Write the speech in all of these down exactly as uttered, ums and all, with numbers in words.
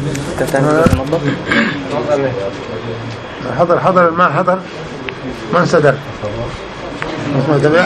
حضر حضر ما حضر ما انسدر اسمه تبع.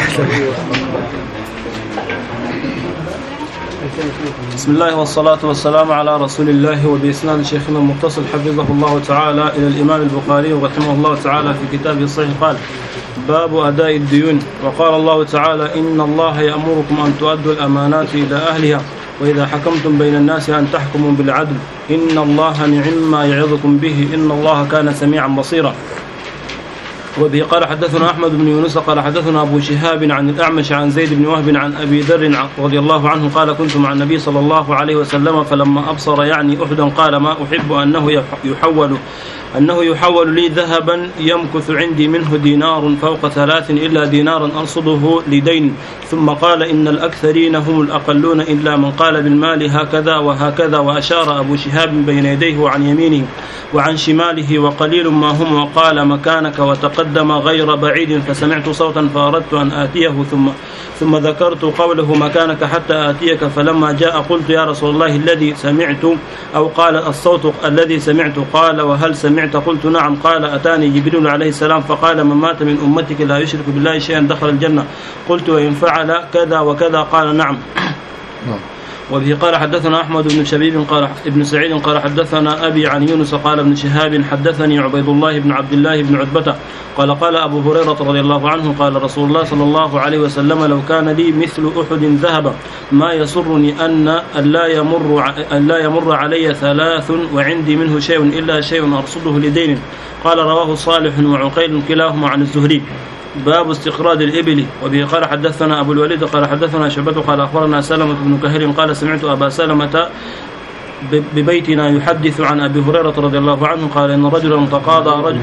بسم الله والصلاة والسلام على رسول الله. وبإسناد شيخنا المتصل حفظه الله تعالى إلى الإمام البخاري رحمه الله تعالى في كتابه الصحيح قال: باب أداء الديون. وقال الله تعالى: إن الله يأمركم أن تؤدوا الأمانات إلى أهلها وإذا حكمتم بين الناس أن تحكموا بالعدل إن الله نعم ما يعظكم به إن الله كان سميعا بصيرا. وبه قال حدثنا أحمد بن يونس قال حدثنا أبو شهاب عن الأعمش عن زيد بن وهب عن أبي ذر رضي الله عنه قال: كنت مع النبي صلى الله عليه وسلم فلما أبصر يعني أحدا قال: ما أحب أنه يحول أنه يحول لي ذهبا يمكث عندي منه دينار فوق ثلاث إلا دينارا أرصده لدين. ثم قال: إن الأكثرين هم الأقلون إلا من قال بالمال هكذا وهكذا. وأشار أبو شهاب بين يديه وعن يمينه وعن شماله وقليل ما هم وقال: مكانك وتقدم غير بعيد. فسمعت صوتا فأردت أن آتيه ثم ثم ذكرت قوله مكانك حتى آتيك. فلما جاء قلت: يا رسول الله الذي سمعت أو قال الصوت الذي سمعت. قال: وهل سمعت؟ قلت: نعم. قال: أتاني جبريل عليه السلام فقال: من مات من أمتك لا يشرك بالله شيئا دخل الجنة. قلت: وإن فعل كذا وكذا؟ قال: نعم. وبه قال حدثنا أحمد بن شبيب قال ابن سعيد قال حدثنا أبي عن يونس قال ابن شهاب حدثني عبيد الله بن عبد الله بن عتبة قال: قال أبو هريرة رضي الله عنه قال رسول الله صلى الله عليه وسلم: لو كان لي مثل أحد ذهب ما يسرني أن لا يمر أن لا يمر علي ثلاث وعندي منه شيء إلا شيء أرصده لدين. قال: رواه صالح وعقيل كلاهما عن الزهري. باب استقراض الإبل. وبه قال حدثنا أبو الوليد قال حدثنا شعبة قال أخبرنا سلمة بن كهيل قال: سمعت أبا سلمة ببيتنا يحدث عن أبي هريرة رضي الله عنه قال: إن رجلا تقاضى رجل.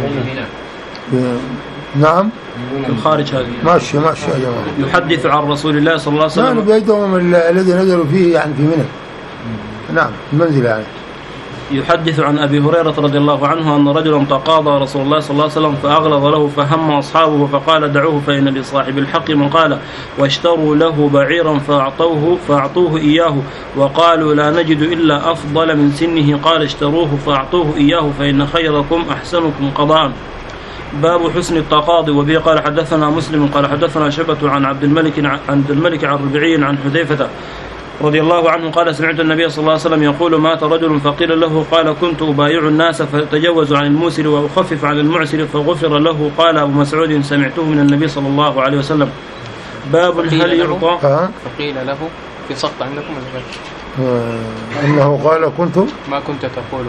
نعم الخارج هذه ماشي ماشي يا جماعة. يحدث عن رسول الله صلى الله عليه وسلم. نعم بيتهم الذي نزلوا فيه يعني في منى. نعم المنزل يعني. يحدث عن أبي هريرة رضي الله عنه أن رجلا تقاضى رسول الله صلى الله عليه وسلم فأغلظ له فهم أصحابه فقال: دعوه فإن لصاحب الحق من قال. واشتروا له بعيرا فأعطوه, فأعطوه إياه وقالوا: لا نجد إلا أفضل من سنه. قال: اشتروه فأعطوه إياه فإن خيركم أحسنكم قضاء. باب حسن التقاضي. وبه قال حدثنا مسلم قال حدثنا شعبة عن عبد الملك عن الملك عن ربيعي عن حذيفة رضي الله عنه قال: سمعت النبي صلى الله عليه وسلم يقول: مات رجل فقيل له قال: كنت أبايع الناس فتجوز عن الموسر وأخفف عن المعسر فغفر له. قال أبو مسعود: سمعته من النبي صلى الله عليه وسلم. باب هل يعطى. فقيل له في سقط عندكم إنه قال: كنت ما كنت تقول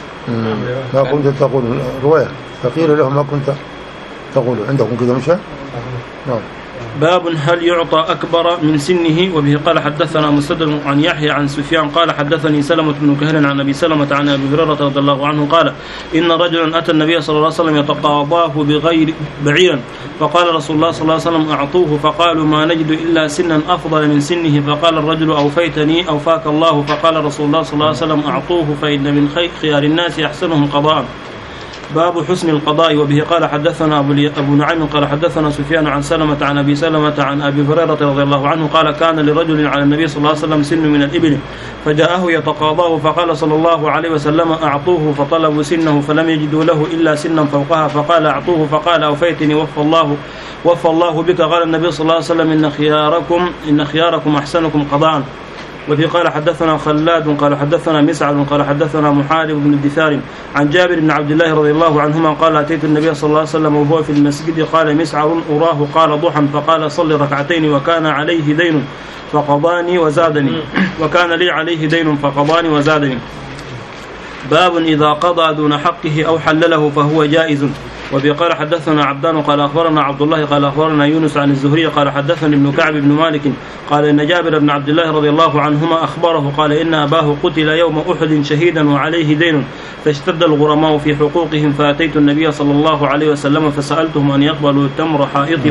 ما كنت تقول رواية فقيل له ما كنت تقول عندكم كذا مشى. نعم. باب هل يعطى أكبر من سنه. وبه قال حدثنا مسدد عن يحيى عن سفيان قال حدثني سلمة بن كهل عن أبي سلمة عن أبي هريرة رضي الله عنه قال: إن رجلا أتى النبي صلى الله عليه وسلم يتقاضاه بغير بعيرا فقال رسول الله صلى الله عليه وسلم: أعطوه. فقالوا: ما نجد إلا سنا أفضل من سنه. فقال الرجل: أوفيتني أوفاك الله. فقال رسول الله صلى الله عليه وسلم: أعطوه فإن من خيار الناس أحسنهم قضاء. باب حسن القضاء. وبه قال حدثنا أبو نعيم قال حدثنا سفيان عن سلمة عن أبي سلمة عن أبي هريرة رضي الله عنه قال: كان لرجل على النبي صلى الله عليه وسلم سن من الإبل فجاءه يتقاضاه فقال صلى الله عليه وسلم: أعطوه. فطلبوا سنه فلم يجدوا له إلا سنا فوقها فقال: أعطوه. فقال: أوفيتني وفى الله وفى الله بك. قال النبي صلى الله عليه وسلم: إن خياركم إن خياركم أحسنكم قضاء. وفي قال حدثنا خلاد قال حدثنا مسعد قال حدثنا محارب بن الدثار عن جابر بن عبد الله رضي الله عنهما قال: أتيت النبي صلى الله عليه وسلم وهو في المسجد قال: مسعر أراه قال ضحى. فقال: صل ركعتين وكان عليه دين فقضاني وزادني وكان لي عليه دين فقضاني وزادني. باب إذا قضى دون حقه أو حلله فهو جائز. وبه قال حدثنا عبدان قال أخبرنا عبد الله قال أخبرنا يونس عن الزهري قال حدثني ابن كعب بن مالك قال: إن جابر بن عبد الله رضي الله عنهما أخبره قال: إن أباه قتل يوم أحد شهيدا وعليه دين فاشتد الغرماء في حقوقهم فأتيت النبي صلى الله عليه وسلم فسألتهم أن يقبلوا تمر حائطي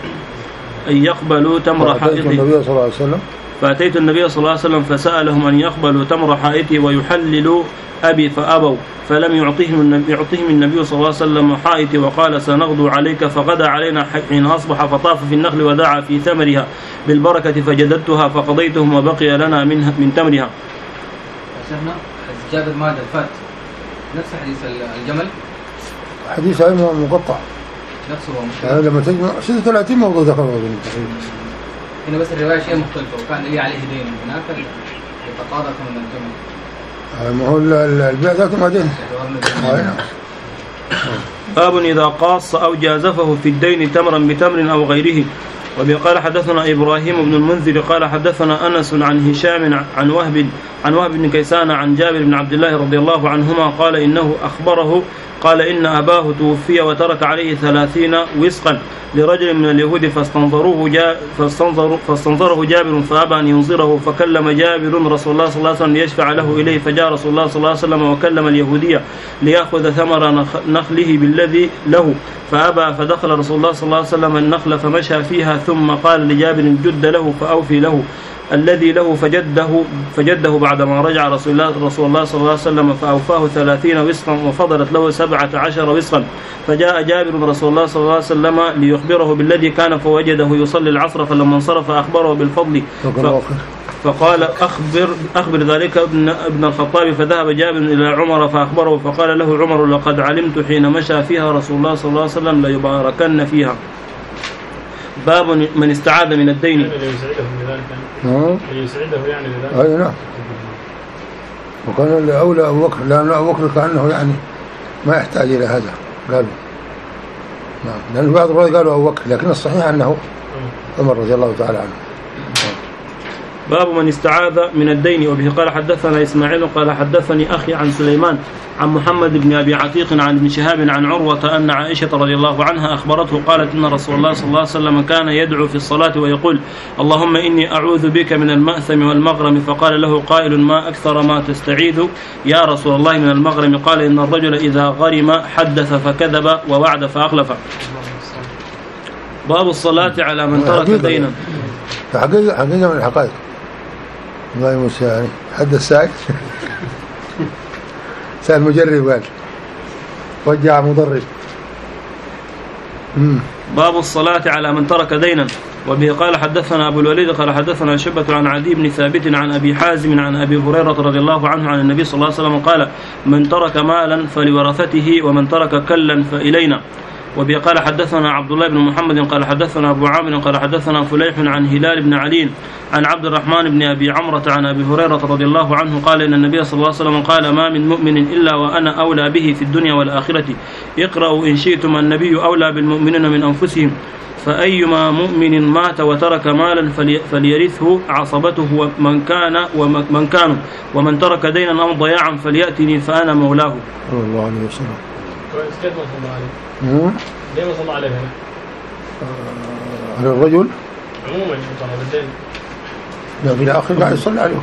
أن يقبلوا تمر حائطي فأتيت النبي صلى الله عليه وسلم فسألهم أن يقبلوا تمر حائطي ويحللوا أبي فأبوا فلم يعطهم يعطهم النبي صلى الله عليه وسلم حائطي وقال: سنغدو عليك. فغدا علينا حين أصبح فطاف في النخل ودعا في ثمرها بالبركة فجددتها فقضيتهم وبقي لنا من من تمرها. جابر ماذا فات نفس حديث الجمل؟ حديث أيضا مقطع نفسه هو مشكلة يعني لما تجمع ستة وثلاثين موضوع ذكره هنا بس الرواية شيء مختلفة وكان لي عليه دين هناك يتقاضى ثمن الجمل. ما هو البيع ذاته ما دين. باب إذا قاص أو جازفه في الدين تمرا بتمر أو غيره. وبه قال حدثنا إبراهيم بن المنذر قال حدثنا أنس عن هشام عن وهب عن وهب بن كيسان عن جابر بن عبد الله رضي الله عنهما قال إنه أخبره قال إن أباه توفي وترك عليه ثلاثين وسقا لرجل من اليهود فاستنظروه جا فاستنظر فاستنظره جابر فأبى أن ينظره فكلم جابر رسول الله صلى الله عليه وسلم ليشفع له إليه فجاء رسول الله صلى الله عليه وسلم وكلم اليهودية ليأخذ ثمر نخله بالذي له فأبى فدخل رسول الله صلى الله عليه وسلم النخل فمشى فيها ثم قال لجابر جد له فأوفي له الذي له فجده فجده بعدما رجع رسول الله رسول الله صلى الله عليه وسلم فأوفاه ثلاثين وسقا وفضلت له سبعة عشر وسقا فجاء جابر رسول الله صلى الله عليه وسلم ليخبره بالذي كان فوجده يصلي العصر فلما انصرف أخبره بالفضل فقال أخبر أخبر ذلك ابن ابن الخطاب فذهب جابر إلى عمر فأخبره فقال له عمر لقد علمت حين مشى فيها رسول الله صلى الله عليه وسلم ليباركن فيها. باب من استعاذ من الدين. يسعده بذلك. يسعده يعني بذلك. أي نعم. وكان الأولى أبو بكر لأن أبو بكر كأنه يعني ما يحتاج إلى هذا قالوا. نعم. لأن بعض الروايات قالوا أبو بكر لكن الصحيح أنه عمر رضي الله تعالى عنه. باب من استعاذ من الدين. وبه قال حدثنا إسماعيل قال حدثني أخي عن سليمان عن محمد بن أبي عتيق عن ابن شهاب عن عروة أن عائشة رضي الله عنها أخبرته قالت إن رسول الله صلى الله عليه وسلم كان يدعو في الصلاة ويقول اللهم إني أعوذ بك من المأثم والمغرم فقال له قائل ما أكثر ما تستعيذ يا رسول الله من المغرم قال إن الرجل إذا غرم حدث فكذب ووعد فأخلف. باب الصلاة على من ترك دينا. حقيقة حقيقة من الحقائق ما يمشي يعني حد السائل سائل مجرب قال وجع مضرب. باب الصلاة على من ترك دينا. وبه قال حدثنا أبو الوليد قال حدثنا شبة عن عدي بن ثابت عن أبي حازم عن أبي هريرة رضي الله عنه عن النبي صلى الله عليه وسلم قال من ترك مالا فلورثته ومن ترك كلا فإلينا. وبه قال حدثنا عبد الله بن محمد قال حدثنا أبو عامر قال حدثنا فليح عن هلال بن علي عن عبد الرحمن بن أبي عمرة عن أبي هريرة رضي الله عنه قال إن النبي صلى الله عليه وسلم قال ما من مؤمن إلا وأنا أولى به في الدنيا والآخرة اقرأوا إن شئتم النبي أولى بالمؤمنين من أنفسهم فأيما مؤمن مات وترك مالا فليرثه عصبته من كان ومن كانوا ومن ترك دينا أو ضياعا فليأتني فأنا مولاه. الله عليه وسلم. كيف ما صلى عليه؟ ليه ما صلى عليه هنا؟ على الرجل؟ عموما يصلى بالدين. لا في الآخر قاعد يصلي عليه.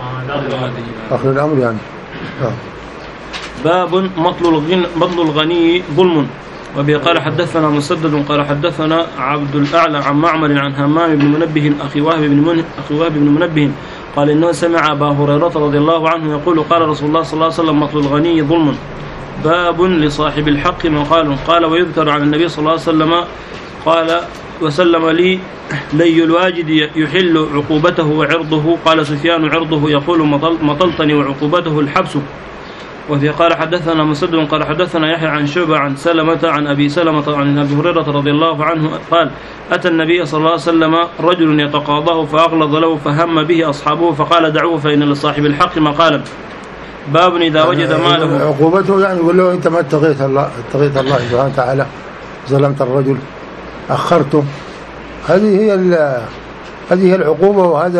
آه آخر الأمر يعني. آه. باب مطل الغني ظلم. وبه قال حدثنا مسدد قال حدثنا عبد الأعلى عن معمر عن همام بن منبه أخي وهب بن من أخي وهب بن منبه قال إنه سمع أبا هريرة رضي الله عنه يقول قال رسول الله صلى الله عليه وسلم مطل الغني ظلم. باب لصاحب الحق مقال. قال ويذكر عن النبي صلى الله عليه وسلم قال وسلم لي لي الواجد يحل عقوبته وعرضه قال سفيان عرضه يقول مطلتني وعقوبته الحبس. وفي قال حدثنا مسدد قال حدثنا يحيى عن شعبة عن سلمة عن أبي سلمة عن أبي هريرة رضي الله عنه قال أتى النبي صلى الله عليه وسلم رجل يتقاضاه فأغلظ له فهم به أصحابه فقال دعوه فإن لصاحب الحق مقالا. باب إذا وجد ماله عقوبته يعني يقول له أنت ما اتقيت الله اتقيت الله سبحانه وتعالى ظلمت الرجل أخرته. هذه هي هذه هي العقوبة وهذا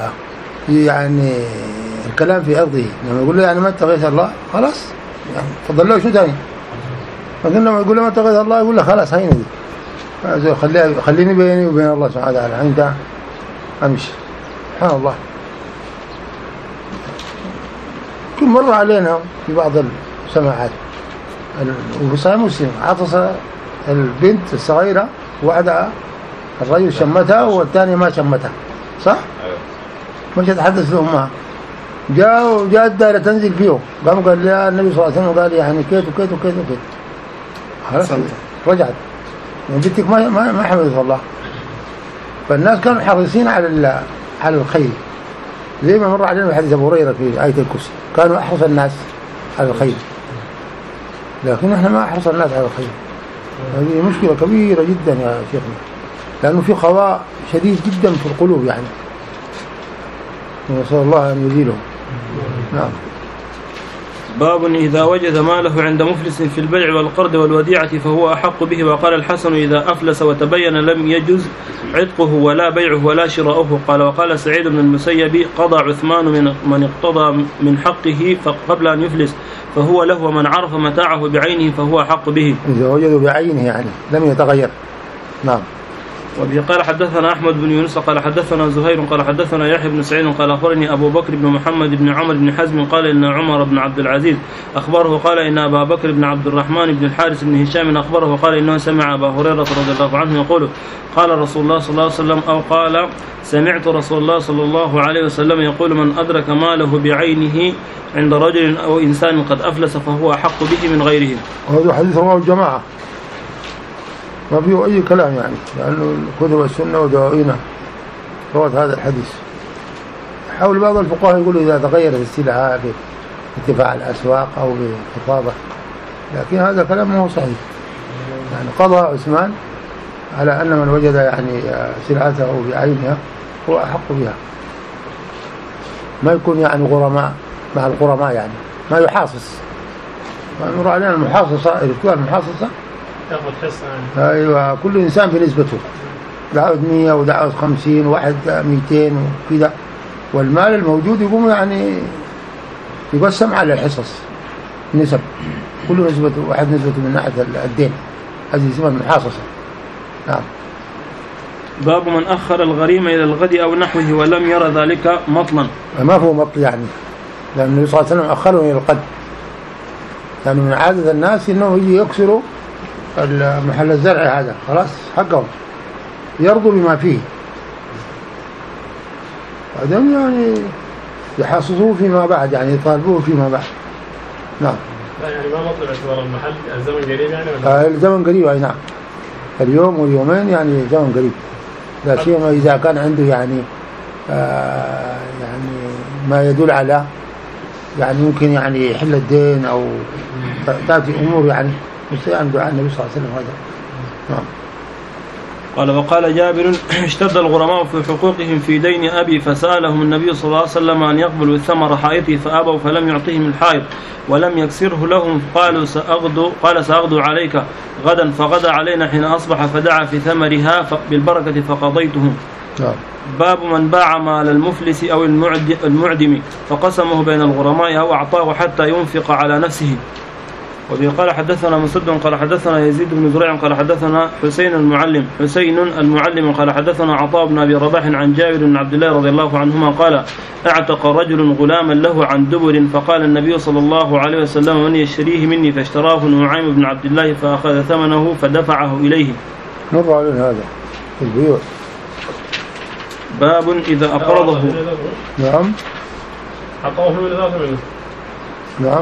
يعني الكلام في أرضه. لما يقول له يعني ما اتقيت الله خلاص يعني فضل له شو تاني. لكن لما يقول له ما اتقيت الله يقول له خلاص هيني دي خليني خليني بيني وبين الله سبحانه وتعالى أنت أمشي. سبحان الله. كل مرة علينا في بعض السماعات وفي صحيح مسلم عطس البنت الصغيرة وعدها الرجل شمتها والثاني ما شمتها صح؟ مش يتحدث لأمها جاء جاء الدائرة تنزل فيه قام قال لي النبي صلى الله عليه وسلم قال يعني كيت وكيت وكيت وكيت خلاص رجعت يعني بنتك ما ما ما حمدت الله. فالناس كانوا حريصين على على الخير زي ما مر علينا في حديث أبو هريرة في آية الكرسي، كانوا أحرص الناس على الخير، لكن احنا ما أحرص الناس على الخير. هذه مشكلة كبيرة جدا يا شيخنا، لأنه في خواء شديد جدا في القلوب يعني، نسأل الله أن يزيلهم. نعم. باب إذا وجد ماله عند مفلس في البيع والقرض والوديعة فهو أحق به. وقال الحسن إذا أفلس وتبين لم يجز عتقه ولا بيعه ولا شراؤه. قال وقال سعيد بن المسيب قضى عثمان من من اقتضى من حقه قبل أن يفلس فهو له، ومن عرف متاعه بعينه فهو أحق به. إذا وجدوا بعينه يعني لم يتغير. نعم. وبه قال حدثنا أحمد بن يونس قال حدثنا زهير قال حدثنا يحيى بن سعيد قال أخبرني أبو بكر بن محمد بن عمر بن حزم قال إن عمر بن عبد العزيز أخبره قال إن أبا بكر بن عبد الرحمن بن الحارث بن هشام أخبره قال إنه سمع أبا هريرة رضي الله عنه يقول قال رسول الله صلى الله عليه وسلم أو قال سمعت رسول الله صلى الله عليه وسلم يقول من أدرك ماله بعينه عند رجل أو إنسان قد أفلس فهو أحق به من غيره. وهذا حديث رواه الجماعة ما فيه أي كلام يعني، لأنه الكتب السنة ودواوينه روت هذا الحديث. حول بعض الفقهاء يقولوا إذا تغيرت السلعة بارتفاع الأسواق أو بانخفاضه، لكن هذا كلام ما هو صحيح. يعني قضى عثمان على أن من وجد يعني سلعته بعينها هو أحق بها، ما يكون يعني غرماء مع الغرماء، يعني ما يحاصص. نرى علينا المحاصصة، إرتوى المحاصصة ياخذ حصة. أيوة، كل إنسان بنسبته، دعوة مية ودعوة خمسين واحد ميتين وكذا، والمال الموجود يقوم يعني يقسم على الحصص نسب، كل نسبته واحد نسبته من ناحية الدين، هذه اسمها المحاصصة. نعم. باب من أخر الغريم إلى الغد أو نحوه ولم يرى ذلك مطلا. ما هو مطل يعني، لأن النبي صلى الله عليه وسلم أخره إلى القد، يعني من عادة الناس إنه يجي يكسروا محل الزرع هذا خلاص حقهم، يرضوا بما فيه، بعدين يعني يحصصوه فيما بعد، يعني يطالبوه فيما بعد. نعم. لا يعني ما مطلب اعتبار المحل الزمن قريب يعني ولا؟ آه الزمن قريب، أي نعم، اليوم واليومين يعني زمن قريب، لا سيما إذا كان عنده يعني آه يعني ما يدل على يعني ممكن يعني يحل الدين أو تأتي أمور يعني مستيان دعاء النبي صلى الله عليه وسلم هذا. نعم. قال وقال جابر اشتد الغرماء في حقوقهم في دين أبي فسألهم النبي صلى الله عليه وسلم أن يقبلوا الثمر حائطي فأبوا فلم يعطيهم الحائط ولم يكسره لهم، قالوا سأغدو قال سأغدو عليك غدا، فغدا علينا حين أصبح فدعا في ثمرها بالبركة فقضيته. نعم. باب من باع مال المفلس أو المعدم فقسمه بين الغرماء أو أعطاه حتى ينفق على نفسه. وبه قال حدثنا مسدد قال حدثنا يزيد بن زريع قال حدثنا حسين المعلم حسين المعلم قال حدثنا عطاء بن أبي رباح عن جابر بن عبد الله رضي الله عنهما قال اعتق رجل غلاما له عن دبر، فقال النبي صلى الله عليه وسلم من يشتريه مني، فاشتراه نعيم بن عبد الله فأخذ ثمنه فدفعه إليه. مر علينا هذا البيوع. باب إذا أقرضه. نعم. عطوه من ذاته منه. نعم.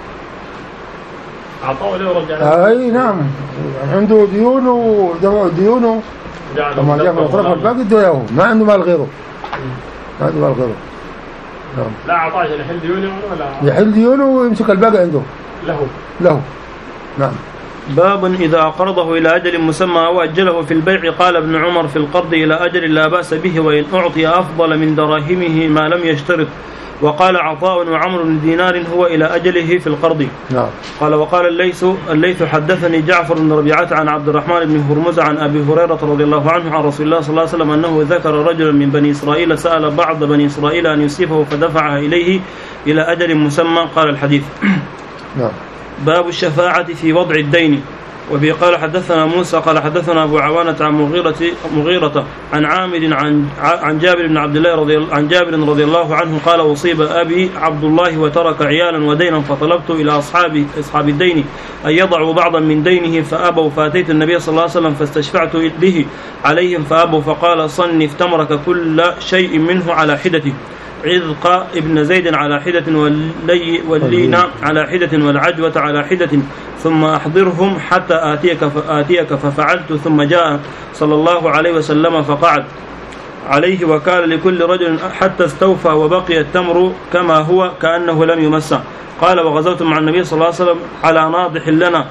عطوه له ورجع. أي نعم، عنده ديون ودفع ديونه، لما جاء من الطرف الباقي ادوه، ما عنده مال غيره، ما عنده مال غيره. نعم. لا عطاش يحل ديونه ولا يحل ديونه ويمسك الباقي عنده له له. نعم. باب إذا أقرضه إلى أجل مسمى أو أجله في البيع. قال ابن عمر في القرض إلى أجل لا بأس به وإن أعطي أفضل من دراهمه ما لم يشترط. وقال عطاء وعمر بن دينار هو إلى أجله في القرض. نعم. قال وقال الليث الليث حدثني جعفر بن ربيعة عن عبد الرحمن بن هرمز عن أبي هريرة رضي الله عنه عن رسول الله صلى الله عليه وسلم أنه ذكر رجلا من بني إسرائيل سأل بعض بني إسرائيل أن يسيفه فدفعها إليه إلى أجل مسمى. قال الحديث. نعم. باب الشفاعة في وضع الدين. وبه قال حدثنا موسى قال حدثنا أبو عوانة عن مغيرة مغيرة عن عامر عن عن جابر بن عبد الله رضي عن جابر رضي الله عنه قال أصيب أبي عبد الله وترك عيالا ودينا، فطلبت إلى أصحاب أصحاب الدين أن يضعوا بعضا من دينه فأبوا، فأتيت النبي صلى الله عليه وسلم فاستشفعت به عليهم فأبوا، فقال صنف تمرك كل شيء منه على حدته، عذق ابن زيد على حدة واللي واللينا على حدة والعجوة على حدة، ثم أحضرهم حتى آتيك فآتيك ففعلت، ثم جاء صلى الله عليه وسلم فقعد عليه وكان لكل رجل حتى استوفى وبقي التمر كما هو كأنه لم يمسه. قال وغزوت مع النبي صلى الله عليه وسلم على ناضح لنا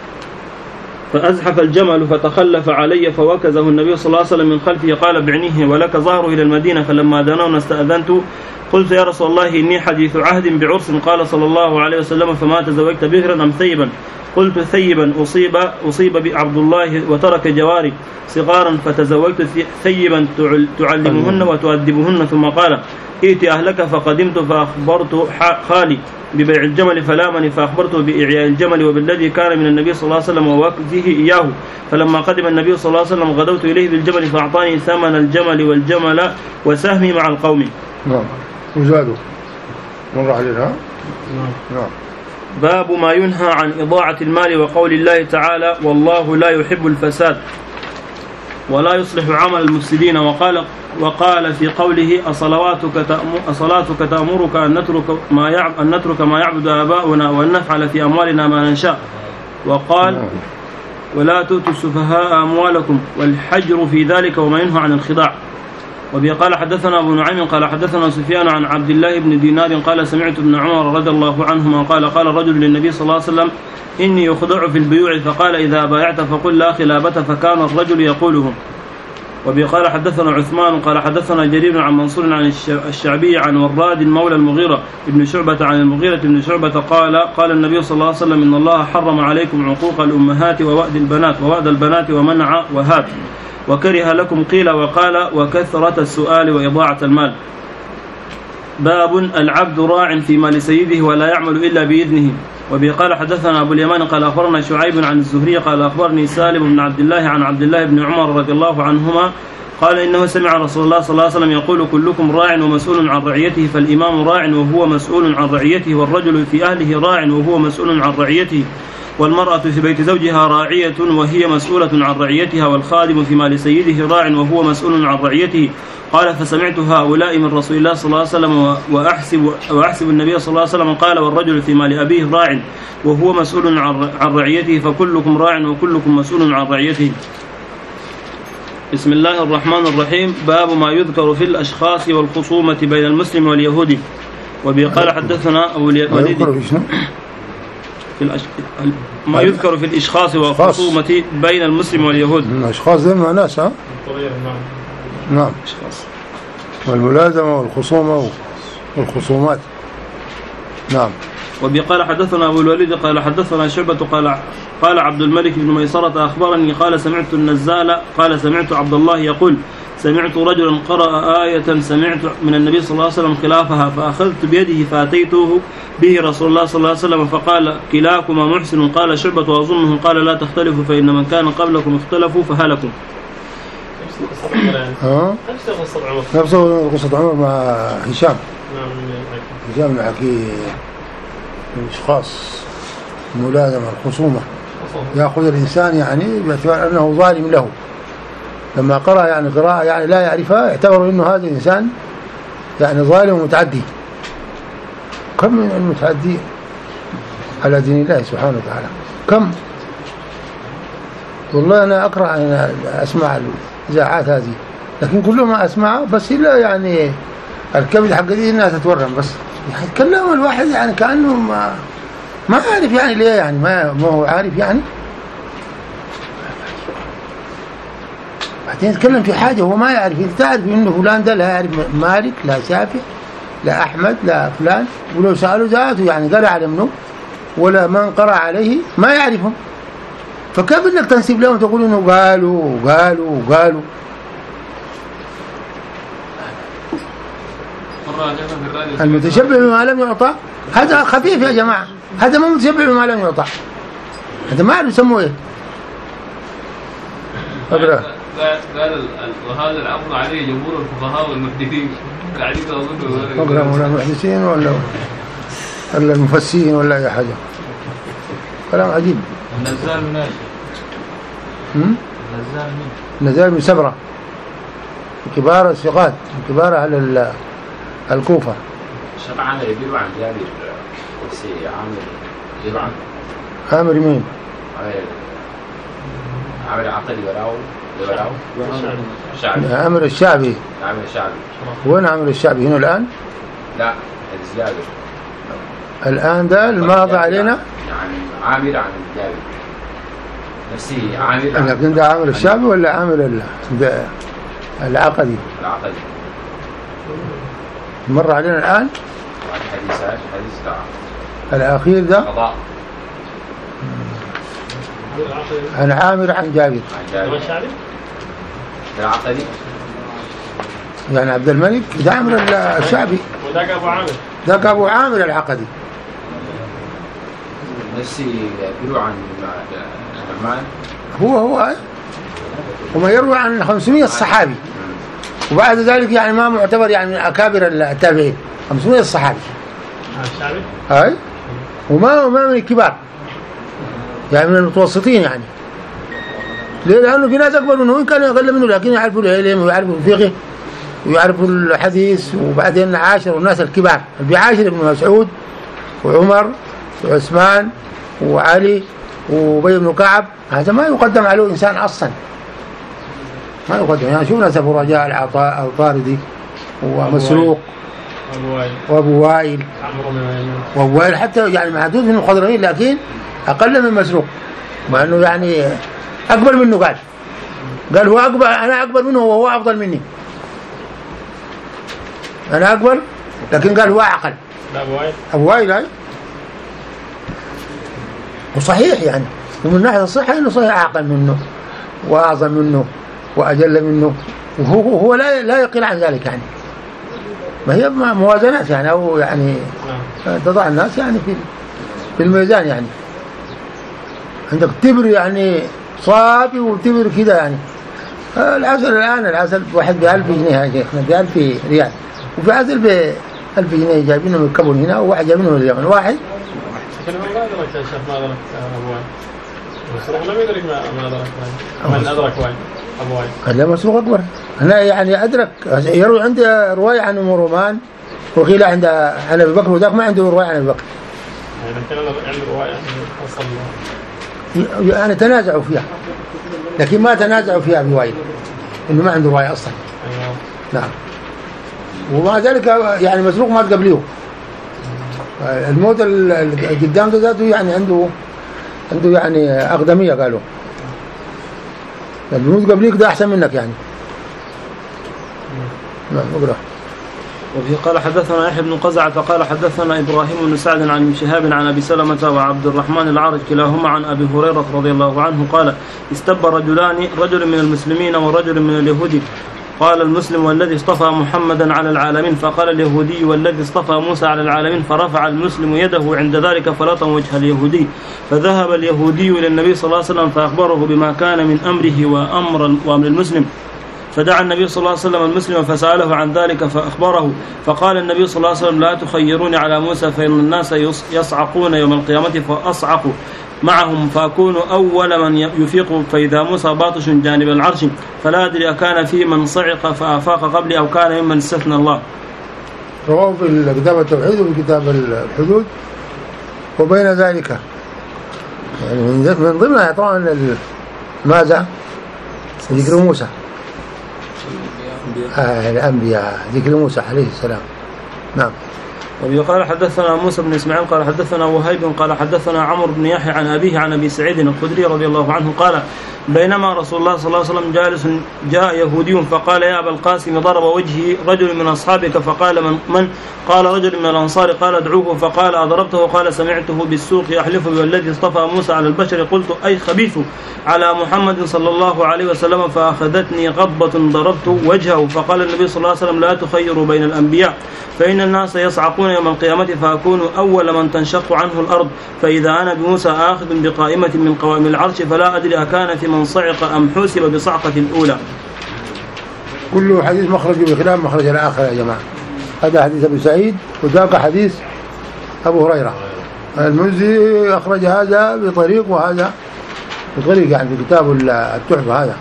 فأزحف الجمل فتخلف علي فوكزه النبي صلى الله عليه وسلم من خلفه قال بعنيه ولك ظهره إلى المدينة. فلما دنونا استأذنت قلت يا رسول الله إني حديث عهد بعرس. قال صلى الله عليه وسلم فما تزوجت بكرا أم ثيبا؟ قلت ثيبا أصيب أصيب بعبد الله وترك جواري صغارا فتزوجت ثيبا تعلمهن وتؤدبهن. ثم قال ائت أهلك فقدمت فأخبرت خالي ببيع الجمل فلامني فأخبرته بإعياء الجمل وبالذي كان من النبي صلى الله عليه وسلم ووكزه إياه. فلما قدم النبي صلى الله عليه وسلم غدوت إليه بالجمل فأعطاني ثمن الجمل والجمل وسهمي مع القوم. نعم. وزادوا مر عليها. نعم. باب ما ينهى عن إضاعة المال وقول الله تعالى والله لا يحب الفساد ولا يصلح عمل المفسدين. وقال وقال في قوله أصلواتك أصلاتك تأمرك أن نترك ما يعبد أن نترك ما يعبد آباؤنا وأن نفعل في أموالنا ما نشاء. وقال ولا تؤتوا السفهاء أموالكم والحجر في ذلك وما ينهى عن الخداع. وبه قال حدثنا أبو نعيم قال حدثنا سفيان عن عبد الله بن دينار قال سمعت ابن عمر رضي الله عنهما قال قال رجل للنبي صلى الله عليه وسلم إني أخدع في البيوع فقال إذا بايعت فقل لا خلابة فكان الرجل يقوله. وبه قال حدثنا عثمان قال حدثنا جرير عن منصور عن الشعبي عن وراد مولى المغيرة ابن شعبة عن المغيرة ابن شعبة قال قال النبي صلى الله عليه وسلم إن الله حرم عليكم عقوق الأمهات ووأد البنات ووأد البنات ومنع وهات وكره لكم قيل وقال وكثرة السؤال وإضاعة المال. باب العبد راع في مال سيده ولا يعمل إلا بإذنه. وبه قال حدثنا أبو اليمان قال أخبرنا شعيب عن الزهري قال أخبرني سالم بن عبد الله عن عبد الله بن عمر رضي الله عنهما قال إنه سمع رسول الله صلى الله عليه وسلم يقول كلكم راع ومسؤول عن رعيته فالإمام راع وهو مسؤول عن رعيته والرجل في أهله راع وهو مسؤول عن رعيته والمرأة في بيت زوجها راعية وهي مسؤولة عن رعيتها والخادم في مال سيده راع وهو مسؤول عن رعيته. قال فسمعت هؤلاء من رسول الله صلى الله عليه وسلم وأحسب, وأحسب النبي صلى الله عليه وسلم قال والرجل في مال أبيه راع وهو مسؤول عن رعيته فكلكم راع وكلكم مسؤول عن رعيته. بسم الله الرحمن الرحيم. باب ما يذكر في الأشخاص والخصومة بين المسلم واليهودي. وبه قال حدثنا أبو الوليد في الأش... ما يذكر في الإشخاص والخصومة بين المسلم واليهود. الأشخاص ذي مع ناس ها؟ نعم. أشخاص. والملازمة والخصومة والخصومات. نعم. وبه قال حدثنا أبو الوليد قال حدثنا شعبة قال قال عبد الملك بن ميسرة أخبرني قال سمعت النزال قال سمعت عبد الله يقول سمعت رجلا قرأ آية سمعت من النبي صلى الله عليه وسلم خلافها فأخذت بيده فأتيته به رسول الله صلى الله عليه وسلم فقال كلاكما محسن. قال شعبة وأظنه قال لا تختلفوا فإن من كان قبلكم اختلفوا فهلكوا. نفسه قصة عمر مع هشام هشام بن حكيم. الأشخاص الملازمة الخصومة يأخذ الإنسان يعني باعتبار أنه ظالم له لما قرأ يعني قراءة يعني لا يعرفها يعتبر أنه هذا الإنسان يعني ظالم ومتعدي. كم من المتعدي على دين الله سبحانه وتعالى كم. والله أنا أقرأ أن أسمع الإذاعات هذه لكن كل ما أسمعه بس إلا يعني الكبد حق دي إنها تتورم بس يعني يتكلم الواحد يعني كأنه ما ما عارف يعني ليه يعني ما ما هو عارف يعني بعدين يتكلم في حاجة هو ما يعرف. انت تعرف انه فلان ده لا يعرف مالك لا شافعي لا أحمد لا فلان ولو سألوا ذاته يعني قرأ على منه ولا من قرأ عليه ما يعرفهم فكيف انك تنسب لهم تقول انه قالوا قالوا قالوا. المتشبه بما لم يعطى هذا خفيف يا جماعة. هذا ما متشبه بما لم يعطى هذا ما أعرف يسموه ايه. أقرأ قال وهذا العقد عليه جمهور الفقهاء والمحدثين قاعدين يقولون أقرأ ولا المحدثين ولا ولا المفسرين ولا أي حاجة. كلام عجيب. النزال مناشي النزال مين؟ النزال من سبرة كبار الثقات كبار على الكوفة. شرعنا يبيعوا عن جابر وسي عامر يبيعوا عامر مين؟ عامر عقدي وراو الشعبي. عامر الشعبي. عامر الشعبي. وين عامر الشعبي هنا الآن؟ لا الزيادة. الآن ده الماضي علينا. يعني عامر عن الجابر. نفسي عامر. لكن ده عامر الشعبي ولا عامر العقدي؟ العقدي. مر علينا الآن. حديثات حديث ده. الأخير ده. قضاء. عن عامر عن جابر. عن جابر. العقدي. يعني عبد الملك ده عامر الشعبي. وذاك أبو عامر. ذاك أبو عامر العقدي. نفسي يقولوا عن النعمان. هو هو وما يروي عن خمسمائة صحابي، وبعد ذلك يعني ما معتبر يعني من أكابر التابعين. خمسمائة صحابي. الشعبي. هاي وما وما من الكبار، يعني من المتوسطين يعني. ليه؟ لأنه في ناس أكبر منه وإن كانوا أقل منه لكن يعرفوا العلم ويعرفوا الفقه ويعرفوا الحديث. وبعدين عاشر الناس الكبار، بيعاشر ابن مسعود وعمر وعثمان وعلي وأبي بن كعب. هذا ما يقدم عليه إنسان أصلا، ما يقدم. يعني شوف ناس أبو رجاء العطاء الطاردي ومسروق وأبو وائل وأبو وائل حتى يعني محدود من المخضرمين لكن أقل من مسروق، مع أنه يعني أكبر منه. قال قال هو أكبر، أنا أكبر منه وهو أفضل مني. أنا أكبر لكن قال هو أقل. أبو وائل هاي وصحيح يعني، ومن ناحية الصحة إنه صحيح أعقل منه وأعظم منه وأجل منه، وهو هو لا لا يقل عن ذلك يعني. ما هي موازنات يعني، أو يعني تضع الناس يعني في في الميزان يعني. عندك تبر يعني صافي وتبر كده يعني. العسل الآن العسل واحد بألف جنيه يا شيخنا، بألف ريال، وفي عسل بألف جنيه جايبينه من الكبر هنا، وواحد جايبينه من اليمن. واحد لكن ما أدرك يا شيخ، ما أدرك أبو وائل. مسروق لم يدرك ما أدرك من أدرك وائل أبو وائل. قال لا مسروق أكبر. أنا يعني أدرك يروي عندي رواية عن أم رومان وقيل عند عن أبي بكر، وذاك ما عنده رواية عن أبي بكر. لكن أنا عندي رواية أصلا يعني تنازعوا فيها، لكن ما تنازعوا فيها أبي وائل إنه ما عنده رواية أصلا. أيوة. نعم. ومع ذلك يعني مسروق ما تقبليه. الموت القدام ده ذاته يعني عنده عنده يعني أقدمية. قالوا الموت قبليك ده أحسن منك يعني. نعم اقرأ. وفي قال حدثنا يحيى بن قزعة قال حدثنا إبراهيم بن سعد عن ابن شهاب عن أبي سلمة وعبد الرحمن الأعرج كلاهما عن أبي هريرة رضي الله عنه قال استب رجلان، رجل من المسلمين ورجل من اليهود. قال المسلم والذي اصطفى محمدا على العالمين، فقال اليهودي والذي اصطفى موسى على العالمين، فرفع المسلم يده عند ذلك فلطم وجه اليهودي. فذهب اليهودي إلى النبي صلى الله عليه وسلم فأخبره بما كان من أمره وأمر وأمر المسلم، فدعا النبي صلى الله عليه وسلم المسلم فسأله عن ذلك فأخبره. فقال النبي صلى الله عليه وسلم لا تخيروني على موسى فإن الناس يصعقون يوم القيامة فأصعق معهم فأكون أول من يفيق، فإذا موسى باطش جانب العرش فلا أدري أكان في من صعق فأفاق قبلي أو كان ممن استثنى الله. رواه في كتاب التوحيد وفي كتاب الحدود. وبين ذلك يعني من ضمنها طبعا ماذا؟ ذكر موسى، آه الأنبياء، ذكر موسى عليه السلام. نعم. وقال حدثنا موسى بن إسماعيل قال حدثنا وهيب قال حدثنا عمرو بن يحيى عن أبيه عن أبي سعيد الخدري رضي الله عنه قال بينما رسول الله صلى الله عليه وسلم جالس جاء يهودي فقال يا أبا القاسم ضرب وجهي رجل من أصحابك، فقال من, من؟ قال رجل من الأنصار. قال ادعوه. فقال أضربته؟ قال سمعته بالسوق يحلف بالذي اصطفى موسى على البشر. قلت أي خبيث على محمد صلى الله عليه وسلم، فأخذتني غضبة ضربت وجهه. فقال النبي صلى الله عليه وسلم لا تخيروا بين الأنبياء فإن الناس يصعقون يوم القيامة فأكون أول من تنشق عنه الأرض، فإذا أنا بموسى آخذ بقائمة من قوائم العرش فلا أدري أكان في من صعق أم حوسب بصعقة الأولى. كل حديث مخرج بخلاف مخرج الآخر يا جماعة. هذا حديث أبي سعيد وذاك حديث أبو هريرة. المزي أخرج هذا بطريق وهذا بطريق يعني في كتاب التحفة. هذا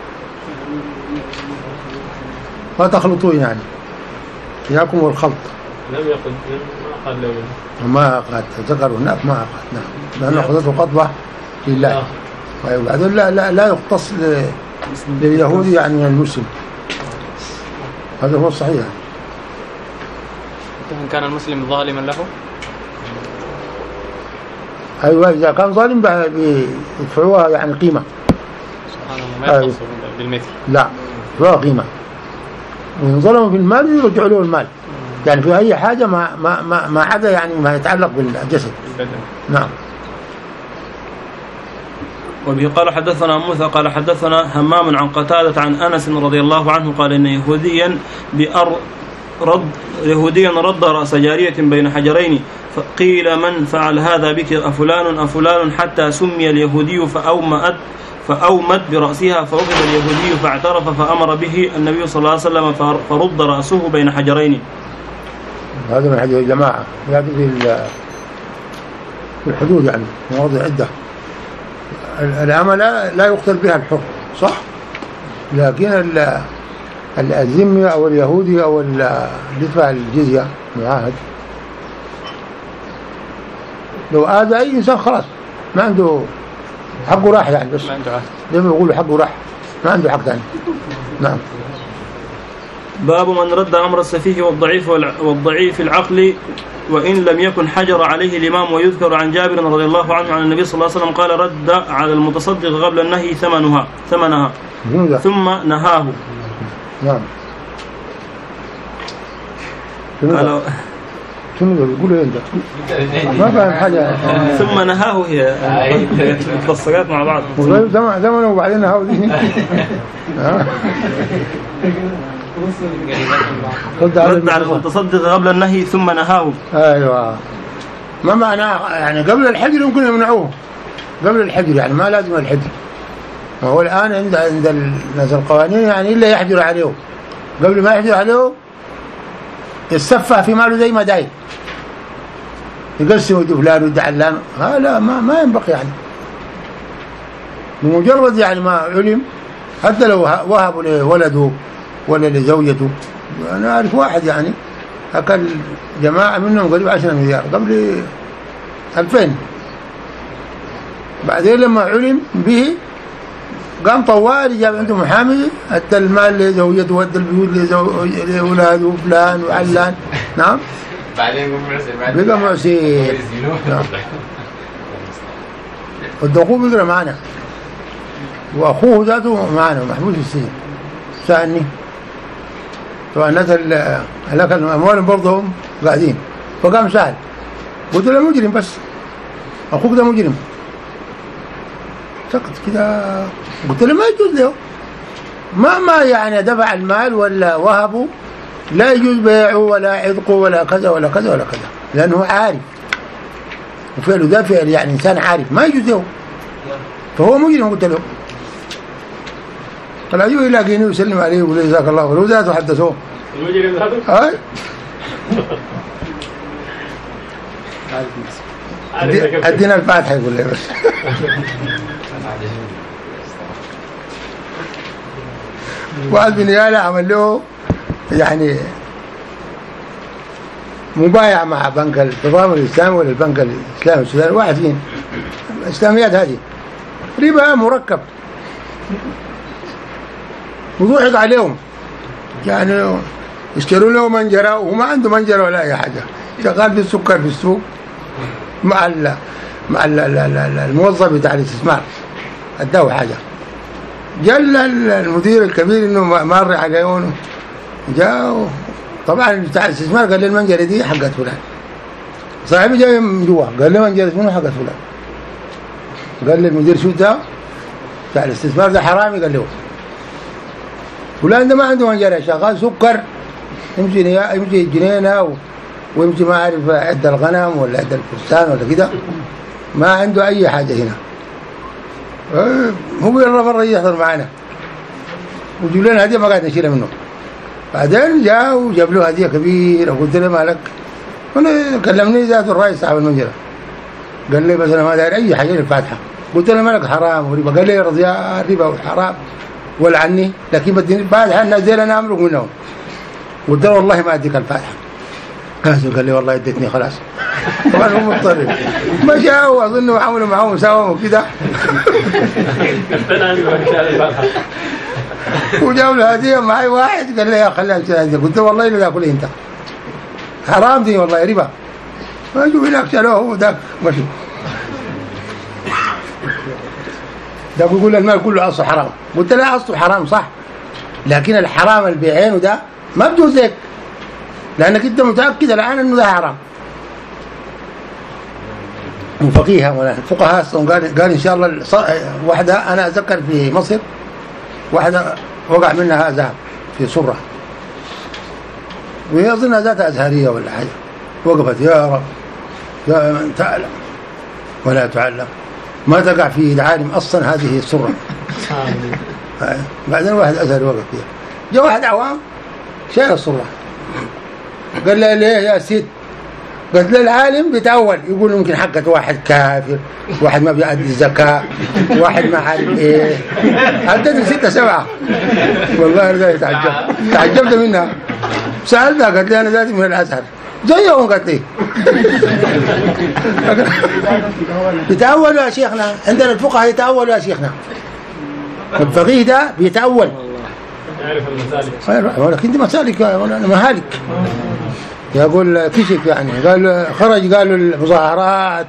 ما تخلطون يعني، إياكم والخلط. لم يقل ما قال له ما قد ذكروا هناك ما قد. نعم لأنه أخذته خطبة لله. وبعدين لا لا لا يختص لليهودي يعني من المسلم، هذا هو الصحيح. إن كان المسلم ظالما له؟ أيوة إذا كان ظالم بيدفعوها يعني قيمة. سبحان الله، ما يختص بالمثل. لا يدفعوها قيمة، وإن ظلموا في المال يرجعوا له المال، يعني في أي حاجة ما ما ما ما عدا يعني ما يتعلق بالجسد. نعم. وبه قال حدثنا موسى قال حدثنا همام عن قتادة عن أنس رضي الله عنه قال إن يهوديا بأر رد يهوديا رد رأس جارية بين حجرين، فقيل من فعل هذا بك أفلان أفلان، حتى سمي اليهودي فأومأت فأومت برأسها، فأخذ اليهودي فاعترف فأمر به النبي صلى الله عليه وسلم فرد رأسه بين حجرين. هذا من حديث الجماعة، هذا في الحدود يعني مواضع عدة. العمل لا يقتل بها الحر صح، لكن الذمي أو اليهودي أو اللي يدفع الجزية معاهد لو آذى أي إنسان خلاص ما عنده حقه راح يعني، بس لما يقولوا حقه راح ما عنده حق ثاني. نعم. باب من رد أمر السفيه والضعيف والضعيف العقل وإن لم يكن حجر عليه الإمام. ويذكر عن جابر رضي الله عنه عن النبي صلى الله عليه وسلم قال رد على المتصدق قبل النهي ثمنها ثمنها ثم نهاه. نعم. قال شنو بيقولوا انت ما فاهم حاجه. ثم نهاه هي متصقات مع بعض زمن زمن وبعدين نهاه دي. رد على المتصدق قبل النهي ثم نهاه. ايوه ما معناه يعني قبل الحجر يمكن يمنعوه قبل الحجر، يعني ما لازم الحجر. وهو الان عند عند الناس القوانين يعني الا يحجر عليه، قبل ما يحجر عليه يتصفى في ماله زي ما داير، يقسم فلان ويدعلان، ها لا ما ما ينبغي يعني. بمجرد يعني ما علم حتى لو وهبوا لولده ولا لزوجته. أنا أعرف واحد يعني أكل جماعة منهم قريب عشرة مليار قبل ألفين، بعدين لما علم به قام طوال جاب عنده محامي أدى المال لزوجته وأدى البيوت لأولاده وفلان وعلان. نعم. بعدين بقى معسير. نعم. والدقوق بيقرأ معنا وأخوه ذاته معنا محبوس في السجن. سألني طبعا الناس هلاك الأموال برضهم قاعدين، فقام سأل قلت له مجرم، بس أخوك ده مجرم. سكت كده، قلت له ما يجوز له ما ما يعني دفع المال ولا وهبه لا يجوز بيعه ولا عتقه ولا كذا ولا كذا ولا كذا، لأنه عارف وفعله ده فعل يعني إنسان عارف ما يجوز له، فهو مجرم. قلت له قال أيوه يلاقيني ويسلم عليه ويقول جزاك الله خير وذاته حدثوه المجرم هذا؟ أي أدينا الفاتحة يقول لي بس. واحد من رياله عمل له يعني مبايع مع بنك التضامن الإسلامي ولا البنك الإسلامي السوداني، واحد فين الإسلاميات هذه ربا مركب، وضحك عليهم يعني اشتروا له منجرة وما عنده منجرة ولا أي حاجة، شغال في السكر في السوق مع ال مع ال الموظف بتاع الاستثمار اداه حاجة. جاء المدير الكبير انه مر عليهم، جاء طبعا بتاع الاستثمار قال لي المنجرة دي حقت فلان، صاحبي جاي من جوا قال لي منجرة منو حقت فلان، قال لي المدير شو ده بتاع الاستثمار ده حرامي، قال له فلان ده ما عنده منجرة شغال سكر يمشي يمشي جنينة ويمشي ما عارف عد الغنم ولا عد الفستان ولا كده، ما عنده أي حاجة هنا. هو يلا مرة يحضر معنا وجيب لنا هدية ما قاعد نشيلها منه. بعدين جاء وجاب له هدية كبيرة وقلت له مالك، أنا كلمني ذات الرئيس صاحب المنجرة قال لي بس أنا ما داير أي حاجة للفاتحة. قلت له مالك حرام وربا، قال لي رضيا ربا وحرام ولا عني، لكن بدي الفاتحة الناس دي أنا أمرك منهم. قلت له والله ما أديك الفاتحة. قال لي والله اديتني خلاص. طبعا هو مضطرب ما جاءوا أظنوا عملوا معهم مساومة وكده وجاوا له هدية معي واحد قال لي يا خليها انت، قلت والله لا تاكل انت حرام دي والله ربا، ما جو هناك شالوه هو ذاك مشي. ده بيقول المال كله اصله حرام، قلت لا اصله حرام صح، لكن الحرام اللي بعينه ده ما بجوز لك، لانك انت متاكد الان انه ده حرام. وفقيها ولا الفقهاء قال قال ان شاء الله واحده انا اتذكر في مصر واحده وقع منها ذهب في صره، وهي اظنها ذات ازهريه ولا حاجه، وقفت يا رب يا من تعلم ولا تعلم ما تقع في يد عالم اصلا هذه الصره. بعدين واحد ازهري وقف فيها، جاء واحد عوام شايل الصره قال له ليه يا ست؟ قلت له العالم بيتأول يقول ممكن حقت واحد كافر، واحد ما بيأدي الزكاة، واحد ما عارف ايه، عدد ستة سبعة. والله أنا تعجبت تعجبت منها، سألتها قالت لي أنا ذاتي من الأزهر زيهم، قالت لي بيتأولوا يا شيخنا، عندنا الفقهاء يتأولوا يا شيخنا، الفقيه ده بيتأول يعرف المسالك، ولكن دي مسالك أنا مهالك. يقول كشف يعني، قال خرج قالوا المظاهرات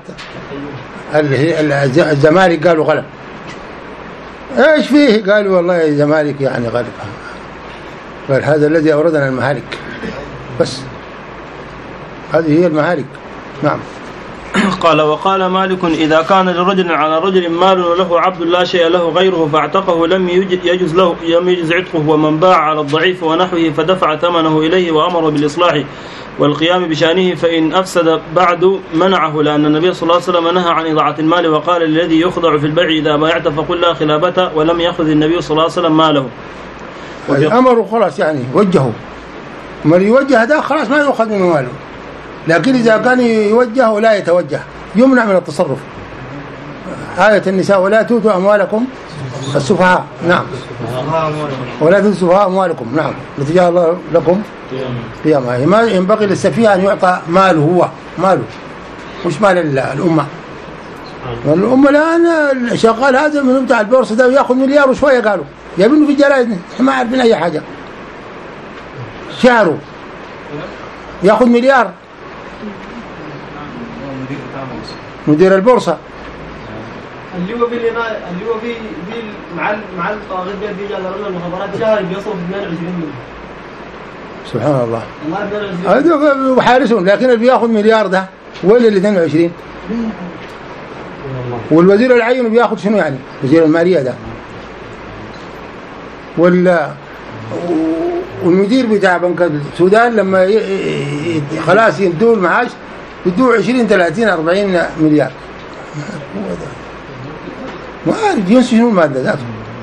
الزمالك قالوا غلب، ايش فيه؟ قالوا والله الزمالك يعني غلب، قال هذا الذي أوردنا المهالك، بس هذه هي المهالك. نعم. قال وقال مالك إذا كان لرجل على رجل مال وله عبد لا شيء له غيره فاعتقه لم يجز له لم يجز عتقه، ومن باع على الضعيف ونحوه فدفع ثمنه إليه وأمر بالإصلاح والقيام بشأنه فإن أفسد بعد منعه، لأن النبي صلى الله عليه وسلم نهى عن إضاعة المال وقال للذي يخضع في البيع إذا بايعت فقل لا خلابته، ولم يأخذ النبي صلى الله عليه وسلم ماله. أمره خلاص يعني وجهه، من يوجه ده خلاص ما يأخذ منه ماله، لكن إذا كان يوجه ولا يتوجه يمنع من التصرف. آية النساء ولا تؤتوا أموالكم السفهاء، نعم، ولا تؤتوا السفهاء أموالكم، نعم، التي جعل الله لكم قياما. ما ينبغي للسفيه أن يعطى ماله، هو ماله مش مال الأمة. الأمة الآن شغال هذا من بتاع البورصة ده ويأخذ مليار وشوية، قالوا يبينه في الجرائد ما عارفين أي حاجة، شهره يأخذ مليار، مدير البورصة اللي هو في اللي هو في مع مع الطاغية بيجي على رجل المخابرات شهر بيصرف اثنين وعشرين مليون. سبحان الله. هذا وحارسون، لكن اللي بياخذ مليار ده ولا اللي اثنين وعشرين؟ والوزير العين بياخذ شنو يعني؟ وزير المالية ده ولا والمدير بتاع بنك السودان لما ي... خلاص يدوا المعاش يدوا عشرين ثلاثين أربعين مليار. هو ده ما عارف ينسى شنو المادة ذاته.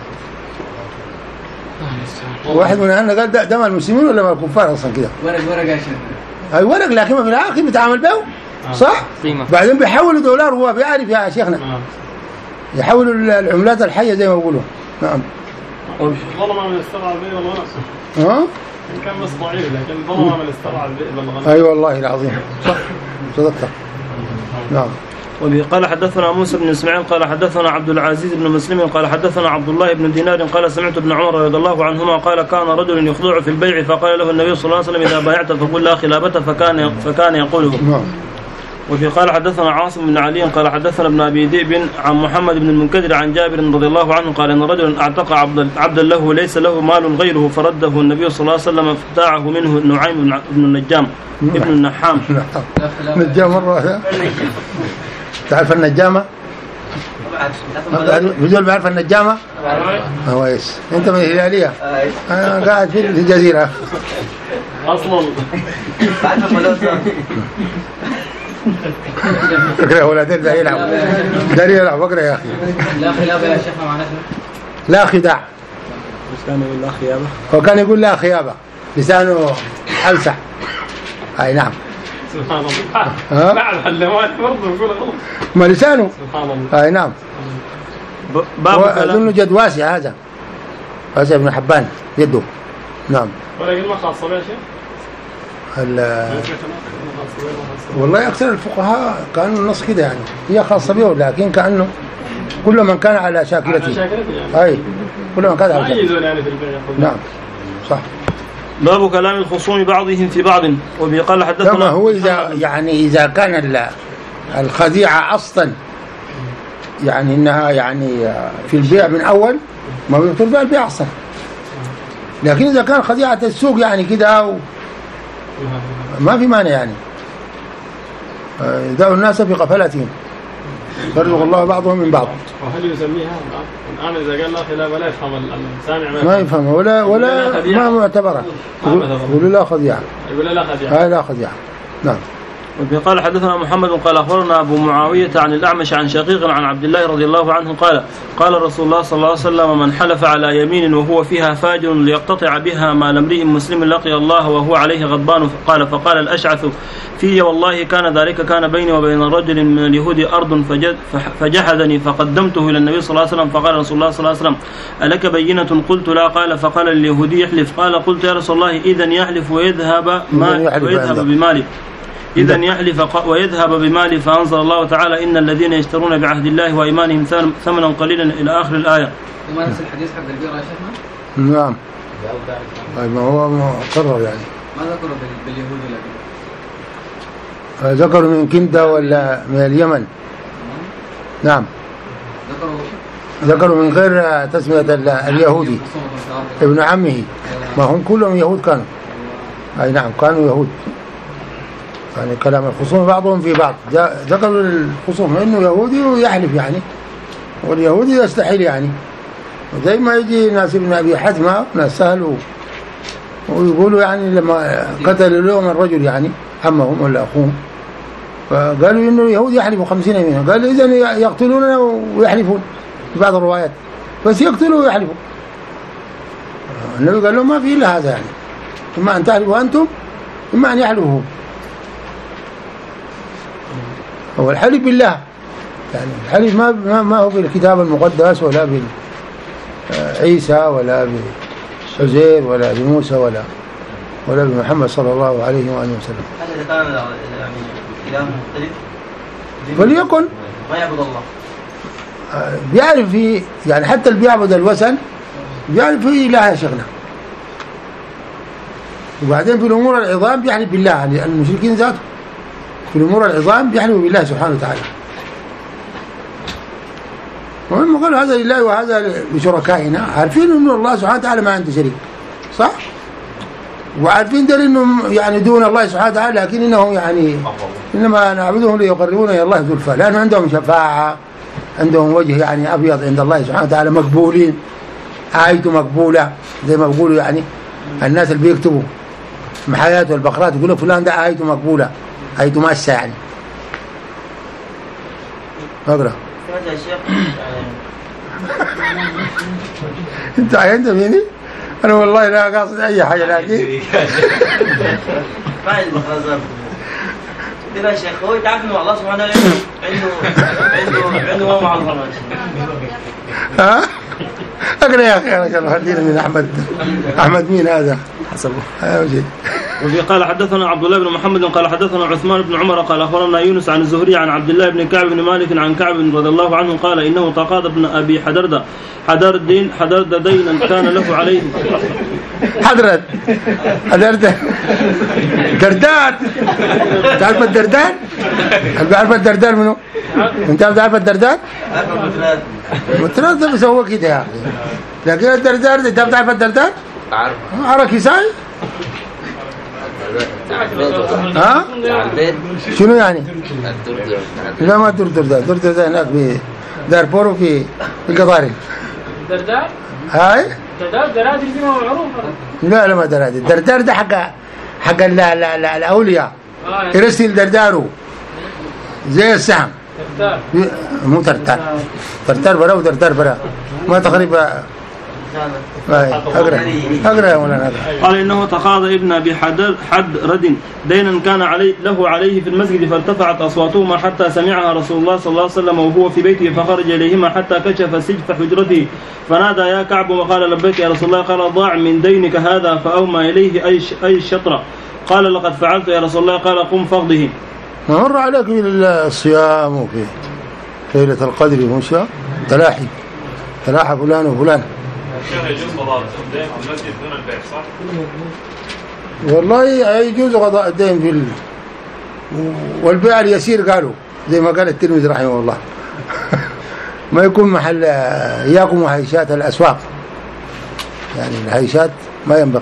واحد من أهلنا قال ده دم المسلمين ولا ما الكفار أصلا كده؟ ورق ورق يا شيخ. أي ورق، لكن في الآخر بيتعامل به صح؟ بعدين بيحولوا دولار، هو بيعرف يا شيخنا يحولوا العملات الحية زي ما بيقولوا. نعم. والله ما من استرعى البيع والغنم. ها؟ إن كان بس ضعيف لكن والله ما من استرعى البيع والغنم. أي والله العظيم صح صدقت. نعم. وبه قال حدثنا موسى بن اسماعيل قال حدثنا عبد العزيز بن مسلم قال حدثنا عبد الله بن دينار قال سمعت ابن عمر رضي الله عنهما قال كان رجل يخضع في البيع فقال له النبي صلى الله عليه وسلم إذا بايعت فقل لا خلابته، فكان فكان يقوله. نعم. وفي قال حدثنا عاصم بن علي قال حدثنا ابن أبي ذئب عن محمد بن المنكدر عن جابر رضي الله عنه قال إن رجلا اعتق عبدا له ليس له مال غيره فرده النبي صلى الله عليه وسلم فابتاعه منه نعيم بن النجام ابن النحام. نجام مرة تعرف النجامة؟ بيقول بعرف النجامة؟ كويس. أنت من الهلالية؟ أنا قاعد في الجزيرة أصلاً. اقرأ يا ولدين ده يلعب ده يلعب اقرأ يا أخي. لا خلابة يا شيخنا معناته لا خداع. كان يقول لا خيابة. وكان يقول لا خيابة، لسانه ألسع. أي نعم. سبحان الله. نعم علمات برضه يقول غلط. ما لسانه. سبحان الله. أي نعم. باب أظن جد واسع هذا. واسع ابن حبان يده. نعم. ولا كلمة خاصة يا شيخ. والله أكثر الفقهاء كانوا النص كده يعني هي خاصة بهم، لكن كأنه كل من كان على شاكلته يعني. أي كل من كان على شاكلته يعني في البيع. نعم صح. باب كلام الخصوم بعضهم في بعض. وبيقال حدثنا كما هو إذا يعني إذا كان الخديعة أصلا يعني إنها يعني في البيع من أول ما بيبطل بها البيع أصلا، لكن إذا كان خديعة السوق يعني كده أو ما في مانع يعني دعوا الناس في قفلتهم فرق الله بعضهم من بعض. وهل يسميها الآن إذا قال لا خلاف ولا يفهم السامع ما يفهم ولا ولا ما معتبرة يقول لا خديعة يقول لا خديعة هاي لا خديعة. نعم. قال حدثنا محمد قال أخبرنا أبو معاوية عن الأعمش عن شقيق عن عبد الله رضي الله عنه قال قال رسول الله صلى الله عليه وسلم من حلف على يمين وهو فيها فاجر ليقتطع بها مال امرئ مسلم لقي الله وهو عليه غضبان قال فقال الأشعث في والله كان ذلك كان بيني وبين رجل من اليهود أرض فجحدني فقدمته إلى النبي صلى الله عليه وسلم فقال رسول الله صلى الله عليه وسلم ألك بينة قلت لا قال فقال اليهودي يحلف قال قلت يا رسول الله إذن يحلف ويذهب ما ويذهب بمالي إذن يحلف ويذهب بمالي فأنزل الله تعالى إن الذين يشترون بعهد الله وإيمانهم ثمنا قليلا إلى آخر الآية. وما نفس الحديث حق البيرة يا شيخنا؟ نعم. ما هو مقرر يعني. ما ذكروا باليهود ولا ذكروا من كندا ولا من اليمن؟ نعم. ذكروا ذكروا من غير تسمية اليهودي ابن عمه، ما هم كلهم يهود كانوا. أي نعم كانوا يهود. يعني كلام الخصوم بعضهم في بعض ذكروا الخصوم انه يهودي ويحلف يعني واليهودي يستحيل يعني، وزي ما يجي ناس ابن ابي حتمه ناس سهلوا ويقولوا يعني لما قتلوا لهم الرجل يعني عمهم ولا اخوهم فقالوا انه اليهود يحلفوا خمسين يمينا، قال اذا يقتلوننا ويحلفون في بعض الروايات بس يقتلوا ويحلفوا. النبي قال لهم ما في الا هذا يعني، اما ان تحلفوا انتم اما ان يحلفوا هم. هو الحلف بالله يعني الحلف ما ما هو بالكتاب المقدس ولا بعيسى ولا بعزير ولا بموسى ولا ولا بمحمد صلى الله عليه وآله وسلم. هل إذا كان يعني إله مختلف فليكن ما يعبد الله بيعرف في يعني حتى اللي بيعبد الوثن بيعرف في إله يا شيخنا، وبعدين في الأمور العظام بيحلف بالله يعني المشركين ذاته في الأمور العظام بيحلفوا بالله سبحانه وتعالى، وهم قالوا هذا لله وهذا لشركائنا، عارفين إنه الله سبحانه وتعالى ما عنده شريك صح؟ وعارفين دل إنهم يعني دون الله سبحانه وتعالى، لكن إنهم يعني إنما نعبدهم ليقربونا إلى الله زلفى، لأنه عندهم شفاعة عندهم وجه يعني أبيض عند الله سبحانه وتعالى، مقبولين آيته مقبولة زي ما بيقولوا يعني الناس اللي بيكتبوا محايات والبقرات يقولوا فلان ده آيته مقبولة آيته ماشية يعني. اقرأ هذا يا شيخ انت عينت فيني انا والله لا قاصد اي حاجه لكن ما المخرزات كده يا شيخ هو تعرف انه الله سبحانه وتعالى عنده عنده عنده هو معظم ها اقرا يا اخي يا رجل خلينا من احمد احمد مين هذا حسبه ايوه جي. وفي قال حدثنا عبد الله بن محمد قال حدثنا عثمان بن عمر قال اخبرنا يونس عن الزهري عن عبد الله بن كعب بن مالك عن كعب رضي الله عنه قال انه تقاضى ابن ابي حدرد حدر الدين حدر دينا كان له عليه حضرت حضرت دردار تعرف الدردار؟ تعرف الدردار منو؟ انت تعرف الدردار؟ متراد ده بيسووا كده يا اخي، لكن الدردار ده انت بتعرف الدردار؟ عارف عركي ساي؟ ها؟ شنو يعني؟ لا ما دردر ده دردر ده هناك في دارفور وفي القضاري. دردار؟ هاي؟ دردار درادر دي معروفة. لا لا ما درادر، الدردار ده حق حق لا لا لا الأولياء يرسل درداره زي السهم. دردار مو ترتار ترتار برا ودردار برا ما تقريبا. اقرا اقرا يا مولانا. قال انه تقاضى ابن ابي حدر حد رد دينا كان عليه له عليه في المسجد فارتفعت اصواتهما حتى سمعها رسول الله صلى الله عليه وسلم وهو في بيته فخرج اليهما حتى كشف سجف حجرته فنادى يا كعب وقال لبيك يا رسول الله قال ضاع من دينك هذا فاومى اليه اي اي الشطر قال لقد فعلت يا رسول الله. قال قم فاقضه. مر عليك في الصيام وفي ليلة القدر مش تلاحي تلاحى فلان وفلان. الشيخ يجوز قضاء الدين في المسجد دون البيع صح؟ والله يجوز قضاء الدين في ال... والبيع اليسير قالوا زي ما قال الترمذي رحمه الله ما يكون محل إياكم وهيشات الأسواق، يعني الهيشات ما ينبغي.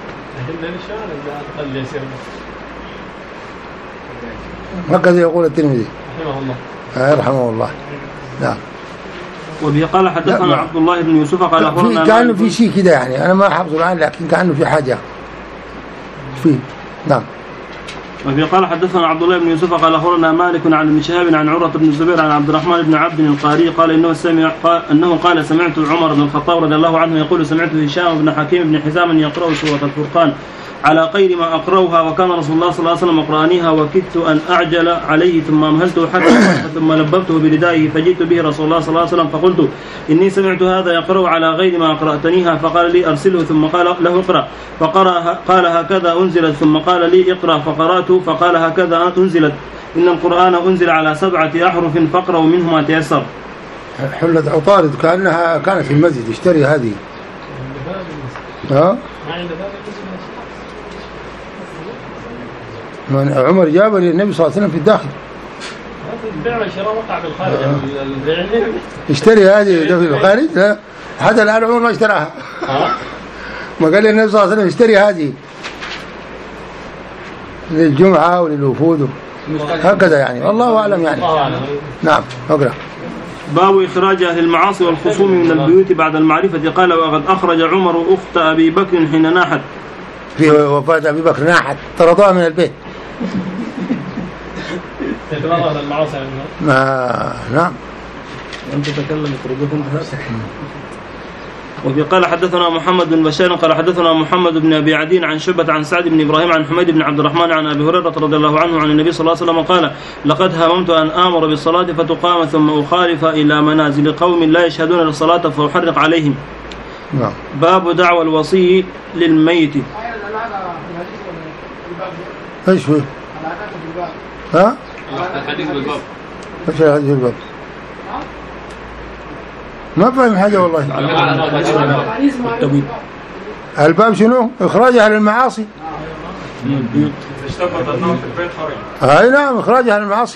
هكذا يقول الترمذي رحمه الله. آه رحمه الله. نعم. وبه قال حدثنا عبد الله بن يوسف قال أخبرنا كانوا في شيء كده يعني أنا ما حافظه الآن لكن كانوا في حاجة فيه. نعم. وفي قال حدثنا عبد الله بن يوسف قال أخبرنا مالك عن ابن شهاب عن عروة بن الزبير عن عبد الرحمن بن عبد القاري قال إنه سمع قال أنه قال سمعت عمر بن الخطاب رضي الله عنه يقول سمعت هشام بن حكيم بن حزام يقرأ سورة الفرقان على غير ما أقرأها وكان رسول الله صلى الله عليه وسلم أقرأنيها وكدت أن أعجل عليه ثم أمهلته حتى ثم لببته بردائه فجئت به رسول الله صلى الله عليه وسلم فقلت إني سمعت هذا يقرأ على غير ما أقرأتنيها فقال لي أرسله ثم قال له اقرأ فقرأ قال هكذا أنزلت ثم قال لي اقرأ فقرأت فقال هكذا أنزلت إن القرآن أنزل على سبعة أحرف فاقرأوا منه ما تيسر. حلت عطارد كأنها كانت في المسجد اشتري هذه. ها؟ من عمر جاب للنبي صلى الله عليه وسلم في الداخل. البيع والشراء وقع بالخارج. اشتري هذه في الخارج؟ لا حتى الآن عمر ما اشتراها. ما قال للنبي صلى الله عليه وسلم اشتري هذه للجمعة وللوفود هكذا يعني والله أعلم يعني. نعم اقرأ. باب إخراج أهل المعاصي والخصوم من البيوت بعد المعرفة. قال وقد أخرج عمر أخت أبي بكر حين ناحت في وفاة أبي بكر ناحت طردوها من البيت. يتمرغ المعاصي ما نعم. أنت تتكلم يطردوهم ثلاثة. وفي قال حدثنا محمد بن بشار قال حدثنا محمد بن أبي عدين عن شعبة عن سعد بن إبراهيم عن حميد بن عبد الرحمن عن أبي هريرة رضي الله عنه عن النبي صلى الله عليه وسلم قال لقد هممت أن آمر بالصلاة فتقام ثم أخالف إلى منازل قوم لا يشهدون للصلاة فأحرق عليهم. نعم. باب دعوى الوصي للميت. ايش هو؟ ها؟ الحديث بالباب. ايش الحديث بالباب؟ ما فهم حاجة والله. الباب شنو؟ إخراج أهل المعاصي. اشتبط النوم في البيت حرام. أي نعم إخراج أهل المعاصي.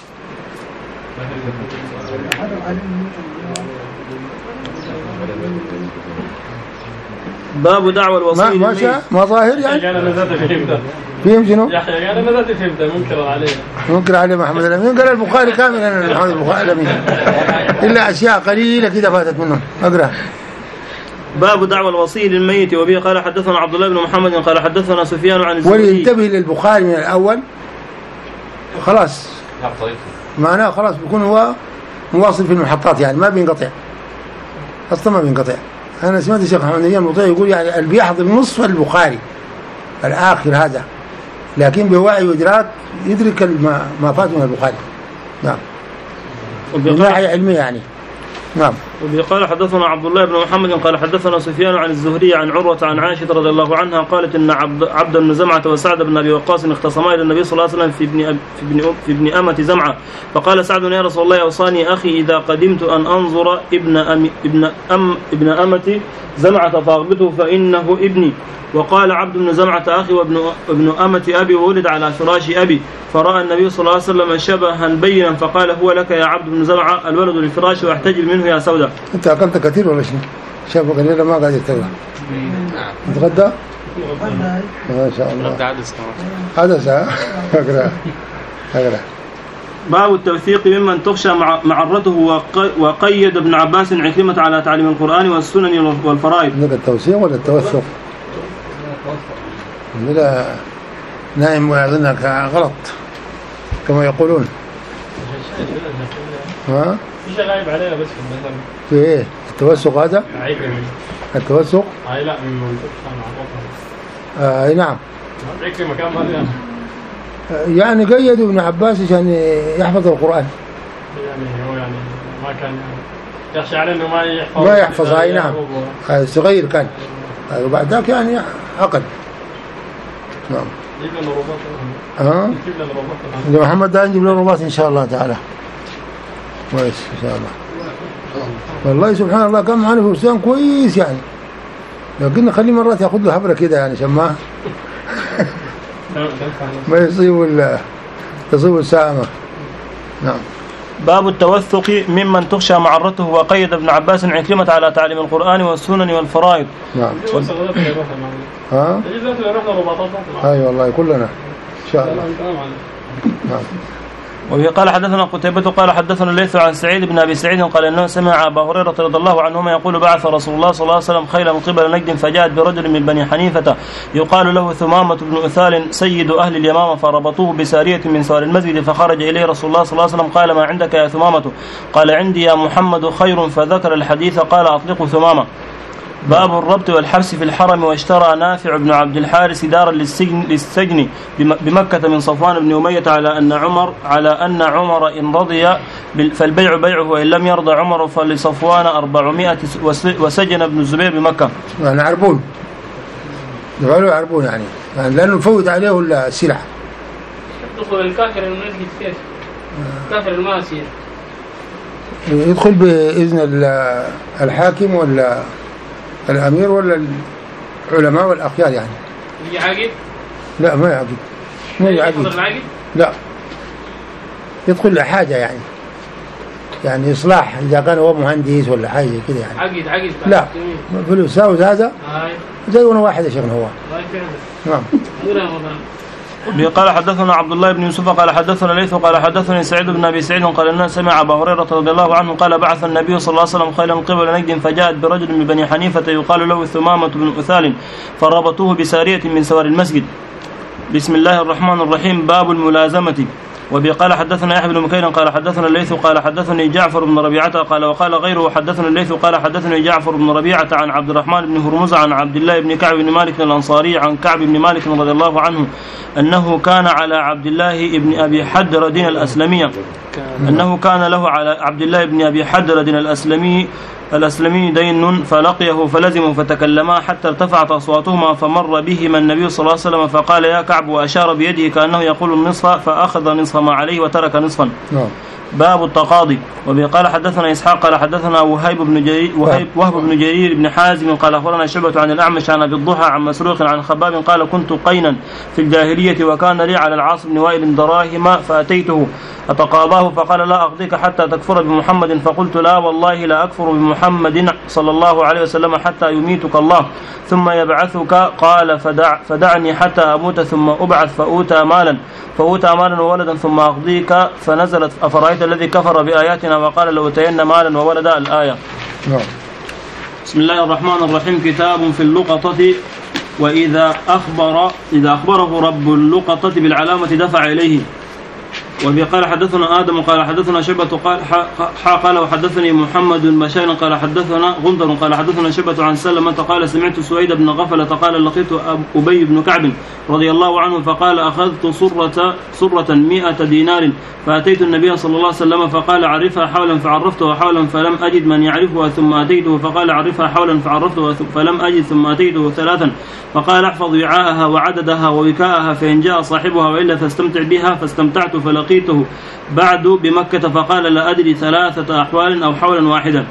باب دعوى الوصي ما ما شاء ما ظاهر يعني. أنا نزلت فهمت. فيهم شنو؟ يحيى أنا نزلت فهمت منكر عليه. منكر عليه محمد الأمين قال البخاري كاملا محمد البخاري الأمين إلا أشياء قليلة كده فاتت منه. أقرأ. باب دعوى الوصي للميت. وبه قال حدثنا عبد الله بن محمد قال حدثنا سفيان عن الزهري. ولينتبه للبخاري من الأول خلاص معناه خلاص بيكون هو مواصل في المحطات يعني ما بينقطع أصلا ما بينقطع. أنا سمعت الشيخ محمد نجيب المطيع يقول يعني اللي بيحضر نصف البخاري الآخر هذا لكن بوعي وإدراك يدرك ما, ما فات من البخاري. نعم. من ناحية علمية يعني. نعم. وقال حدثنا عبد الله بن محمد قال حدثنا سفيان عن الزهري عن عروة عن عائشة رضي الله عنها قالت إن عبد, عبد بن زمعة وسعد بن أبي وقاص اختصما إلى النبي صلى الله عليه وسلم في ابن, في ابن, في ابن أمة زمعة فقال سعد يا رسول الله أوصاني أخي إذا قدمت أن أنظر ابن أم ابن أم ابن أمة زمعة فأغبطه فإنه ابني. وقال عبد بن زمعة أخي وابن ابن أمة أبي وولد على فراش أبي فرأى النبي صلى الله عليه وسلم شبها بينا فقال هو لك يا عبد بن زمعة الولد للفراش واحتجب منه يا سودة. أنت أكلت كثير ولا شنو؟ شافك الليلة ما قاعد يتغدى. تغدى؟ ما شاء الله. عدس ها؟ أقرأ أقرأ. باب التوثيق ممن تخشى معرته وقيد ابن عباس عكرمة على تعليم القرآن والسنن والفرائض. عندك التوثيق ولا التوثق؟ لا نائم ويظنك غلط كما يقولون. ها؟ في شيء غايب علينا بس في المثل. في ايه؟ التوثق هذا؟ عكرمة. التوثق؟ اي لا من منطق كان آه اي نعم. عكرمة كان مالي. يعني قيدوا ابن عباس عشان يحفظ القرآن. يعني هو يعني ما كان يخشى عليه انه ما يحفظ. ما يحفظ اي نعم. صغير كان. وبعد ذاك يعني عقل. نعم. ها محمد ده نجيب له رباط ان شاء الله تعالى كويس ان شاء الله. والله سبحان الله كان معنا فرسان كويس يعني، لو قلنا خليه مرات ياخذ له حبره كده يعني عشان ما ما يصيب تصيب السامه. نعم. باب التوثق ممن تخشى معرته. وقيد ابن عباس عكرمة على تعليم القرآن والسنن والفرائض. نعم. ها؟ اي والله كلنا ان شاء الله. نعم. وفي قال حدثنا قتيبة قال حدثنا الليث عن سعيد بن أبي سعيد قال إنه سمع أبا هريرة رضي الله عنهما يقول بعث رسول الله صلى الله عليه وسلم خيلا من قبل نجد فجاءت برجل من بني حنيفة يقال له ثمامة بن أثال سيد أهل اليمامة فربطوه بسارية من سوار المسجد فخرج إليه رسول الله صلى الله عليه وسلم قال ما عندك يا ثمامة؟ قال عندي يا محمد خير فذكر الحديث قال أطلقوا ثمامة. باب الربط والحبس في الحرم. واشترى نافع بن عبد الحارث دارا للسجن, للسجن بمكة من صفوان بن أمية على أن عمر على أن عمر إن رضي فالبيع بيعه وإن لم يرضى عمر فلصفوان أربعمائة وسجن ابن الزبير بمكة. يعني عربون دفعوا عربون يعني. يعني لأنه فوت عليه السلع. يدخل الكافر المسجد كيف؟ الكافر الماسي يدخل بإذن الحاكم ولا الأمير ولا العلماء والأخيار يعني. يعاقد؟ لا ما يعاقد. ما يعاقد. لا يدخل لحاجة يعني يعني إصلاح إذا كان هو مهندس ولا حاجة كده يعني. عقد عقد. لا فلوس هذا زي وانا واحد يا شيخنا هو. نعم. قال حدثنا عبد الله بن يوسف قال حدثنا ليث قال حدثني سعيد بن ابي سعيد قال انه سمع ابا هريره رضي الله عنه قال بعث النبي صلى الله عليه وسلم خيلا من قبل نجد فجاءت برجل من بني حنيفه يقال له ثمامه بن اثال فربطوه بساريه من سوار المسجد. بسم الله الرحمن الرحيم. باب الملازمه. وبي قال حدثنا يحيى بن بكير قال حدثنا الليث قال حدثني جعفر بن ربيعة قال وقال غيره حدثنا الليث قال حدثني جعفر بن ربيعة عن عبد الرحمن بن هرمز عن عبد الله بن كعب بن مالك الأنصاري عن كعب بن مالك رضي الله عنه أنه كان على عبد الله بن أبي حدرد الأسلمي أنه كان له على عبد الله بن أبي حدرد الأسلمي الأسلمي دين فلقيه فلزمه فتكلما حتى ارتفعت أصواتهما فمر بهما النبي صلى الله عليه وسلم فقال يا كعب وأشار بيده كأنه يقول النصف فأخذ نصف ما عليه وترك نصفا. باب التقاضي. وبه قال حدثنا إسحاق قال حدثنا وهيب بن جرير وهيب وهب بن جرير بن حازم قال أخبرنا شعبة عن الأعمش عن أبي الضحى عن مسروق عن خباب قال كنت قينا في الجاهلية وكان لي على العاص بن وائل دراهم فأتيته أتقاضاه فقال لا أقضيك حتى تكفر بمحمد فقلت لا والله لا أكفر بمحمد صلى الله عليه وسلم حتى يميتك الله ثم يبعثك قال فدع فدعني حتى أموت ثم أبعث فأوتى مالا فأوتى مالا وولدا ثم أقضيك فنزلت أفرأيت الذي كفر بآياتنا وقال لأوتين مالا وولدا الآية. بسم الله الرحمن الرحيم. كتاب في اللقطة. وإذا أخبر إذا أخبره رب اللقطة بالعلامة دفع إليه. وبه قال حدثنا آدم قال حدثنا شعبة قال حا قال وحدثني محمد بن بشير قال حدثنا غندر قال حدثنا شعبة عن سلمة قال سمعت سويد بن غفلة قال لقيت أبي بن كعب رضي الله عنه فقال أخذت صرة صرة مئة دينار فأتيت النبي صلى الله عليه وسلم فقال عرفها حولا فعرفته حولا فلم أجد من يعرفها ثم أتيته فقال عرفها حولا فعرفته فلم أجد ثم أتيته ثلاثا فقال احفظ وعاءها وعددها ووكاءها فإن جاء صاحبها وإلا فاستمتع بها فاستمتعت فلقيته بعد بمكة فقال لا أدري ثلاثة أحوال أو حولا واحدا.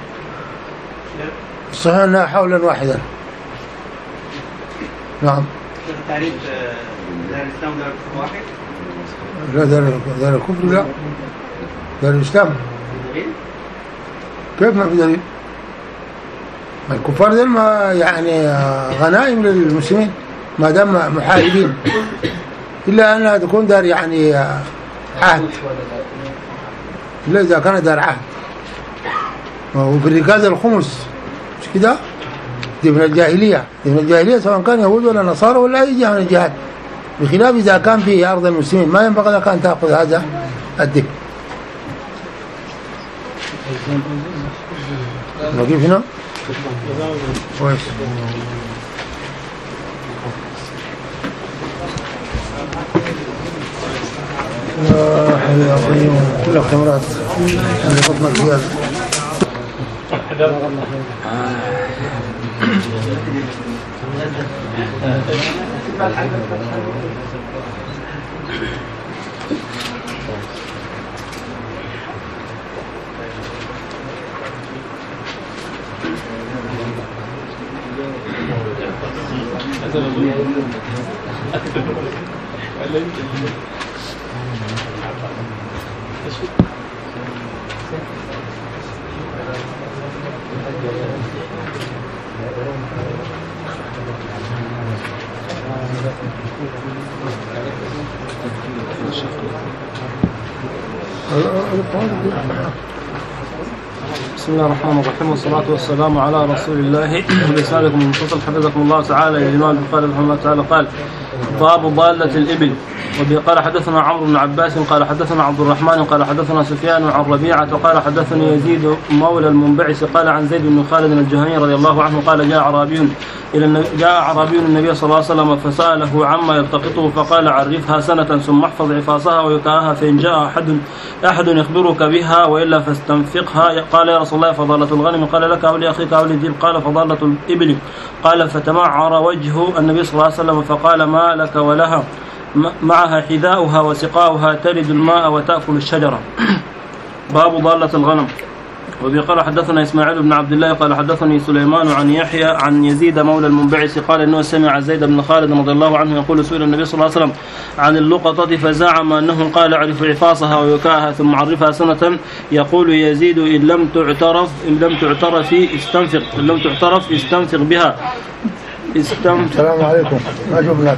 صحيح حولا واحدا. نعم. تعريف دار الإسلام دار الكفر واحد؟ لا دار دار الكفر لا دار الإسلام. كيف ما في دليل؟ الكفار دول ما يعني غنائم للمسلمين ما دام محاربين إلا أنها تكون دار يعني عهد. إلا إذا كانت دار عهد. وفي الركاز الخمس مش كده؟ دي من الجاهلية دي من الجاهلية سواء كان يهود ولا نصارى ولا أي جهة من الجهات بخلاف إذا كان في أرض المسلمين ما ينبغي لك أن تأخذ هذا الدب. نجيب هنا كويس. يا حي يا قيوم كل الخمرات اللي بطنك زيادة. بسم الله الرحمن الرحيم والصلاة والسلام على رسول الله وبإسنادكم المتصل حفظكم الله تعالى. الإمام البخاري رحمه الله تعالى قال: باب ضالة الإبل. وبه قال حدثنا عمرو بن عباس قال حدثنا عبد الرحمن قال حدثنا سفيان عن ربيعة قال حدثني يزيد مولى المنبعث قال عن زيد بن خالد الجهني رضي الله عنه قال: جاء أعرابي إلى جاء أعرابي النبي صلى الله عليه وسلم فسأله عما يلتقطه فقال: عرفها سنة ثم احفظ عفاصها ويكاها فإن جاء أحد أحد يخبرك بها وإلا فاستنفقها. قال: يا رسول الله فضالة الغنم. قال: لك أو لأخيك أو للذئب. قال: فضالة الإبل. قال: فتمعر وجه النبي صلى الله عليه وسلم فقال: ما لك ولها؟ معها حذاؤها وسقاؤها تلد الماء وتأكل الشجرة. باب ضالة الغنم. وبه قال حدثنا إسماعيل بن عبد الله قال حدثني سليمان عن يحيى عن يزيد مولى المنبعث قال إنه سمع زيد بن خالد رضي الله عنه يقول: سئل النبي صلى الله عليه وسلم عن اللقطة فزعم أنه قال: اعرف عفاصها ويكاها ثم عرفها سنة. يقول يزيد: إن لم تعترف إن لم تعترف استنفق إن لم تعترف استنفق بها. استنفق. السلام عليكم. ما شفناك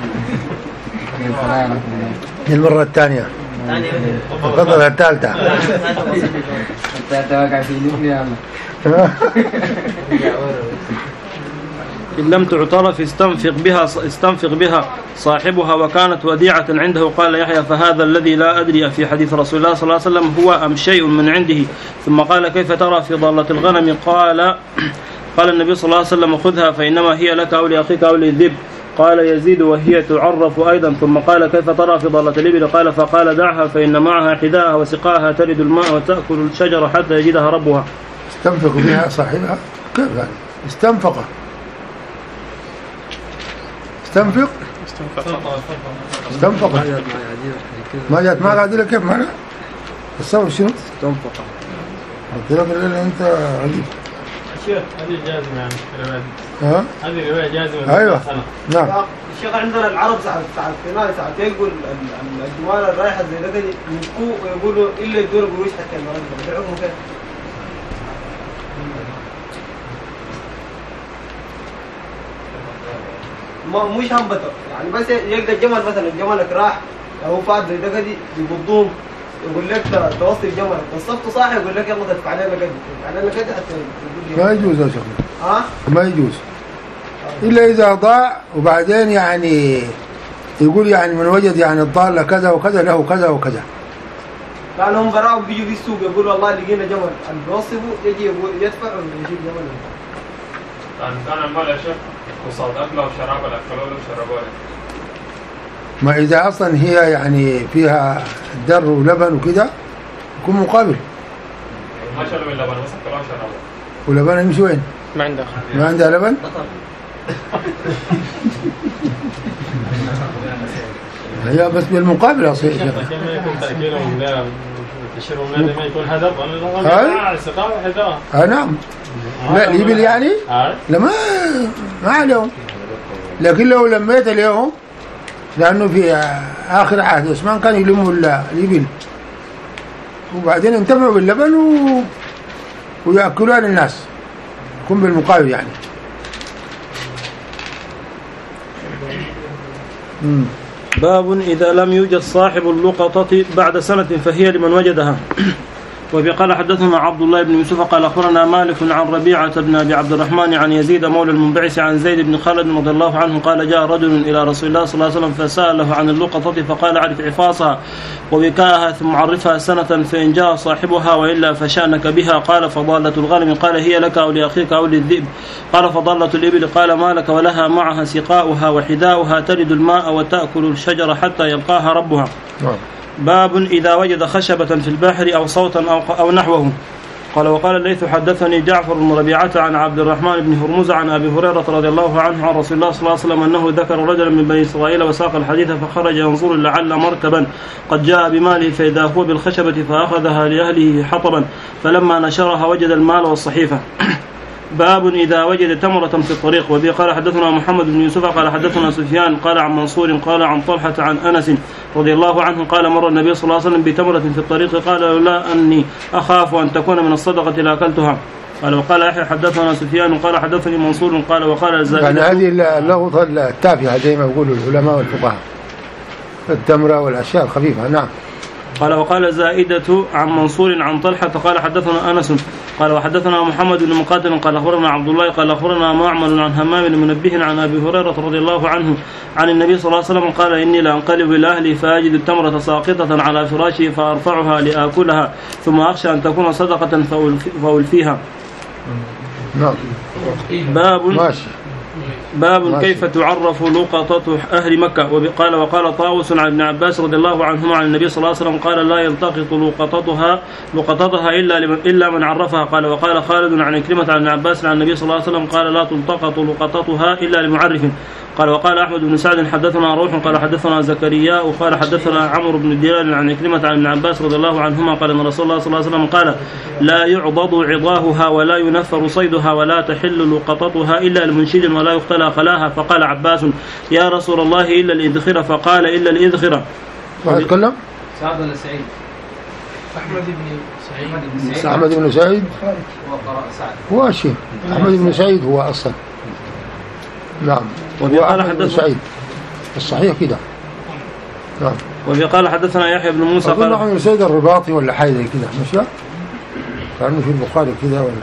المرة الثانية الفضلة الثالثة. إن لم تعترف استنفق بها استنفق بها صاحبها وكانت وديعة عنده. قال يحيى: فهذا الذي لا أدري في حديث رسول الله صلى الله عليه وسلم هو أم شيء من عنده. ثم قال: كيف ترى في ضالة الغنم؟ قال قال النبي صلى الله عليه وسلم: خذها فإنما هي لك أو لأخيك أو للذئب. قال يزيد: وهي تعرف أيضا. ثم قال: كيف ترى في ضالة الإبل؟ قال: فقال: دعها فإن معها حذاءها وسقاها تلد الماء وتأكل الشجرة حتى يجدها ربها. استنفق بها صاحبها. كيف يعني؟ استنفق استنفق استنفق ما جاءت ما قاعد لك كيف معنى الصوت شنو؟ استنفق. قلت لك اللي انت عجيب. هذه جازمة يعني رواية. ها؟ هذه رواية جازمة. ايوه نعم. الشيخ عندنا العرب ساعات ساعات كمان ساعات يقول الجمال الرايحة زي ده كده ينقوا ويقولوا إلا يدور قروش حتى المرضى بيعرفوا كده. ما مش هنبته يعني بس يلقى الجمل مثلا جملك راح هو فات زي ده كده يقضوه يقول لك توصي الجمل وصفته صح يقول لك يلا تدفع لنا كده تدفع لنا كده حتى ما يجوز يا شيخ. ها؟ ما يجوز إلا إذا ضاع وبعدين يعني يقول يعني من وجد يعني الضالة كذا وكذا له كذا وكذا. لأنهم براهم بيجوا في السوق يقولوا والله لقينا جمل البوصبوا يجي يدفع ويجيب جمل. يعني كان المال يا شيخ وصاد أكله وشراب الأكلوا له وشربوا له. ما إذا أصلا هي يعني فيها در ولبن وكذا يكون مقابل. ما شربوا اللبن بس أكلوا وشربوا. ولبن يمشي وين؟ ما عنده. ما عنده لبن؟ هي بس بالمقابل يا شيخ. ما يكون تأكيلهم لا تشربوا من ما يكون هدف أنا سقاء حذاء. آه نعم. لا الإبل يعني؟ لا ما ما عليهم. لكن لو لميت اليوم لأنه في آخر عهد عثمان كانوا يلموا الإبل وبعدين انتفعوا باللبن و... ويأكلوها للناس يكون بالمقابل يعني. مم. باب إذا لم يوجد صاحب اللقطة بعد سنة فهي لمن وجدها. وقال حدثنا عبد الله بن يوسف قال أخبرنا مالك عن ربيعة بن أبي عبد الرحمن عن يزيد مولى المنبعث عن زيد بن خالد رضي الله عنه قال: جاء رجل إلى رسول الله صلى الله عليه وسلم فسأله عن اللقطة فقال: اعرف عفاصها ووكاءها ثم عرفها سنة فإن جاء صاحبها وإلا فشأنك بها. قال: فضالة الغنم. قال: هي لك أو لأخيك أو للذئب. قال: فضالة الإبل. قال: ما لك ولها؟ معها سقاؤها وحذاؤها تلد الماء وتأكل الشجرة حتى يلقاها ربها. باب إذا وجد خشبة في البحر أو صوتا أو, أو نحوه. قال وقال الليث حدثني جعفر بن ربيعة عن عبد الرحمن بن هرمز عن أبي هريرة رضي الله عنه عن رسول الله صلى الله عليه وسلم أنه ذكر رجلا من بني إسرائيل وساق الحديث فخرج ينظر لعل مركبا قد جاء بماله فإذا هو بالخشبة فأخذها لأهله حطبا فلما نشرها وجد المال والصحيفة. باب إذا وجد تمرة في الطريق. وبه قال حدثنا محمد بن يوسف قال حدثنا سفيان قال عن منصور قال عن طلحة عن أنس رضي الله عنه قال مر النبي صلى الله عليه وسلم بتمرة في الطريق قال لولا أني أخاف أن تكون من الصدقة لأكلتها. قال وقال يحيى حدثنا سفيان قال حدثني منصور قال وقال الزائدة. يعني هذه اللغة التافهة زي ما يقولوا العلماء والفقهاء، التمرة والأشياء الخفيفة. نعم. قال وقال زائدة عن منصور عن طلحة قال حدثنا أنس قال وحدثنا محمد بن مقاتل قال أخبرنا عبد الله قال أخبرنا معمر عن همام بن منبه عن أبي هريرة رضي الله عنه عن النبي صلى الله عليه وسلم قال إني لأنقلب إلى أهلي فأجد التمرة ساقطة على فراشي فأرفعها لآكلها ثم أخشى أن تكون صدقة فألفيها. نعم. باب ماشي. باب ماشي. كيف تعرف لقطة أهل مكة. وقال وقال طاووس عن ابن عباس رضي الله عنهما عن النبي صلى الله عليه وسلم قال لا يلتقط لقطتها لقطتها إلا إلا من عرفها. قال وقال خالد عن كلمة عن ابن عباس عن النبي صلى الله عليه وسلم قال لا تلتقط لقطتها إلا لمعرف. قال وقال أحمد بن سعد حدثنا روح قال حدثنا زكريا وقال حدثنا عمرو بن دينار عن كلمة عن ابن عباس رضي الله عنهما قال ان رسول الله صلى الله عليه وسلم قال لا يعضد عضاهها ولا ينفر صيدها ولا تحل لقطتها إلا المنشد ولا يختلى خلاها. فقال عباس يا رسول الله إلا الإذخرة فقال إلا الإذخرة. ويتكلم سعد ولا سعيد؟ أحمد بن سعيد. أحمد بن سعيد وقرأ سعد هو شيء. أحمد بن سعيد هو أصلا. نعم. وقال حدثنا سعيد الصحيح كده. نعم. وقال حدثنا يحيى بن موسى قال قال أحمد سعيد الرباطي ولا حاجة كده مش كانوا في البخاري كده ولا.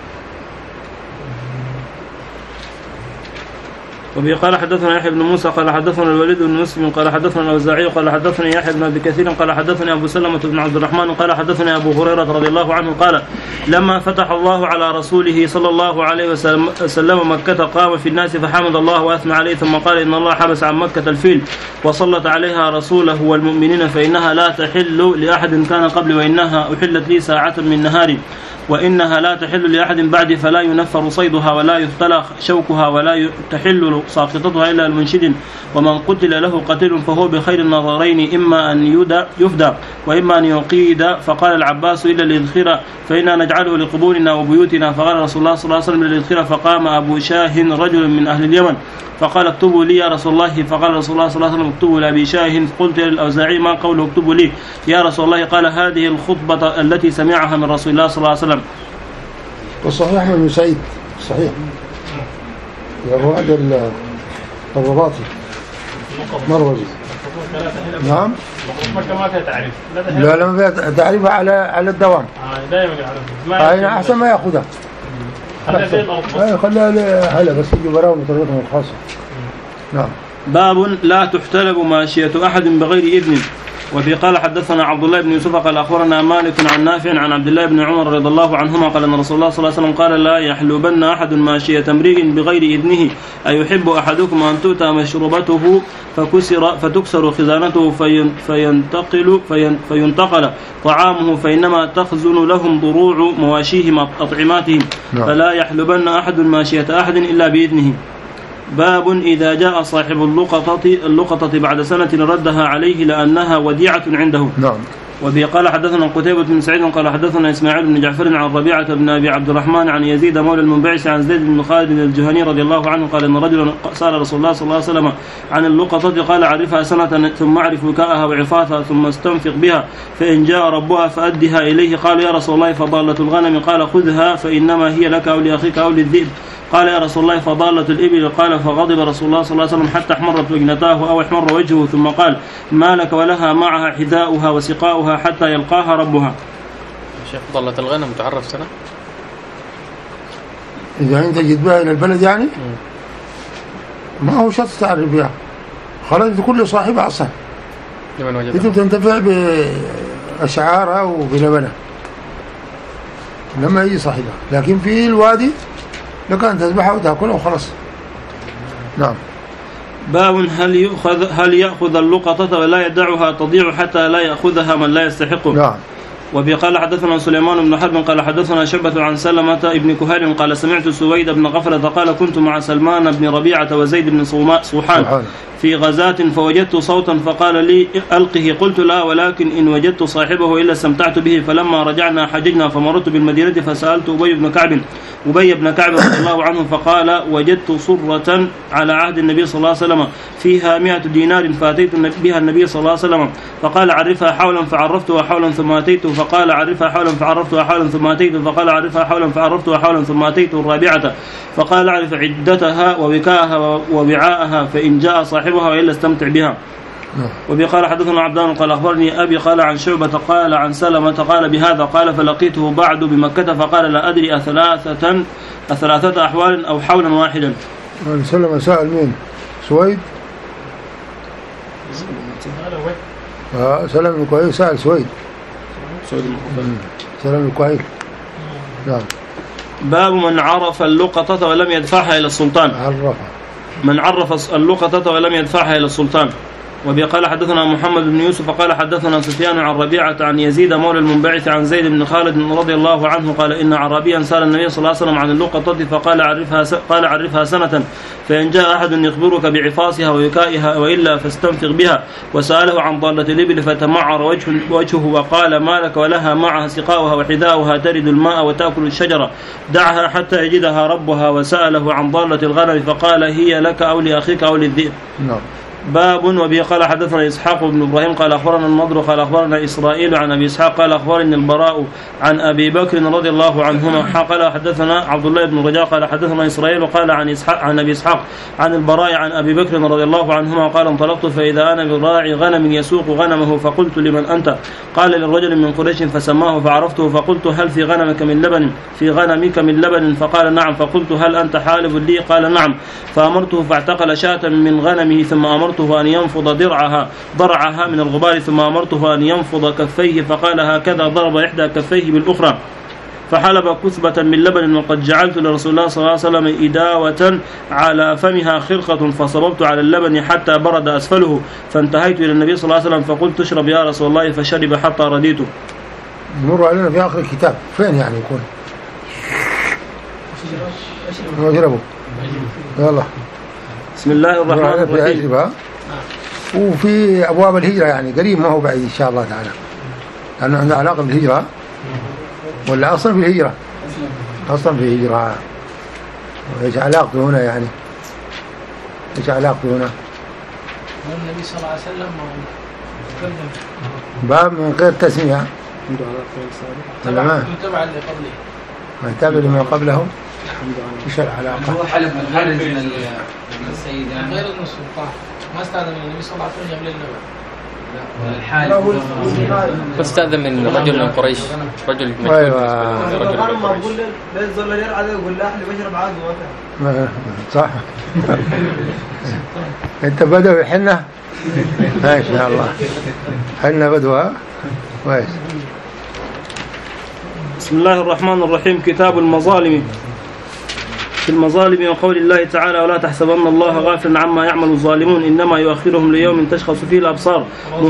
وقال حدثنا يحيى بن موسى قال حدثنا الوليد بن مسلم قال حدثنا الأوزاعي قال حدثني يحيى بن أبي كثير قال حدثني أبو سلمة بن عبد الرحمن قال حدثني أبو هريرة رضي الله عنه قال لما فتح الله على رسوله صلى الله عليه وسلم مكة قام في الناس فحمد الله وأثنى عليه ثم قال إن الله حبس عن مكة الفيل وسلط عليها رسوله والمؤمنين فإنها لا تحل لأحد كان قبل وإنها أحلت لي ساعة من نهار وإنها لا تحل لأحد بعد فلا ينفر صيدها ولا يختلى شوكها ولا تحل ساقطتها إلا المنشد ومن قتل له قتيل فهو بخير النظرين إما أن يفدى وإما أن يقيد. فقال العباس إلا الإذخرة فإنا نجعله لقبورنا وبيوتنا. فقال رسول الله صلى الله عليه وسلم للإذخرة فقام أبو شاه رجل من أهل اليمن فقال اكتبوا لي يا رسول الله. فقال رسول الله صلى الله عليه وسلم اكتبوا لأبي شاه. قلت للأوزاعي ما قوله اكتبوا لي يا رسول الله؟ قال هذه الخطبة التي سمعها من رسول الله صلى الله عليه وسلم. والصحيح أحمد بن سعيد صحيح هو هذا الرباطي مروزي. نعم. مكة ما فيها تعريف. لا لا ما فيها تعريف على على الدوام. آه دائما يعرف. هاي أحسن ما يأخذها. خليها خليها هلا بس يجوا براهم بطريقتهم الخاصة. نعم. باب لا تحتلب ماشية أحد بغير إذن. وفي قال حدثنا عبد الله بن يوسف قال أخبرنا مالك عن نافع عن عبد الله بن عمر رضي الله عنهما قال أن رسول الله صلى الله عليه وسلم قال لا يحلبن أحد ماشية امرئ بغير إذنه أيحب أحدكم أن تؤتى مشروبته فكسر فتكسر خزانته فينتقل فينتقل طعامه فإنما تخزن لهم ضروع مواشيهم أطعماتهم فلا يحلبن أحد ماشية أحد إلا بإذنه. باب إذا جاء صاحب اللقطة اللقطة بعد سنة ردها عليه لأنها وديعة عنده. نعم. وبه قال حدثنا قتيبة بن سعيد قال حدثنا إسماعيل بن جعفر عن ربيعة بن أبي عبد الرحمن عن يزيد مولى المنبعث عن زيد بن خالد الجهني رضي الله عنه قال إن رجلا سأل رسول الله صلى الله عليه وسلم عن اللقطة قال عرفها سنة ثم اعرف وكاءها وعفاثها ثم استنفق بها فإن جاء ربها فأدها إليه. قال يا رسول الله فضالة الغنم؟ قال خذها فإنما هي لك أو لأخيك أو للذئب. قال يا رسول الله فضالة الإبل؟ قال فغضب رسول الله صلى الله عليه وسلم حتى احمرت وجنتاه أو احمر وجهه ثم قال ما لك ولها معها حذاؤها وسقاؤها حتى يلقاها ربها. شيخ ضالة الغنم تعرف سنة؟ إذا أنت جيت بها إلى البلد يعني ما هو شرط تعرف بها خلاص كل صاحبها أصلا أنت تنتفع بأشعارها وبلبنها لما يجي صاحبها. لكن في الوادي لك أن تذبحها وتأكلها وخلاص. نعم. باب هل يأخذ هل يأخذ اللقطة ولا يدعها تضيع حتى لا يأخذها من لا يستحقه. نعم. وفي قال حدثنا سليمان بن حرب قال حدثنا شعبة عن سلمة بن كهيل قال سمعت سويد بن غفلة قال كنت مع سلمان بن ربيعة وزيد بن صوحان في غزاة فوجدت صوتا فقال لي ألقه قلت لا ولكن إن وجدت صاحبه إلا استمتعت به. فلما رجعنا حججنا فمرت بالمدينة فسألت أبي بن كعب أبي بن كعب رضي الله عنه فقال وجدت صرة على عهد النبي صلى الله عليه وسلم فيها مئة دينار فأتيت بها النبي صلى الله عليه وسلم فقال عرفها حولا فعرفتها حولا ثم أتيته فقال عرفها حولا فعرفتها حولا ثم أتيته فقال عرفها حولا فعرفتها حولا ثم أتيته الرابعة فقال عرف عدتها ووكاءها ووعاءها فإن جاء صاحبها وإلا استمتع بها. وبي قال حدثنا عبدان قال أخبرني أبي قال عن شعبة قال عن سلمة قال بهذا قال فلقيته بعد بمكة فقال لا أدري أثلاثة أثلاثة أحوال أو حولا واحدا. سلمة سأل مين؟ سويد؟ آه سلمة بن كهيل سأل سويد سلمة بن كهيل. نعم. باب من عرف اللقطة ولم يدفعها إلى السلطان. عرفها. من عرف اللقطة ولم يدفعها إلى السلطان. وبي قال حدثنا محمد بن يوسف قال حدثنا سفيان عن ربيعة عن يزيد مولى المنبعث عن زيد بن خالد رضي الله عنه قال إن عربيا سأل النبي صلى الله عليه وسلم عن اللقطة فقال عرفها س... قال عرفها سنة فإن جاء أحد يخبرك بعفاصها ووكائها وإلا فاستنفق بها. وسأله عن ضالة الإبل فتمعر وجه وجهه وقال ما لك ولها معها سقاؤها وحذاؤها ترد الماء وتأكل الشجرة دعها حتى يجدها ربها. وسأله عن ضالة الغنم فقال هي لك أو لأخيك أو للذئب. نعم. باب. وبه قال حدثنا إسحاق بن إبراهيم قال أخبرنا النضر قال أخبرنا إسرائيل عن أبي إسحاق قال أخبرني البراء عن أبي بكر رضي الله عنهما قال حدثنا عبد الله بن رجاء قال حدثنا إسرائيل قال عن إسحاق عن أبي إسحاق عن البراء عن أبي بكر رضي الله عنهما قال انطلقت فإذا أنا براعي غنم يسوق غنمه فقلت لمن أنت؟ قال للرجل من قريش فسماه فعرفته فقلت هل في غنمك من لبن في غنمك من لبن؟ فقال نعم. فقلت هل أنت حالف لي؟ قال نعم. فأمرته فاعتقل شاة من غنمه ثم أمرته أن ينفض درعها ضرعها من الغبار ثم أمرته أن ينفض كفيه فقال هكذا ضرب إحدى كفيه بالأخرى فحلب كثبة من لبن وقد جعلت لرسول الله صلى الله عليه وسلم إداوة على فمها خرقة فصببت على اللبن حتى برد أسفله فانتهيت إلى النبي صلى الله عليه وسلم فقلت اشرب يا رسول الله فشرب حتى رديته. مر علينا في آخر الكتاب فين يعني يكون اشربوا يلا. بسم الله الرحمن الرحيم. وفي أبواب الهجرة يعني قريب ما هو بعيد إن شاء الله تعالى لأنه عنده علاقة بالهجرة ولا أصلا بالهجرة أصلا بالهجرة. إيش علاقته هنا يعني إيش علاقته هنا؟ النبي صلى الله عليه وسلم باب من غير تسمية ولا ما تبع اللي قبله ما تابع لما قبله. إيش العلاقة؟ هو حلف من خارج من السيد يعني غير السلطان ما استأذن النبي صلى الله عليه وسلم قبل اللبن. الحال فاستأذن من رجل من قريش رجل من أيوة رجل من قريش ليس ظل يرعى يقول لا أحلي بشرب عاد وما صح. أنت بدوي حنة ما شاء الله حنة بدوها كويس. بسم الله الرحمن الرحيم. كتاب المظالم. في المظالم وقول الله تعالى ولا تحسبن الله غافلا عما يعمل الظالمون إنما يؤخرهم ليوم تشخص فيه الأبصار.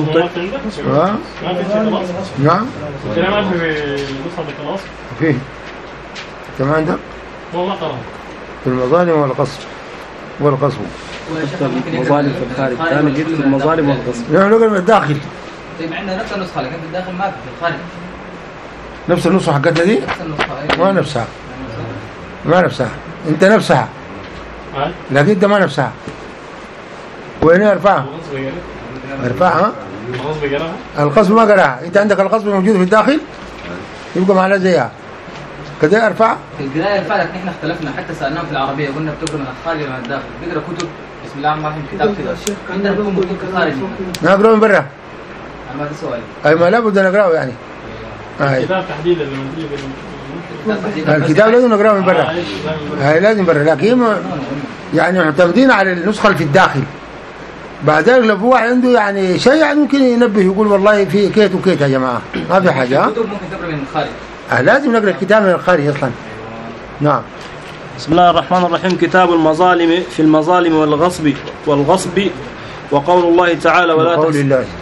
نعم كلام في المصحف الخلاص فيه كمان عندك في المظالم والقصب والقصب المظالم في الخارج أنا جبت المظالم والقصب نحن نقول من الداخل. طيب عندنا نفس النسخة لكن في الداخل ما في الخارج نفس النسخة حقتنا دي ما نفسها ما نفسها انت نفسها لكن انت ما نفسها. وين ارفعها ارفعها القصب ما قراها انت عندك القصب موجود في الداخل يبقى معنا زيها كده ارفع في القراءة الفعل نحن اختلفنا حتى سألناهم في العربية قلنا بتقرأ من الخارج ومن الداخل بيقرأ كتب بسم الله الرحمن الرحيم كتاب كده عندنا بتكون مكتوب في الخارج نقرأه من برا أنا ما في سؤال اي ما لابد نقرأه يعني الكتاب تحديدا الكتاب لازم نقرأه من برا هاي لازم برا لكن يعني معتمدين على النسخة اللي في الداخل. بعد ذلك لو واحد عنده يعني شيء يعني ممكن ينبه يقول والله في كيت وكيت يا جماعة ما في حاجة. الكتب ممكن تقرأ من الخارج آه لازم نقرأ الكتاب من الخارج أصلا. نعم. بسم الله الرحمن الرحيم. كتاب المظالم. في المظالم والغصب والغصب وقول الله تعالى ولا قول الله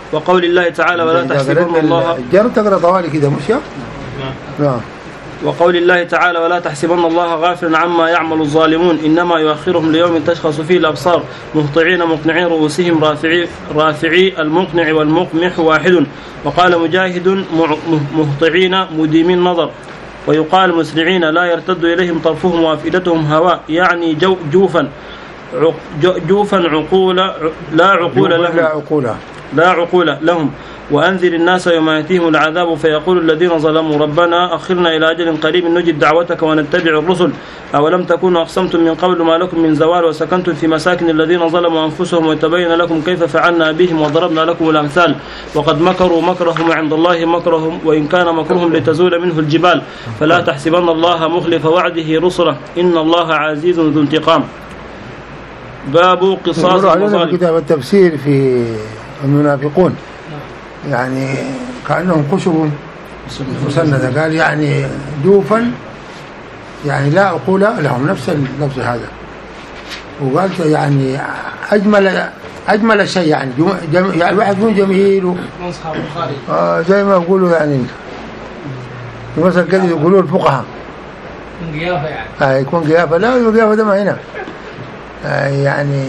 وقول الله تعالى ولا تحسبن الله الجر تقرأ طوالي كده مش يا؟ نعم. وقول الله تعالى ولا تحسبن الله غافلا عما يعمل الظالمون إنما يؤخرهم ليوم تشخص فيه الأبصار مهطعين مقنعين رؤوسهم رافعي, رافعي المقنع والمقمح واحد. وقال مجاهد مهطعين مديمين نظر. ويقال مسرعين لا يرتد إليهم طرفهم وأفئدتهم هواء يعني جو جوفا جوفا عقول لا عقول لهم لا عقول لا عقول لهم. وأنذر الناس يوم يأتيهم العذاب فيقول الذين ظلموا ربنا أخرنا إلى أجل قريب نجب دعوتك ونتبع الرسل أولم تكونوا أقسمتم من قبل ما لكم من زوال وسكنتم في مساكن الذين ظلموا أنفسهم وتبين لكم كيف فعلنا بهم وضربنا لكم الأمثال وقد مكروا مكرهم عند الله مكرهم وإن كان مكرهم لتزول منه الجبال فلا تحسبن الله مخلف وعده رسله إن الله عزيز ذو انتقام. باب قصاص المظالم. كتاب التفسير في المنافقون يعني كأنهم خشب مسندة قال يعني جوفا يعني لا عقول لهم نفس اللفظ هذا. وقالت يعني أجمل أجمل شيء يعني جم... يعني الواحد يكون جميل و... آه زي ما يقولوا يعني مثلا كده يقولوا الفقهاء من قيافة يعني آه يكون قيافة لا قيافة ده ما هنا آه يعني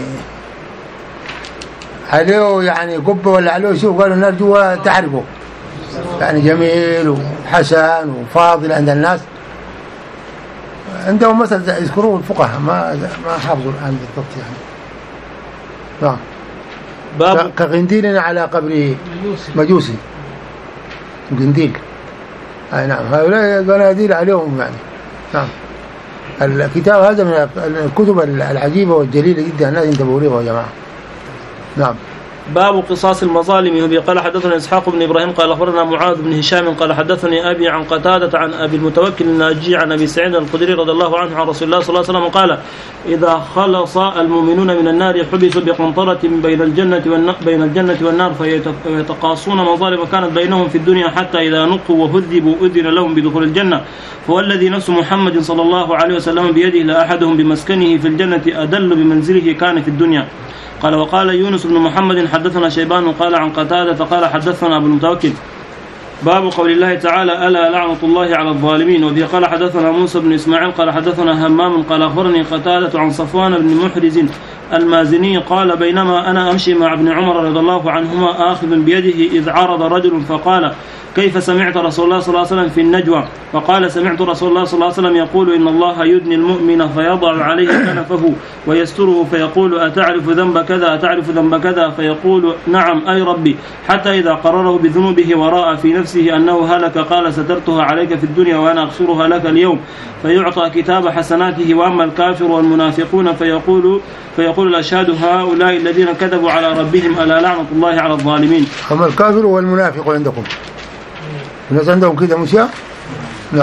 عليه يعني قبة ولا عليه شوف قالوا الناس جوا تعرفه يعني جميل وحسن وفاضل عند الناس عندهم مثلا يذكروه الفقهاء ما ما حافظوا الآن بالضبط يعني. نعم. باب كقنديل على قبر مجوسي قنديل أي نعم هؤلاء قناديل عليهم يعني. نعم. الكتاب هذا من الكتب العجيبة والجليلة جدا الناس ينتبهوا له يا جماعة. نعم. باب قصاص المظالم. وبه قال حدثنا إسحاق بن إبراهيم قال أخبرنا معاذ بن هشام قال حدثني أبي عن قتادة عن أبي المتوكل الناجي عن أبي سعيد الخدري رضي الله عنه عن رسول الله صلى الله عليه وسلم قال إذا خلص المؤمنون من النار حبسوا بقنطرة بين الجنة والنار بين الجنة والنار فيتقاصون مظالم كانت بينهم في الدنيا حتى إذا نقوا وهذبوا أذن لهم بدخول الجنة فوالذي نفس محمد صلى الله عليه وسلم بيده لأحدهم بمسكنه في الجنة أدل بمنزله كان في الدنيا. قال وقال يونس بن محمد حدثنا شيبان قال عن قتادة قال حدثنا أبو المتوكل. باب قول الله تعالى ألا لعنة الله على الظالمين. وبه قال حدثنا موسى بن إسماعيل قال حدثنا همام قال أخبرني قتادة عن صفوان بن محرز المازني قال بينما أنا أمشي مع ابن عمر رضي الله عنهما آخذ بيده إذ عرض رجل فقال كيف سمعت رسول الله صلى الله عليه وسلم في النجوى فقال سمعت رسول الله صلى الله عليه وسلم يقول إن الله يدني المؤمن فيضع عليه كنفه ويستره فيقول أتعرف ذنب كذا أتعرف ذنب كذا فيقول نعم أي ربي حتى إذا قرره بذنوبه ورأى في نفسه أنه هلك قال سترتها عليك في الدنيا وأنا أغفرها لك اليوم فيعطى كتاب حسناته. وأما الكافر والمنافقون فيقول فيقول الأشهاد هؤلاء الذين كذبوا على ربهم ألا لعنة الله على الظالمين. أما الكافر والمنافق عندكم الناس عندهم كده مش يا؟ نعم.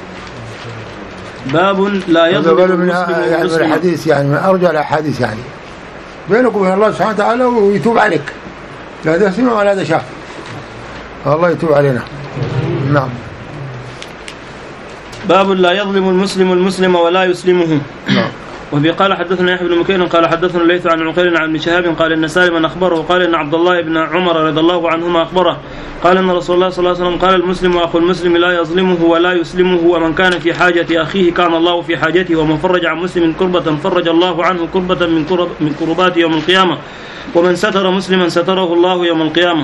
باب لا يظلم من يعني الحديث يعني من أرجع الأحاديث يعني بينك وبين الله سبحانه وتعالى ويتوب عليك لا ده سمع ولا ده شاف الله يتوب علينا. نعم. باب لا يظلم المسلم المسلم ولا يسلمه. نعم. وبه قال حدثنا يحيى بن مكين قال حدثنا الليث عن عقيل عن ابن شهاب قال ان سالما اخبره قال ان عبد الله بن عمر رضي الله عنهما اخبره قال ان رسول الله صلى الله عليه وسلم قال المسلم واخو المسلم لا يظلمه ولا يسلمه ومن كان في حاجة اخيه كان الله في حاجته ومن فرج عن مسلم كربة فرج الله عنه كربة من كرب من كربات يوم القيامة ومن ستر مسلما ستره الله يوم القيامة.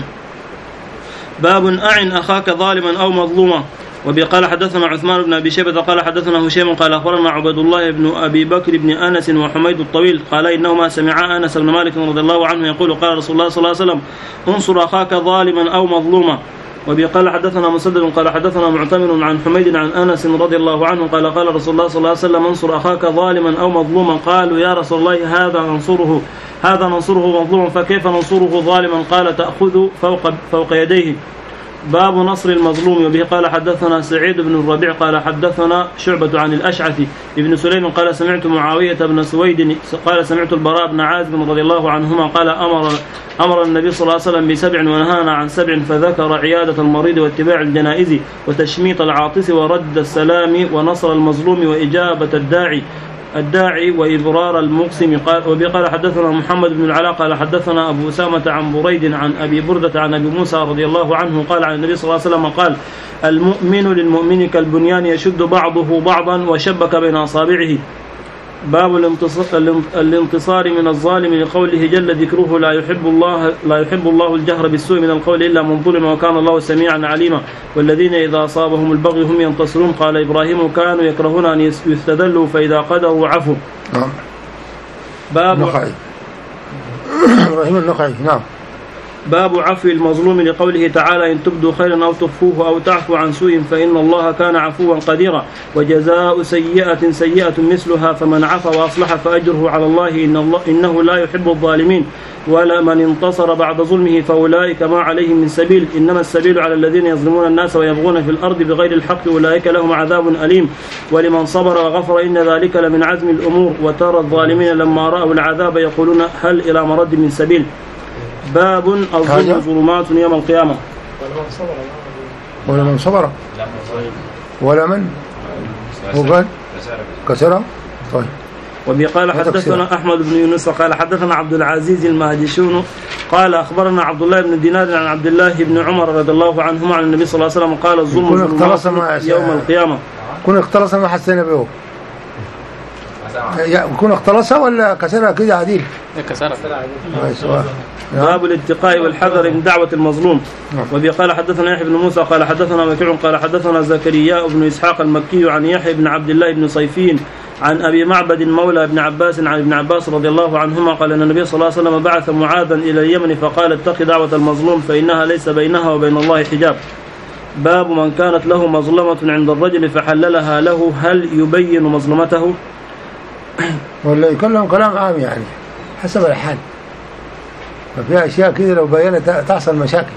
باب أعن أخاك ظالما أو مظلوما. وبه قال حدثنا عثمان بن أبي شيبة قال حدثنا هشيم قال أخبرنا عبد الله بن أبي بكر بن أنس وحميد الطويل قال إنهما سمعا أنس بن مالك رضي الله عنه يقول قال رسول الله صلى الله عليه وسلم انصر أخاك ظالما أو مظلوما. وبه قال حدثنا مسدد قال حدثنا معتمر عن حميد عن أنس رضي الله عنه قال قال رسول الله صلى الله عليه وسلم انصر أخاك ظالما أو مظلوما. قالوا يا رسول الله هذا ننصره هذا ننصره مظلوما فكيف ننصره ظالما؟ قال تأخذ فوق فوق يديه. باب نصر المظلوم. وبه قال حدثنا سعيد بن الربيع قال حدثنا شعبة عن الأشعث ابن سليم قال سمعت معاوية بن سويد قال سمعت البراء بن عازب رضي الله عنهما قال أمر أمر النبي صلى الله عليه وسلم بسبع ونهانا عن سبع فذكر عيادة المريض واتباع الجنائز وتشميط العاطس ورد السلام ونصر المظلوم وإجابة الداعي الداعي وإبرار المقسم. قال وبه قال حدثنا محمد بن العلاء قال حدثنا أبو أسامة عن بريد عن أبي بردة عن أبي موسى رضي الله عنه قال عن النبي صلى الله عليه وسلم قال المؤمن للمؤمن كالبنيان يشد بعضه بعضا وشبك بين أصابعه. باب الانتصار من الظالم لقوله جل ذكره لا يحب الله لا يحب الله الجهر بالسوء من القول إلا من ظلم وكان الله سميعا عليما. والذين إذا أصابهم البغي هم ينتصرون. قال إبراهيم كانوا يكرهون أن يستذلوا فإذا قدروا عفوا. نعم. باب النخعي إبراهيم النخعي. نعم. باب عفو المظلوم لقوله تعالى إن تبدوا خيرا أو تخفوه أو تعفوا عن سوء فإن الله كان عفوا قديرا. وجزاء سيئة سيئة مثلها فمن عفا وأصلح فأجره على الله إن الله إنه لا يحب الظالمين. ولمن انتصر بعد ظلمه فأولئك ما عليهم من سبيل إنما السبيل على الذين يظلمون الناس ويبغون في الأرض بغير الحق أولئك لهم عذاب أليم. ولمن صبر وغفر إن ذلك لمن عزم الأمور. وترى الظالمين لما رأوا العذاب يقولون هل إلى مرد من سبيل. باب الظلم ظلمات يوم القيامة. ولمن صبر ولمن وقال كسر. طيب. وبقال حدثنا أحمد بن يونس قال حدثنا عبد العزيز المهدشون قال أخبرنا عبد الله بن دينار عن عبد الله بن عمر رضي الله عنهما عن النبي صلى الله عليه وسلم قال الظلم ظلمات يوم القيامة. كن اختلص ما حسينا به يكون اختلصها ولا كسرها كده عديل؟ كسرها. باب الاتقاء والحذر من دعوة المظلوم. وبه قال حدثنا يحيى بن موسى قال حدثنا وكيع قال حدثنا زكريا بن إسحاق المكي عن يحيى بن عبد الله بن صيفين عن أبي معبد مولى ابن عباس عن ابن عباس رضي الله عنهما قال أن النبي صلى الله عليه وسلم بعث معاذا إلى اليمن فقال اتق دعوة المظلوم فإنها ليس بينها وبين الله حجاب. باب من كانت له مظلمة عند الرجل فحللها له هل يبين مظلمته ولا يكلم كلام عام يعني حسب الحال. ففي أشياء كده لو بينت تحصل مشاكل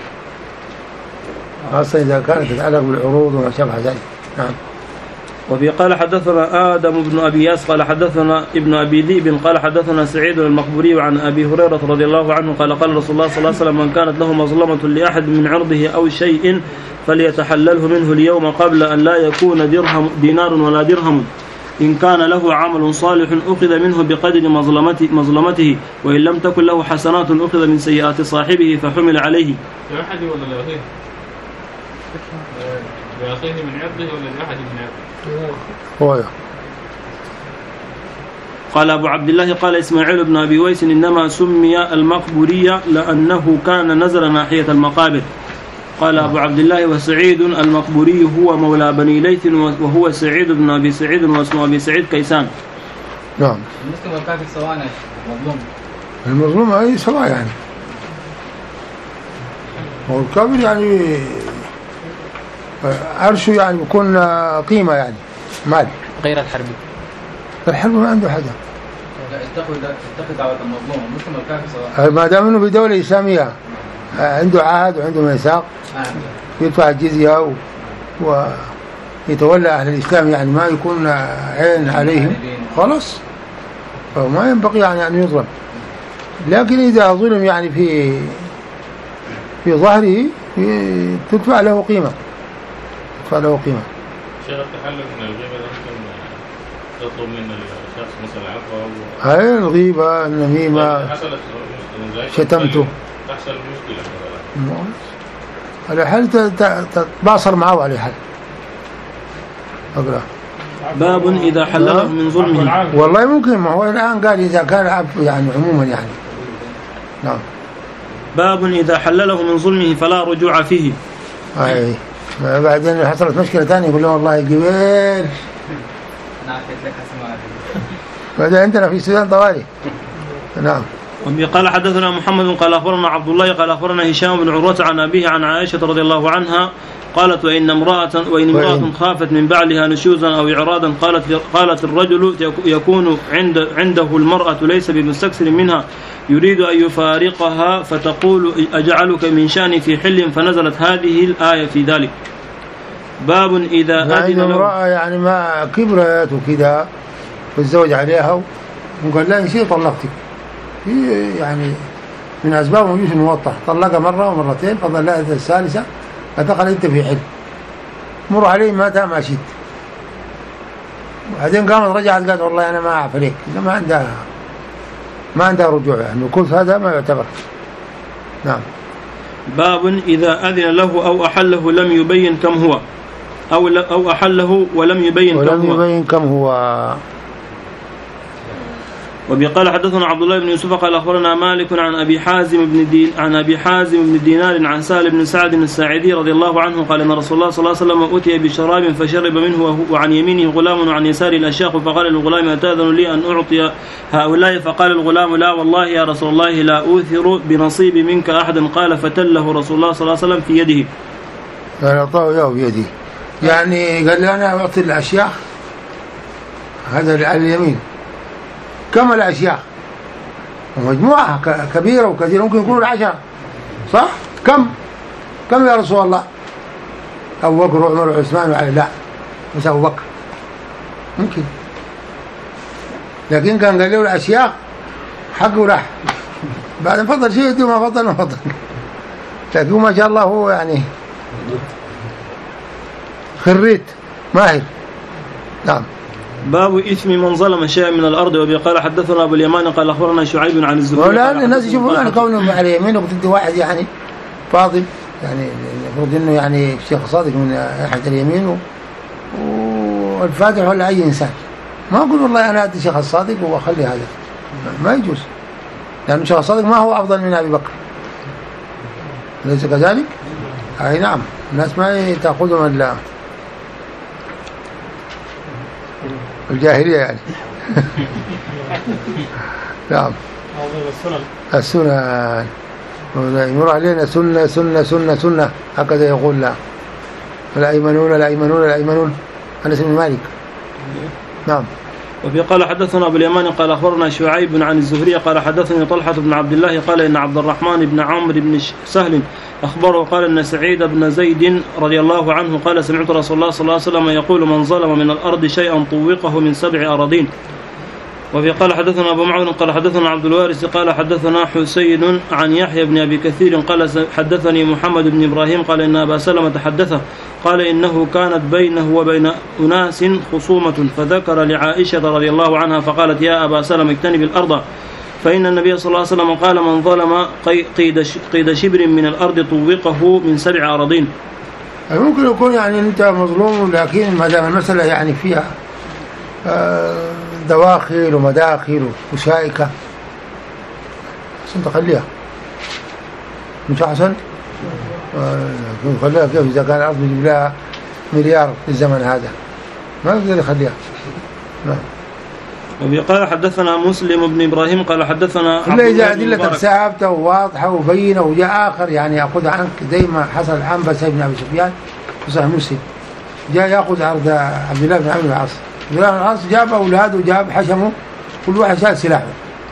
خاصة إذا كانت تتعلق بالعروض وما شابه ذلك. نعم. وفي قال حدثنا آدم بن أبي ياس قال حدثنا ابن أبي ذئب قال حدثنا سعيد المقبوري عن أبي هريرة رضي الله عنه قال قال رسول الله صلى الله عليه وسلم من كانت له مظلمة لأحد من عرضه أو شيء فليتحلله منه اليوم قبل أن لا يكون درهم دينار ولا درهم. إن كان له عمل صالح أخذ منه بقدر مظلمته, مظلمته وإن لم تكن له حسنات أخذ من سيئات صاحبه فحمل عليه. لأحد ولا لأخيه؟ لأخيه من عرضه ولا لأحد من عرضه؟ قال أبو عبد الله قال إسماعيل بن أبي ويس إنما سمي المقبورية لأنه كان نزل ناحية المقابر. قال أبو عبد الله وسعيد المقبوري هو مولى بني ليث وهو سعيد بن أبي سعيد واسمه أبي سعيد كيسان. نعم. المسلم والكافر سواء مظلوم. المظلوم أي سواء يعني. والكافر يعني عرشه يعني يكون قيمة يعني مال. غير الحرب. الحرب ما عنده حدا. اتقوا اتقوا دعوة المظلوم المسلم والكافر سواء. ما دام إنه بدولة إسلامية عنده عهد وعنده ميثاق يدفع الجزية ويتولى أهل الإسلام يعني ما يكون عين عليهم خلاص فما ينبغي يعني أن يظلم. لكن إذا ظلم يعني في في ظهره تدفع له قيمة تدفع له قيمة. شيخ التحلل من الغيبة ممكن تطلب من الشخص مثل عفو هاي الغيبة النميمة شتمته تحصل مشكلة على حال تتباصر معه على حال. أقرأ. باب إذا حلله من ظلمه. والله ممكن ما هو الآن قال إذا كان عفو يعني عموما يعني. نعم. باب إذا حلله من ظلمه فلا رجوع فيه. أي بعدين حصلت مشكلة ثانية يقول له والله قبيل. أنا عفيت لك حسن بعدين عندنا في السودان طوالي. نعم. قال حدثنا محمد قال أخبرنا عبد الله قال أخبرنا هشام بن عروة عن أبيه عن عائشة رضي الله عنها قالت وإن امرأة وإن امرأة خافت من بعلها نشوزا أو إعراضا قالت قالت الرجل يكون عند عنده المرأة ليس بمستكثر منها يريد أن يفارقها فتقول أجعلك من شأني في حل فنزلت هذه الآية في ذلك. باب إذا أذن له امرأة يعني ما كبرت وكذا والزوج عليها وقال لا شيء طلقتك يعني من أسباب وجوش الموضح طلق مرة ومرتين فظلت الثالثة فدخل أنت في حل مر عليه متى ما شئت بعدين قامت رجعت قالت والله أنا ما أعرف ليك، ما عندها ما عندها رجوع، يعني الكلف هذا ما يعتبر. نعم. باب إذا أذن له أو أحله لم يبين كم هو، أو أو أحله ولم يبين ولم كم هو. يبين كم هو. وبقال حدثنا عبد الله بن يوسف قال أخبرنا مالك عن أبي حازم بن دين عن أبي حازم بن دينار عن سهل بن سعد الساعدي رضي الله عنه قال إن رسول الله صلى الله عليه وسلم أتي بشراب فشرب منه وعن يمينه غلام وعن يساره الأشياخ، فقال للغلام أتأذن لي أن أعطي هؤلاء؟ فقال الغلام لا والله يا رسول الله لا أوثر بنصيب منك أحدا. قال فتله رسول الله صلى الله عليه وسلم في يده. قال أعطاه إياه في يده، يعني قال لي أنا أعطي الأشياخ هذا على اليمين. كم الأشياخ؟ مجموعة كبيرة وكثيرة، ممكن يكونوا العشرة صح؟ كم؟ كم يا رسول الله؟ أبو بكر وعمر وعثمان وعلي؟ لا مش أبو بكر، ممكن، لكن كان قال له الأشياخ حقه راح، بعد فضل شيء يديه ما فضل ما فضل، لكن ما شاء الله هو يعني خريت ماهر. نعم. باب إثم من ظلم شيئا من الأرض. وبقال حدثنا أبو اليمان قال أخبرنا شعيب عن الزهري. ولا الناس يشوفون يعني كونهم على اليمين وتدي واحد يعني فاضل، يعني المفروض إنه يعني الشيخ صادق من أحد اليمين والفاتح ولا أي إنسان، ما أقول والله أنا أدي الشيخ الصادق وأخلي هذا، ما يجوز، لأن الشيخ الصادق ما هو أفضل من أبي بكر، ليس كذلك؟ أي نعم، الناس ما تأخذهم إلا الجاهلية يعني. نعم. السنة يمر علينا سنة سنة سنة سنة هكذا يقول لا الأيمنون الأيمنون الأيمنون. أنس بن مالك. نعم. وفي قال حدثنا أبو اليمان قال أخبرنا شعيب عن الزهري قال حدثني طلحة بن عبد الله قال إن عبد الرحمن بن عمرو بن سهل أخبره قال إن سعيد بن زيد رضي الله عنه قال سمعت رسول الله صلى الله عليه وسلم يقول من ظلم من الأرض شيئا طوقه من سبع أراضين. وفي قال حدثنا أبو معون قال حدثنا عبد الوارث قال حدثنا حسين عن يحيى بن أبي كثير قال حدثني محمد بن إبراهيم قال إن أبا سلمة حدثه قال إنه كانت بينه وبين أناس خصومة فذكر لعائشة رضي الله عنها فقالت يا أبا سلمة اجتنب الأرض فإن النبي صلى الله عليه وسلم قال من ظلم قيد شبر من الأرض طوقه من سبع أراضين. ممكن يكون يعني أنت مظلوم، لكن ما دام المسألة يعني فيها دواخل ومداخل وشائكة عشان تخليها مش أحسن؟ خليها كيف إذا كان الأرض بيجيب لها مليار في الزمن هذا ما يقدر يخليها. نعم. وقال حدثنا مسلم بن إبراهيم قال حدثنا إلا إذا أدلة ثابتة وواضحة وبينة وجاء آخر يعني يأخذ عنك زي ما حصل عن بس بن أبي سفيان وصحيح مسلم جاء يأخذ عرض عبد الله بن عمرو بن العاص. عبد الله بن العاص جاب أولاده وجاب حشمه كل واحد شال سلاحه،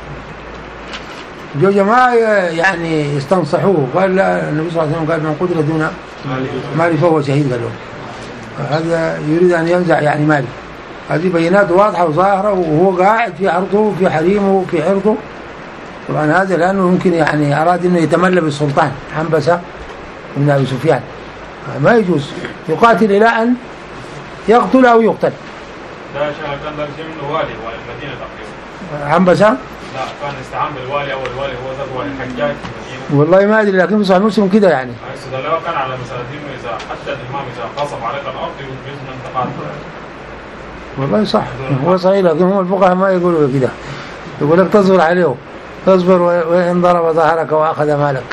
جو جماعة يعني استنصحوه قال لا النبي صلى الله عليه وسلم قال من قتل دون مالي فهو شهيد. قالوا هذا يريد أن ينزع يعني مالي. هذه بينات واضحة وظاهرة وهو قاعد في عرضه وفي حريمه وفي عرضه. طبعا هذا لأنه يمكن يعني أراد أنه يتملى بالسلطان عنبسة من أبي سفيان، ما يجوز يقاتل إلى أن يقتل أو يقتل. لا شيخ كان ده شيء منه والي والي المدينة تقريبا. عنبسة؟ لا كان استعان بالوالي أو الوالي هو ذات والي الحجاج في المدينة. والله ما أدري، لكن في صحيح مسلم كده يعني. هذا لو كان على مساجين إذا حتى الإمام إذا قصب عليك الأرض يجوز من تقاتل. والله صح هو صحيح، لكن هم الفقهاء ما يقولوا كده، يقول لك تصبر عليه، تصبر وإن ضرب ظهرك وأخذ مالك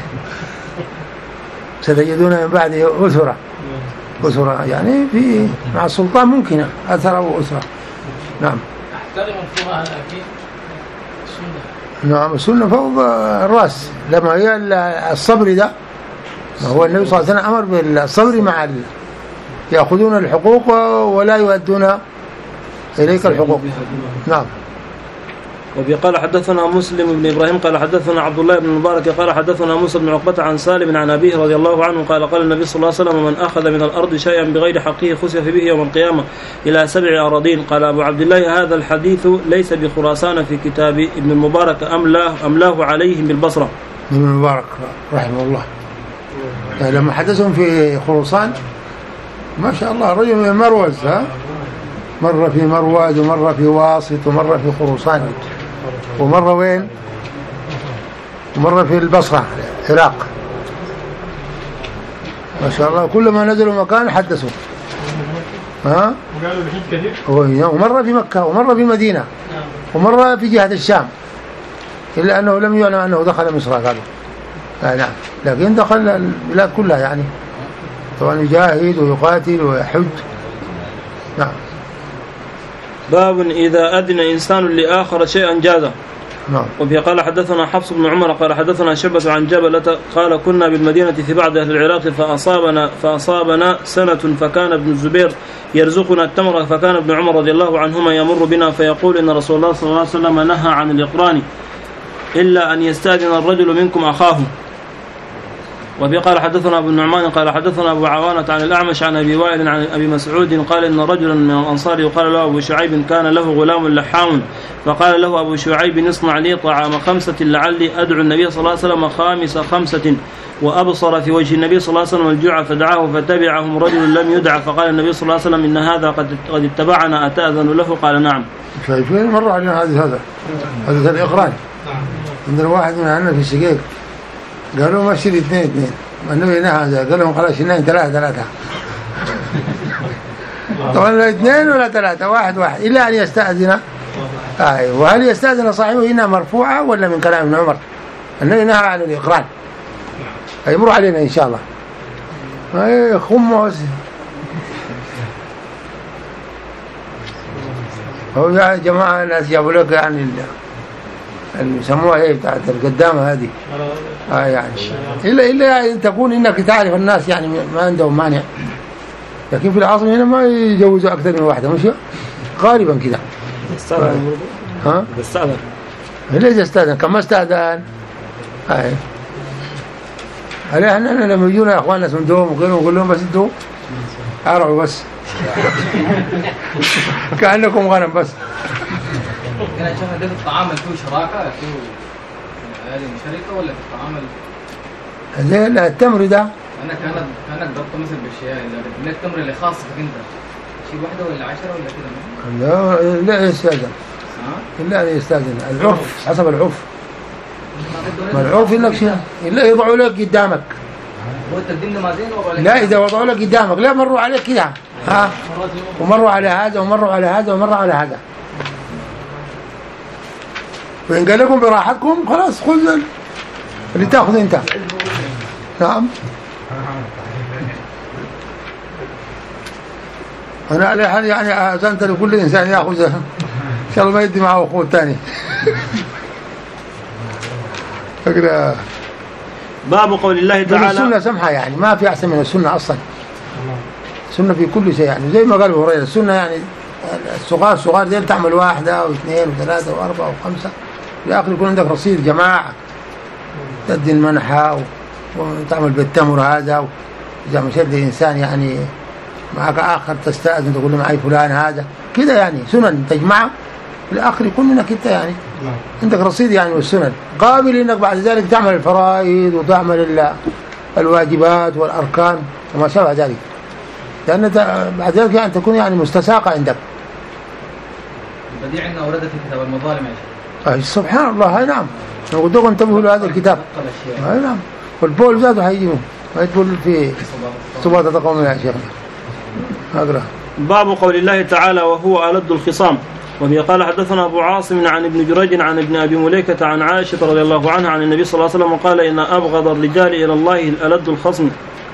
ستجدون من بعد أسرة. أسرة يعني في مع السلطان ممكن أثر أو أسرة. نعم. احترم الفقهاء أكيد السنة. نعم السنة فوق الرأس، لما هي الصبر ده هو النبي صلى الله عليه وسلم أمر بالصبر مع ال... يأخذون الحقوق ولا يؤدون إليك الحقوق. نعم. وقال حدثنا مسلم بن إبراهيم قال حدثنا عبد الله بن المبارك قال حدثنا موسى بن عقبة عن سالم عن أبيه رضي الله عنه قال قال النبي صلى الله عليه وسلم من أخذ من الأرض شيئا بغير حقه خسف به يوم القيامة إلى سبع أراضين. قال أبو عبد الله هذا الحديث ليس بخراسان في كتاب ابن المبارك أملاه, أملاه عليهم بالبصرة. ابن المبارك رحمه الله يعني لما حدثهم في خراسان ما شاء الله رجل من المروز ها مرة في مرواد ومرة في واسط ومرة في خراسان ومرة وين؟ ومرة في البصرة العراق. ما شاء الله كلما نزلوا مكان حدثوا. ها؟ وقالوا بحج كثير. ومرة في مكة ومرة في مدينة ومرة في جهة الشام، إلا أنه لم يعلم أنه دخل مصر قالوا. آه نعم، لكن دخل البلاد كلها يعني، طبعا يجاهد ويقاتل ويحج. نعم. باب إذا أذن إنسان لآخر شيئا جازه. نعم. وفي قال حدثنا حفص بن عمر قال حدثنا شعبة عن جبلة قال كنا بالمدينة في بعض أهل العراق فأصابنا فأصابنا سنة فكان ابن الزبير يرزقنا التمر، فكان ابن عمر رضي الله عنهما يمر بنا فيقول إن رسول الله صلى الله عليه وسلم نهى عن الإقران إلا أن يستأذن الرجل منكم أخاه. وفي قال حدثنا أبو النعمان قال حدثنا أبو عوانة عن الأعمش عن أبي وائل عن أبي مسعود قال إن رجلا من الأنصار يقال له أبو شعيب كان له غلام لحام، فقال له أبو شعيب اصنع لي طعام خمسة لعلي أدعو النبي صلى الله عليه وسلم خامس خمسة، وأبصر في وجه النبي صلى الله عليه وسلم الجوع فدعاه فتبعهم رجل لم يدع، فقال النبي صلى الله عليه وسلم إن هذا قد قد اتبعنا أتأذن له؟ قال نعم. شايفين مرة علينا هذا هذا هذا الإقران. عندنا واحد من عندنا في الشقيق قالوا ما اشتري اثنين اثنين، النبي نهى هذا قال لهم خلاص اثنين ثلاثة ثلاثة. طبعا لا اثنين ولا ثلاثة، واحد واحد، إلا أن يستأذن. آه. وهل يستأذن صاحبه هنا مرفوعة ولا من كلام ابن عمر؟ النبي نهى عن الإقران. يمر علينا إن شاء الله. أي خمس هو يا جماعة الناس جابوا لك يعني اللي يسموها ايه بتاعت القدامة هذه. آه يعني إلا إلا يعني تكون إنك تعرف الناس يعني ما عندهم مانع، لكن في العاصمة هنا ما يجوزوا أكثر من واحدة، مش غالبا كده. استأذن. ها؟ استأذن. ليش استأذن؟ كم ما استأذن؟ هاي. هلا احنا لما يجونا يا اخواننا صندوق وكذا نقول لهم بس انتوا ارعوا بس كأنكم غنم بس. أنا شايف ده في الطعام فيه شراكة، فيه هذه شركة ولا في الطعام؟ زين التمر ده. أنا كانت كانك ضبط مثل بالشيء اللي التمر اللي خاصك أنت شيء واحدة ولا عشرة ولا كده؟ لا لا يستأذن. لا يستأذن العرف حسب العرف. ما العرف إنك شيء إلا يضعوا لك قدامك. هو التقديم ما زين ولا؟ لا إذا وضعوا لك قدامك لا مروا عليك كده ها، ومروا على هذا ومروا على هذا ومروا على هذا، وإن قال لكم براحتكم خلاص خذ اللي تأخذ أنت. نعم. أنا على حال يعني أذنت لكل إنسان يأخذ إن شاء الله ما يدي معه أخوه الثاني. أقرأ. باب قول الله تعالى. السنة سمحة يعني ما في أحسن من السنة أصلا. السنة في كل شيء يعني زي ما قال أبو هريرة السنة يعني الصغار صغار زي تعمل واحدة واثنين وثلاثة وأربعة وخمسة في الآخر يكون عندك رصيد جماعة تدي المنحة وتعمل بالتمر هذا، إذا مشهد إنسان يعني معك آخر تستأذن تقول له معي فلان هذا كده يعني سنن تجمع في الآخر يكون منك أنت يعني عندك رصيد يعني والسنن قابل إنك بعد ذلك تعمل الفرائض وتعمل الواجبات والأركان وما شابه ذلك، لأن بعد ذلك يعني تكون يعني مستساقة عندك. بديع عندنا وردت في كتاب المظالم يا شيخ. سبحان الله. هاي نعم. أنا قلت لكم انتبهوا لهذا الكتاب. هاي نعم. والبول ذاته هيجي ما يدخل في صباطة قوم يا شيخنا. أقرأ. باب قول الله تعالى وهو ألد الخصام. وبه قال حدثنا أبو عاصم عن ابن جريج عن ابن أبي مليكة عن عائشة رضي الله عنها عن النبي صلى الله عليه وسلم قال إن أبغض الرجال إلى الله الألد الخصم.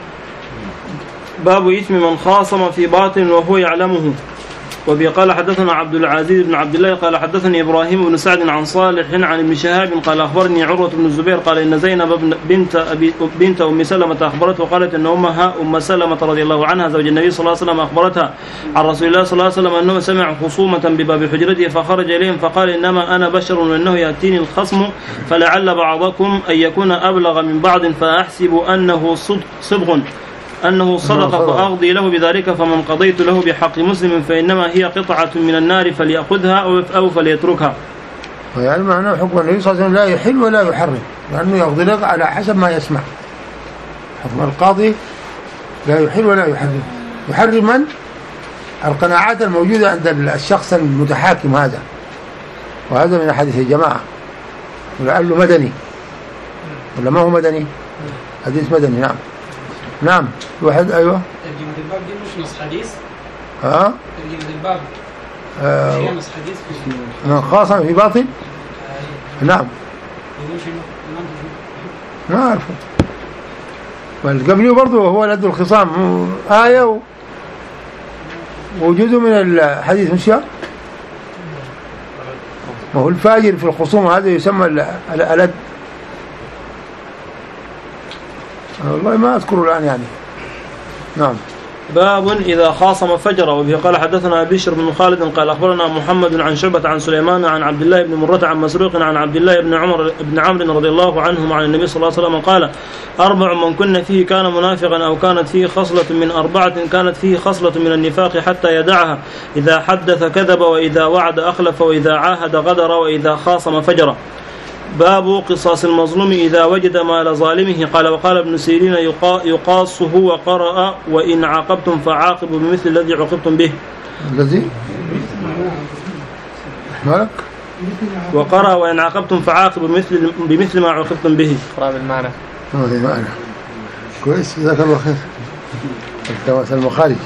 باب إثم من خاصم في باطن وهو يعلمه. وبه قال حدثنا عبد العزيز بن عبد الله قال حدثني إبراهيم بن سعد عن صالح عن ابن شهاب قال أخبرني عروة بن الزبير قال إن زينب بنت أبي بنت أم سلمة أخبرته وقالت إن أمها أم سلمة رضي الله عنها زوج النبي صلى الله عليه وسلم أخبرتها عن رسول الله صلى الله عليه وسلم أنه سمع خصومة بباب حجرته فخرج إليهم فقال إنما أنا بشر وأنه يأتيني الخصم فلعل بعضكم أن يكون أبلغ من بعض فأحسب أنه صبغ أنه صدق فأقضي له بذلك فمن قضيت له بحق مسلم فإنما هي قطعة من النار فليأخذها أو فليتركها. يعني معناه حكم النبي صلى الله عليه وسلم لا يحل ولا يحرم، لأنه يقضي لك على حسب ما يسمع. حكم القاضي لا يحل ولا يحرم. يحرم من؟ القناعات الموجودة عند الشخص المتحاكم هذا، وهذا من حديث الجماعة، ولعله مدني ولا ما هو مدني؟ حديث مدني. نعم نعم. واحد أيوه. ترجمة الباب دي مش نص حديث. ها؟ ترجمة الباب آه هي نص حديث من خاصم في باطل. آه. نعم ما أعرفه. والقبلي برضه هو لد الخصام آية ووجوده من الحديث مش يا؟ وهو الفاجر في الخصوم هذا يسمى الألد. والله ما أذكره الآن يعني. نعم. باب إذا خاصم فجر. وبه قال حدثنا بشر بن خالد قال أخبرنا محمد عن شعبة عن سليمان عن عبد الله بن مرة عن مسروق عن عبد الله بن عمر بن عمرو رضي الله عنهم عن النبي صلى الله عليه وسلم قال أربع من كن فيه كان منافقا أو كانت فيه خصلة من أربعة كانت فيه خصلة من النفاق حتى يدعها: إذا حدث كذب، وإذا وعد أخلف، وإذا عاهد غدر، وإذا خاصم فجر. باب قصاص المظلوم إذا وجد مال ظالمه. قال وقال ابن سيرين يقاصه وقرأ: وإن عاقبتم فعاقبوا بمثل الذي عوقبتم به. الذي مالك وقرأ: وإن عاقبتم فعاقبوا بمثل بمثل ما عوقبتم به. قرأ بالمعنى. اه بالمعنى. كويس جزاك الله خير. التواصل المخارج.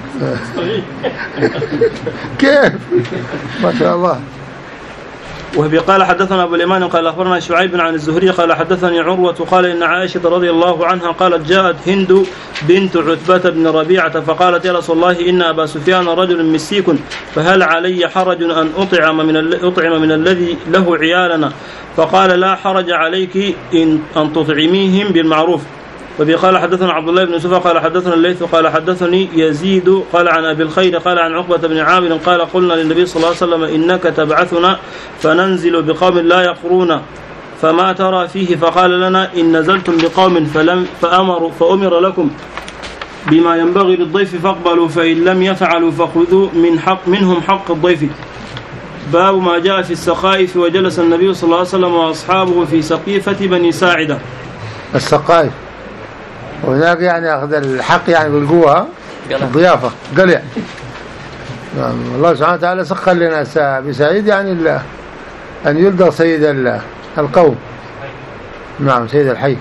كيف ما شاء الله. وهي قال حدثنا أبو اليمان قال أخبرنا شعيب عن الزهري قال حدثني عروة قال إن عائشة رضي الله عنها قالت: جاءت هند بنت عتبة بن ربيعة فقالت: يا رسول الله إن أبا سفيان رجل مسيك، فهل علي حرج أن أطعم من أطعم من الذي له عيالنا؟ فقال: لا حرج عليك إن أن تطعميهم بالمعروف. وبه قال حدثنا عبد الله بن يوسف قال حدثنا الليث قال حدثني يزيد قال عن أبي الخير قال عن عقبة بن عامر قال: قلنا للنبي صلى الله عليه وسلم: إنك تبعثنا فننزل بقوم لا يقرون، فما ترى فيه؟ فقال لنا: إن نزلتم بقوم فلم فأمروا فأمر لكم بما ينبغي للضيف فاقبلوا، فإن لم يفعلوا فخذوا من حق منهم حق الضيف. باب ما جاء في السقائف. وجلس النبي صلى الله عليه وسلم وأصحابه في سقيفة بني ساعدة. السقائف وذاك يعني أخذ الحق يعني بالقوة، الضيافة قلع. نعم. الله سبحانه وتعالى سخر لنا بسعيد يعني أن يلدغ سيد القوم. نعم سيد الحي.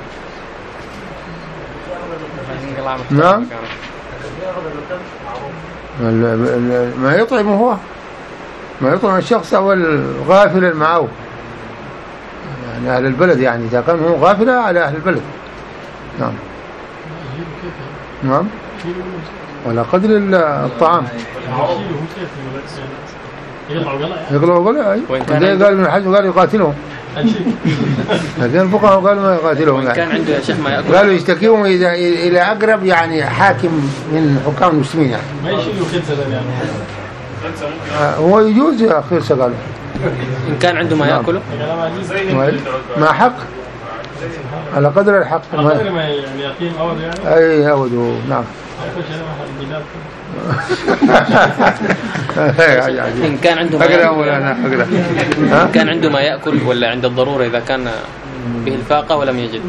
نعم ما يطعم هو ما يطعم الشخص أو الغافل معه يعني أهل البلد، يعني إذا كان هو غافلة على أهل البلد. نعم نعم ولا قدر الطعام يقلعوا قلع. أي زي قال من الحج قال يقاتلهم، لكن الفقهاء قالوا ما يقاتلهم يعني. كان عنده يا شيخ ما يأكل، قالوا يشتكيهم إذا إلى أقرب يعني حاكم من حكام المسلمين يعني. ما يشيلوا خلسة يعني. هو يجوز يا أخي قالوا إن كان عنده ما يأكله ما حق على قدر الحق، على قدر ما يعني يقيم أود يعني. أي أود. نعم. إن كان عنده ما يأكل إن كان عنده ما يأكل ولا عند الضرورة إذا كان به الفاقة ولم يجد.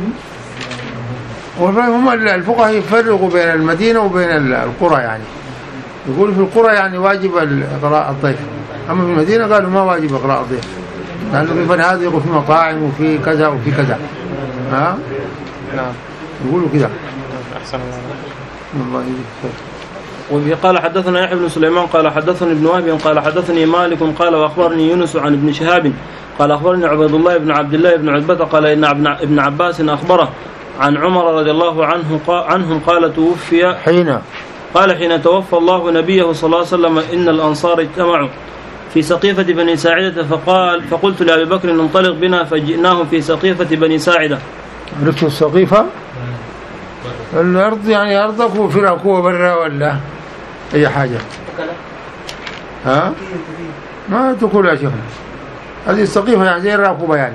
هم الفقهاء يفرقوا بين المدينة وبين القرى، يعني يقولوا في القرى يعني واجب إقراء الضيف، أما في المدينة قالوا ما واجب إقراء الضيف، لأنه في فنادق وفي مطاعم وفي كذا وفي كذا. ها؟ نعم يقولوا كذا. أحسن الله. الله يجزيك خير. وبه قال حدثنا يحيى بن سليمان قال حدثني ابن وهب قال حدثني مالك قال واخبرني يونس عن ابن شهاب قال اخبرني عبد الله بن عبد الله بن عتبة قال ان ابن عباس اخبره عن عمر رضي الله عنه عنهم قال توفي حين قال حين توفى الله نبيه صلى الله عليه وسلم ان الانصار اجتمعوا في سقيفة بني ساعدة فقال فقلت لأبي بكر انطلق بنا فجئناهم في سقيفة بني ساعدة. عرفتوا السقيفة؟ الأرض يعني أرضك وفرعك وبرا ولا أي حاجة. ها؟ ما تقول يا شيخ هذه السقيفة يعني زي الراكوبة يعني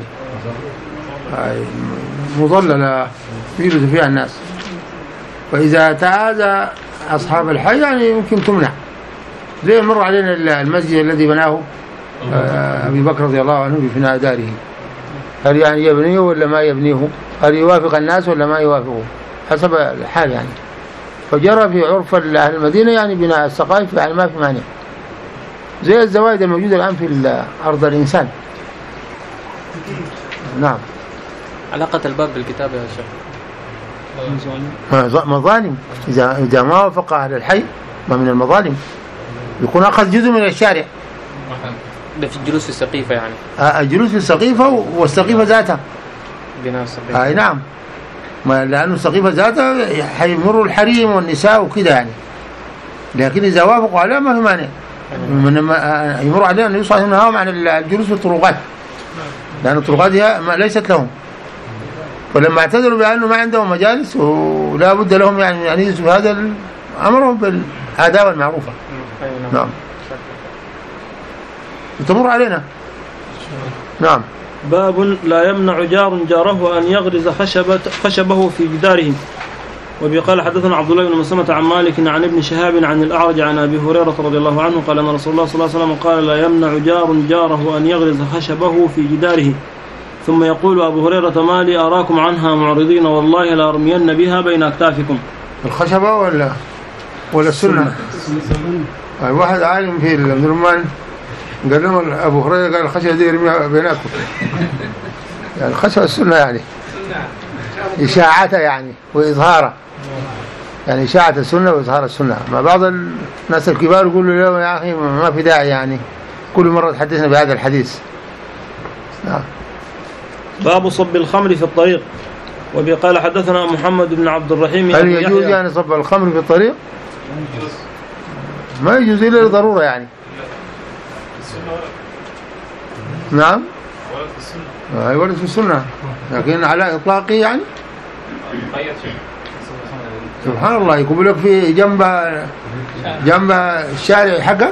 مظللة يجلس فيها الناس، فإذا تعادى أصحاب الحي يعني يمكن تمنع، زي مر علينا المسجد الذي بناه أبي بكر رضي الله عنه بفناء داره، هل يعني يبنيه ولا ما يبنيه، هل يوافق الناس ولا ما يوافقه، حسب الحال يعني. فجرى في عرف أهل المدينة يعني بناء السقائف، يعني ما في مانع، زي الزوائد الموجودة الآن في أرض الإنسان. نعم. علاقة الباب بالكتاب يا شيخ؟ مظالم، إذا إذا ما وافق أهل الحي ما من المظالم، يكون أخذ جزء من الشارع. ده في الجلوس في السقيفة يعني؟ آه الجلوس في السقيفة والسقيفة ذاتها. بناء السقيفة. أي نعم، ما لأنه السقيفة ذاتها حيمروا الحريم والنساء وكذا يعني، لكن إذا وافقوا عليها ما في مانع. من يمر عليها النبي صلى الله عليه وسلم عن الجلوس في الطرقات، لأن الطرقات هي ليست لهم، فلما اعتذروا بأنه ما عندهم مجالس ولا بد لهم يعني أن يجلسوا هذا أمرهم بالآداب المعروفة. نعم. تمر علينا. نعم. باب لا يمنع جار جاره أن يغرز خشبة خشبه في جداره. وبقال حدثنا عبد الله بن مسلمة عن مالك عن ابن شهاب عن الأعرج عن أبي هريرة رضي الله عنه قال أن رسول الله صلى الله عليه وسلم قال لا يمنع جار جاره أن يغرز خشبه في جداره. ثم يقول أبو هريرة ما لي أراكم عنها معرضين والله لا أرمين بها بين أكتافكم. الخشبة ولا ولا السنة؟ واحد عالم في الرمان قال لهم أبو هريرة قال الخشبة دي يرميها بيناتكم. يعني الخشبة السنة يعني إشاعتها يعني وإظهارها، يعني إشاعة السنة وإظهار السنة. ما بعض الناس الكبار يقولوا له يا أخي ما في داعي يعني كل مرة تحدثنا بهذا الحديث. نعم. باب صب الخمر في الطريق. وبقال حدثنا محمد بن عبد الرحيم هل يجوز يعني صب الخمر في الطريق؟ ما يجوز إلا لضرورة يعني. نعم. هاي ورد في السنة، لكن على إطلاقه يعني سبحان الله يقول لك في جنب جنب الشارع حقه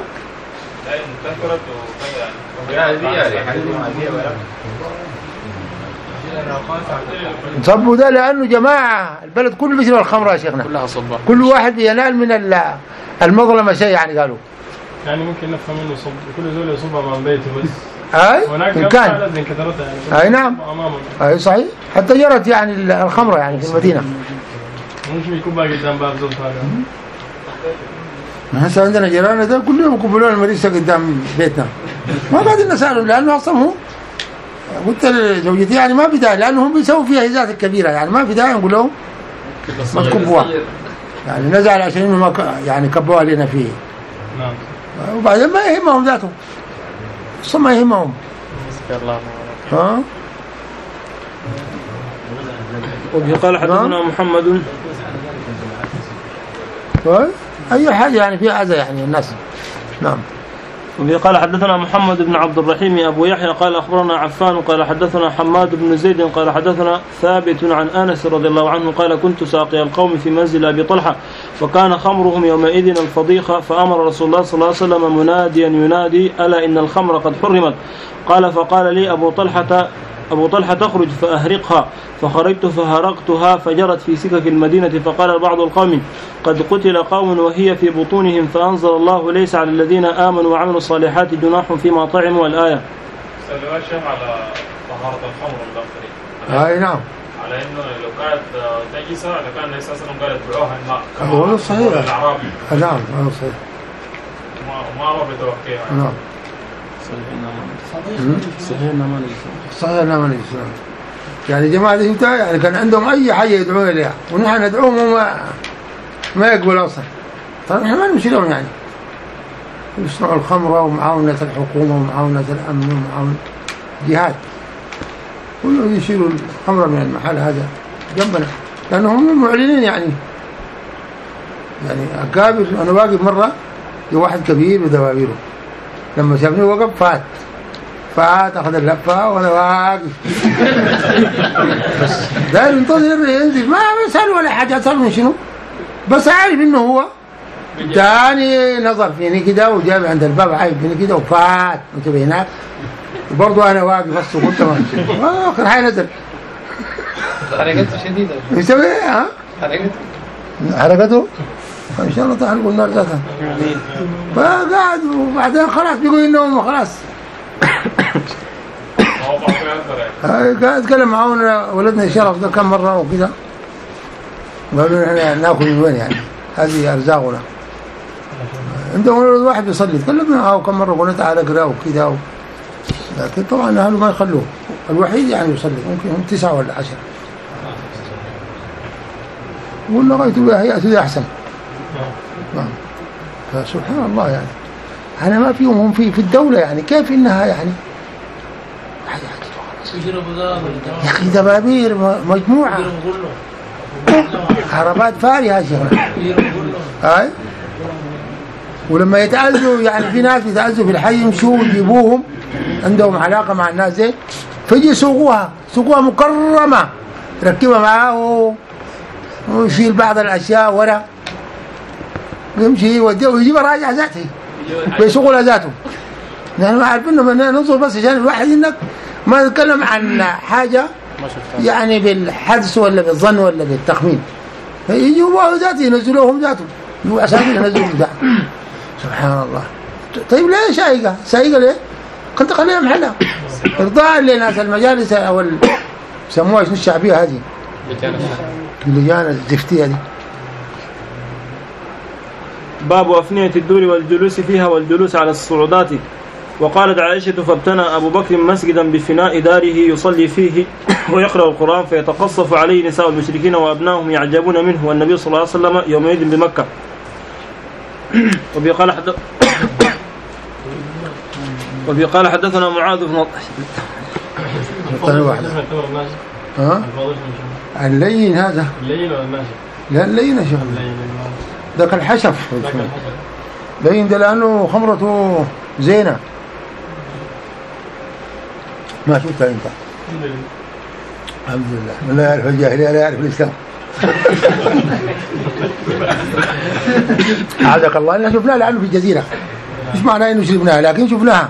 صبوا ده، لأنه جماعة البلد كله بيشرب الخمر يا شيخنا، كلها صبة، كل واحد ينال من المظلمة شيء يعني. قالوا يعني ممكن نفهم انه صب كل زول يصبها مع بيته بس. اي إن كان يعني. اي نعم اي صحيح، حتى جرت يعني الخمرة يعني في المدينة. مش بيكون باقي قدام باب زول هذا. هسه عندنا جيراننا ده كلهم يقبلون المريسة قدام بيتنا، ما قاعدين نسألهم لأنه أصلا هو قلت لزوجتي يعني ما في داعي، لأنه هم بيسووا فيها هزات الكبيرة يعني ما في داعي نقول لهم ما تكبوها يعني، نزعل عشان إنه ما يعني كبوها لنا فيه. نعم. وبعدين ما يهمهم ذاتهم، أصلا ما يهمهم. ها. وقال حدثنا محمد أي حاجة يعني فيها أذى يعني الناس. نعم. وقال حدثنا محمد بن عبد الرحيم أبو يحيى قال أخبرنا عفان قال حدثنا حماد بن زيد قال حدثنا ثابت عن أنس رضي الله عنه قال كنت ساقي القوم في منزل أبي طلحة وكان خمرهم يومئذ الفضيخة، فأمر رسول الله صلى الله عليه وسلم مناديا ينادي ألا إن الخمر قد حرمت. قال فقال لي أبو طلحة أبو طلحة تخرج فأهرقها، فخرجت فهرقتها فجرت في سكك المدينة. فقال بعض القوم قد قتل قوم وهي في بطونهم، فأنزل الله ليس على الذين آمنوا وعملوا الصالحات جناح فيما طعموا. الآية. سألوا الشيخ على طهارة الخمر الداخلي. أي نعم. على إنه لو كانت نجسة لكان النبي صلى الله عليه وسلم قال ادعوها الماء. هو صحيح. الأعرابي. نعم هو صحيح. ما ما بتوقيها. نعم. صحيح نعم صحيح نعم يعني جماعة الإفتاء يعني كان عندهم أي حاجة يدعون إليها ونحن ندعوهم وما ما يقبل أصلا. طبعا نحن ما نمشي لهم يعني يصنعوا الخمرة ومعاونة الحكومة ومعاونة الأمن ومعاونة جهاد كلهم يشيلوا الخمرة من المحل هذا جنبنا لأنهم معلنين يعني يعني أكابر. أنا واقف مرة واحد كبير ودوابيره لما شافني وقف فات فات أخذ اللفة وأنا واقف بس داير ينتظر ينزل ما بيسأل ولا حاجة أسأل من شنو بس عارف إنه هو تاني نظر فيني كده وجاب عند الباب عارف فيني كده وفات وتبي هناك وبرضه أنا واقف بس وقلت ما آخر حاجة نزل حركته شديدة يسوي ها حركته حركته إن شاء الله تعالى قلنا ذاتها فقعد وبعدين خلاص بيقول إنهم خلاص قاعد اتكلم معانا ولدنا الشرف ده كم مرة وكده قالوا احنا ناكل من وين يعني هذه أرزاقنا. عندهم ولد واحد بيصلي تكلمنا أو كم مرة قلنا تعالى اقرأ وكذا و... لكن طبعا أهله ما يخلوه، الوحيد يعني يصلي ممكن هم تسعة ولا عشرة ولا غايته هيئته دي أحسن. فسبحان الله يعني أنا ما فيهم هم في في الدولة يعني كيف إنها يعني يا أخي دبابير مجموعة عربات فارهة شغلة هاي. ولما يتعزوا يعني في ناس يتعزوا في الحي يمشوا يجيبوهم عندهم علاقة مع الناس زي فيجي يسوقوها سوقوها مكرمة ركبها معاه ويشيل بعض الأشياء ورا يمشي يوديه ويجيبها راجع ذاته بيسوقوا لها ذاته. نحن ما عارفين انه ننظر بس عشان الواحد انك ما نتكلم عن حاجة يعني بالحدس ولا بالظن ولا بالتخمين يجيبوها ذاته ينزلوهم ذاته يجيبوا عساكر ينزلوهم ذاته. سبحان الله. طيب ليه سايقة سايقة ليه كنت خليها محلها إرضاء لناس المجالس أو سموها شنو الشعبية هذه اللجان الزفتية دي. باب أفنية الدور والجلوس فيها والجلوس على الصعودات. وقالت عائشة فابتنى أبو بكر مسجدا بفناء داره يصلي فيه ويقرأ القرآن فيتقصف عليه نساء المشركين وأبنائهم يعجبون منه والنبي صلى الله عليه وسلم يومئذ بمكة. وبي قال حد... وبي قال حدثنا معاذ بن ها اللين هذا اللين ولا الماشي؟ لا اللين يا شيخ ذاك الحشف لين ده لأنه خمرته زينة ما شفتها انت. الحمد لله من لا يعرف الجاهلية لا يعرف الإسلام. عزك الله إننا شفناها لأنه في الجزيرة مش معناه إنه شربناها لكن شفناها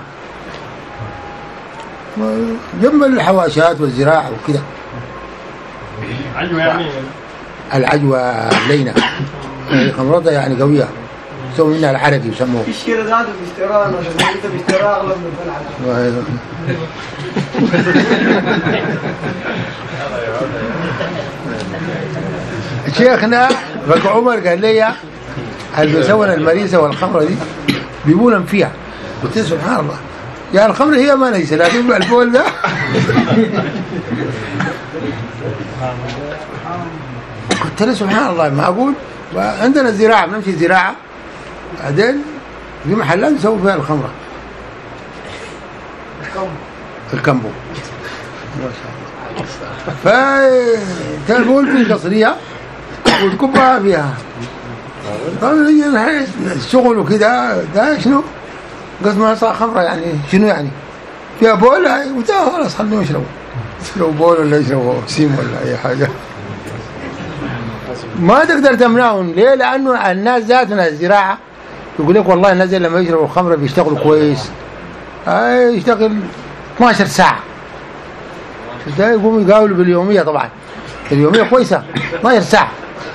جنب الحواشات والزراعة وكذا. عجوة يعني العجوة لينة خمرتها يعني قوية سووا منها العرقي يسموه في الشيرة ذاته باشتراء مثلا انت باشتراء اغلب من الفلعة. شيخنا بقى عمر قال لي هل بيسوون المريسة والخمرة دي بيبولا فيها قلت سبحان الله يا الخمر هي ما ليس لكن البول ده قلت له سبحان الله ما أقول عندنا زراعة بنمشي زراعة بعدين في محلات نسوي فيها الخمرة الكمبو ما شاء الله فتقول في القصرية وتكبها فيها طبعا الشغل وكذا ده شنو قصد ما صار خمرة يعني شنو يعني فيها بول وتاخذ خلاص خليهم يشربوا يشربوا بول ولا يشربوا سيم ولا أي حاجة ما تقدر تمنعهم. ليه؟ لأنه الناس ذاتنا الزراعة يقول لك والله الناس لما يشربوا الخمرة بيشتغلوا كويس أي يشتغل اثناشر ساعة ده يقوم يقاولوا باليومية طبعا اليومية كويسة اثناشر ساعة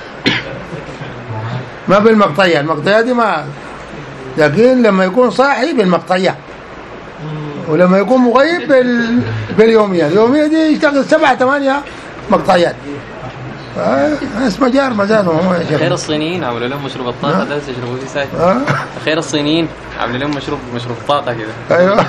ما بالمقطعية المقطعية دي ما لكن لما يكون صاحي بالمقطعية ولما يكون مغيب بال... باليومية اليومية دي يشتغل سبعة ثمانية مقطعيات اسمه جار مزاجهم. خير الصينيين عملوا لهم مشروب الطاقة ده يشربوا فيه ساعة. خير الصينيين عملوا لهم مشروب مشروب طاقة كده. ايوه.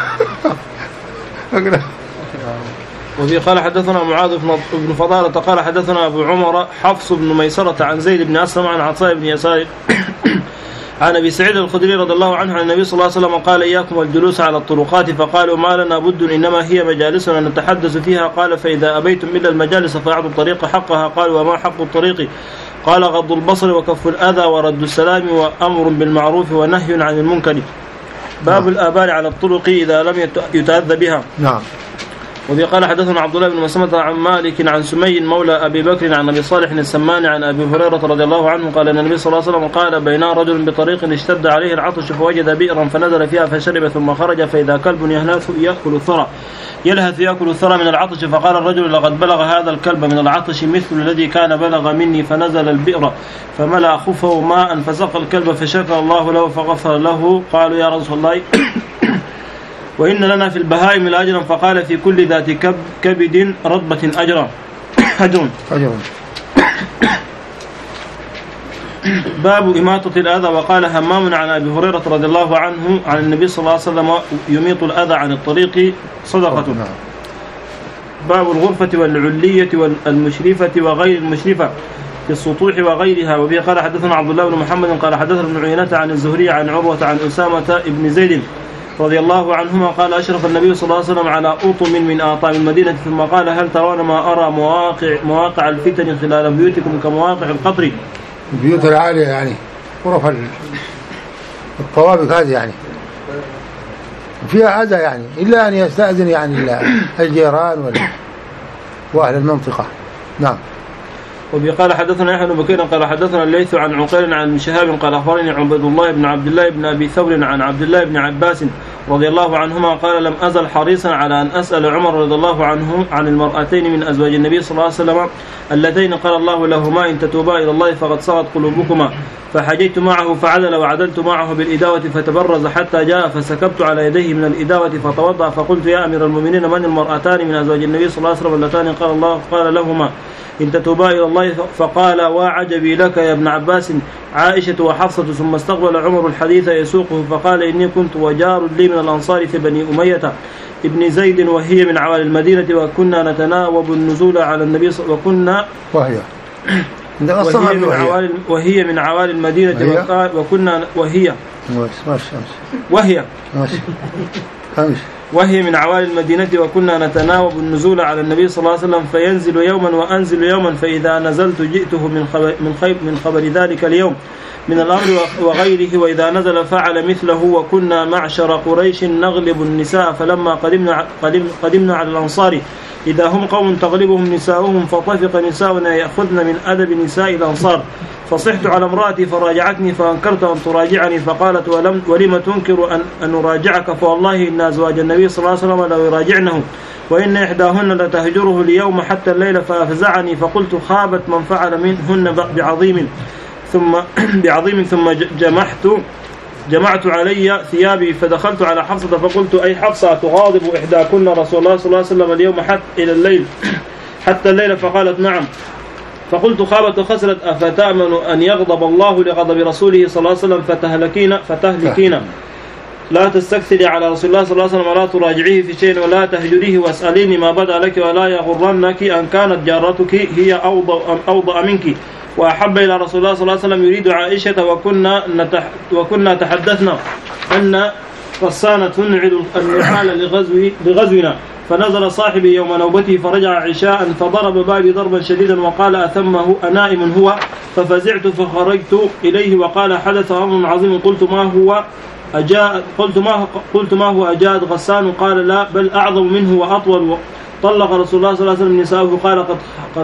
وفي قال حدثنا معاذ بن فضالة قال حدثنا أبو عمر حفص بن ميسرة عن زيد بن أسلم عن عطاء بن يسار عن أبي سعيد الخدري رضي الله عنه عن النبي صلى الله عليه وسلم قال إياكم والجلوس على الطرقات فقالوا ما لنا بد إنما هي مجالسنا نتحدث فيها قال فإذا أبيتم إلا المجالس فأعطوا الطريق حقها قالوا وما حق الطريق قال غض البصر وكف الأذى ورد السلام وأمر بالمعروف ونهي عن المنكر. باب الآبار على الطرق إذا لم يتأذى بها. نعم. وذي قال حدثنا عبد الله بن مسلمة عن مالك عن سمي مولى أبي بكر عن أبي صالح السمان عن أبي هريرة رضي الله عنه قال أن النبي صلى الله عليه وسلم قال بين رجل بطريق اشتد عليه العطش فوجد بئرا فنزل فيها فشرب ثم خرج فإذا كلب يهلث يأكل الثرى يلهث يأكل الثرى من العطش فقال الرجل لقد بلغ هذا الكلب من العطش مثل الذي كان بلغ مني فنزل البئر فملأ خفه ماء فسقى الكلب فشكر الله له فغفر له. قالوا يا رسول الله وإن لنا في البهائم الأجرا فقال في كل ذات كبد رطبة أجرا أجر أجر. باب إماطة الأذى. وقال همام عن أبي هريرة رضي الله عنه عن النبي صلى الله عليه وسلم يميط الأذى عن الطريق صدقة. باب الغرفة والعلية والمشرفة وغير المشرفة في السطوح وغيرها. وبه قال حدثنا عبد الله بن محمد قال حدثنا ابن عيينة عن الزهري عن عروة عن أسامة بن زيد رضي الله عنهما قال أشرف النبي صلى الله عليه وسلم على أطم من أطام المدينة ثم قال هل ترون ما أرى مواقع مواقع الفتن خلال بيوتكم كمواقع القطر. البيوت العالية يعني غرف الطوابق هذه يعني فيها أذى يعني إلا أن يستأذن يعني الجيران وأهل المنطقة. نعم. وبقال حدثنا يحيى بن بكير قال حدثنا الليث عن عقيل عن شهاب قال أخبرني عبد الله بن عبد الله بن أبي ثور عن عبد الله بن عباس رضي الله عنهما قال لم أزل حريصا على أن أسأل عمر رضي الله عنه عن المرأتين من أزواج النبي صلى الله عليه وسلم اللتين قال الله لهما إن تتوبا إلى الله فقد صغت قلوبكما. فحجيت معه فعدل وعدلت معه بالإداوة فتبرز حتى جاء فسكبت على يديه من الإداوة فتوضأ فقلت يا أمير المؤمنين من المرأتان من أزواج النبي صلى الله عليه وسلم اللتان قال الله قال لهما إن تتوبا إلى الله. فقال وعجبي لك يا ابن عباس عائشة وحفصة. ثم استقبل عمر الحديث يسوقه فقال إني كنت وجار لي من الأنصار في بني أمية ابن زيد وهي من عوالي المدينة وكنا نتناوب النزول على النبي صلى وكنا وهي وهي من عوالي وهي من عوالي المدينة وكنا وهي وهي وهي من عوالي المدينة وكنا نتناوب النزول على النبي صلى الله عليه وسلم فينزل يوما وأنزل يوما فإذا نزلت جئته من خبر, من خير من خبر ذلك اليوم من الأمر وغيره وإذا نزل فعل مثله. وكنا معشر قريش نغلب النساء فلما قدمنا, قدمنا على الأنصار إذا هم قوم تغلبهم نساؤهم فطفق نساؤنا يأخذن من أدب نساء الأنصار. فصحت على امرأتي فراجعتني فأنكرت أن تراجعني فقالت ولم ولم تنكر أن, أن نراجعك فوالله إن أزواج النبي صلى الله عليه وسلم لو يراجعنه وإن إحداهن لتهجره اليوم حتى الليل فأفزعني. فقلت خابت من فعل منهن بعظيم ثم بعظيم ثم جمعت جمعت علي ثيابي فدخلت على حفصة فقلت أي حفصة تغاضب إحداكن رسول الله صلى الله عليه وسلم اليوم حتى إلى الليل حتى الليل فقالت نعم. فقلت خابت وخسرت أفتأمن أن يغضب الله لغضب رسوله صلى الله عليه وسلم فتهلكين فتهلكين لا تستكثري على رسول الله صلى الله عليه وسلم ولا تراجعيه في شيء ولا تهجريه واسأليني ما بدا لك ولا يغرنك أن كانت جارتك هي أوضأ, أوضأ منك وأحب إلى رسول الله صلى الله عليه وسلم يريد عائشة وكنا, نتح وكنا تحدثنا أن غسانة تنعد النعال لغزو لغزونا فنزل صاحبي يوم نوبته فرجع عشاء فضرب بابي ضربا شديدا وقال أثمه أنائم هو ففزعت فخرجت إليه وقال حدث أمر عظيم. قلت ما هو أجاء قلت ما قلت ما هو أجاد غسان قال لا بل أعظم منه وأطول. طلق رسول الله صلى الله عليه وسلم نساءه قال قد قد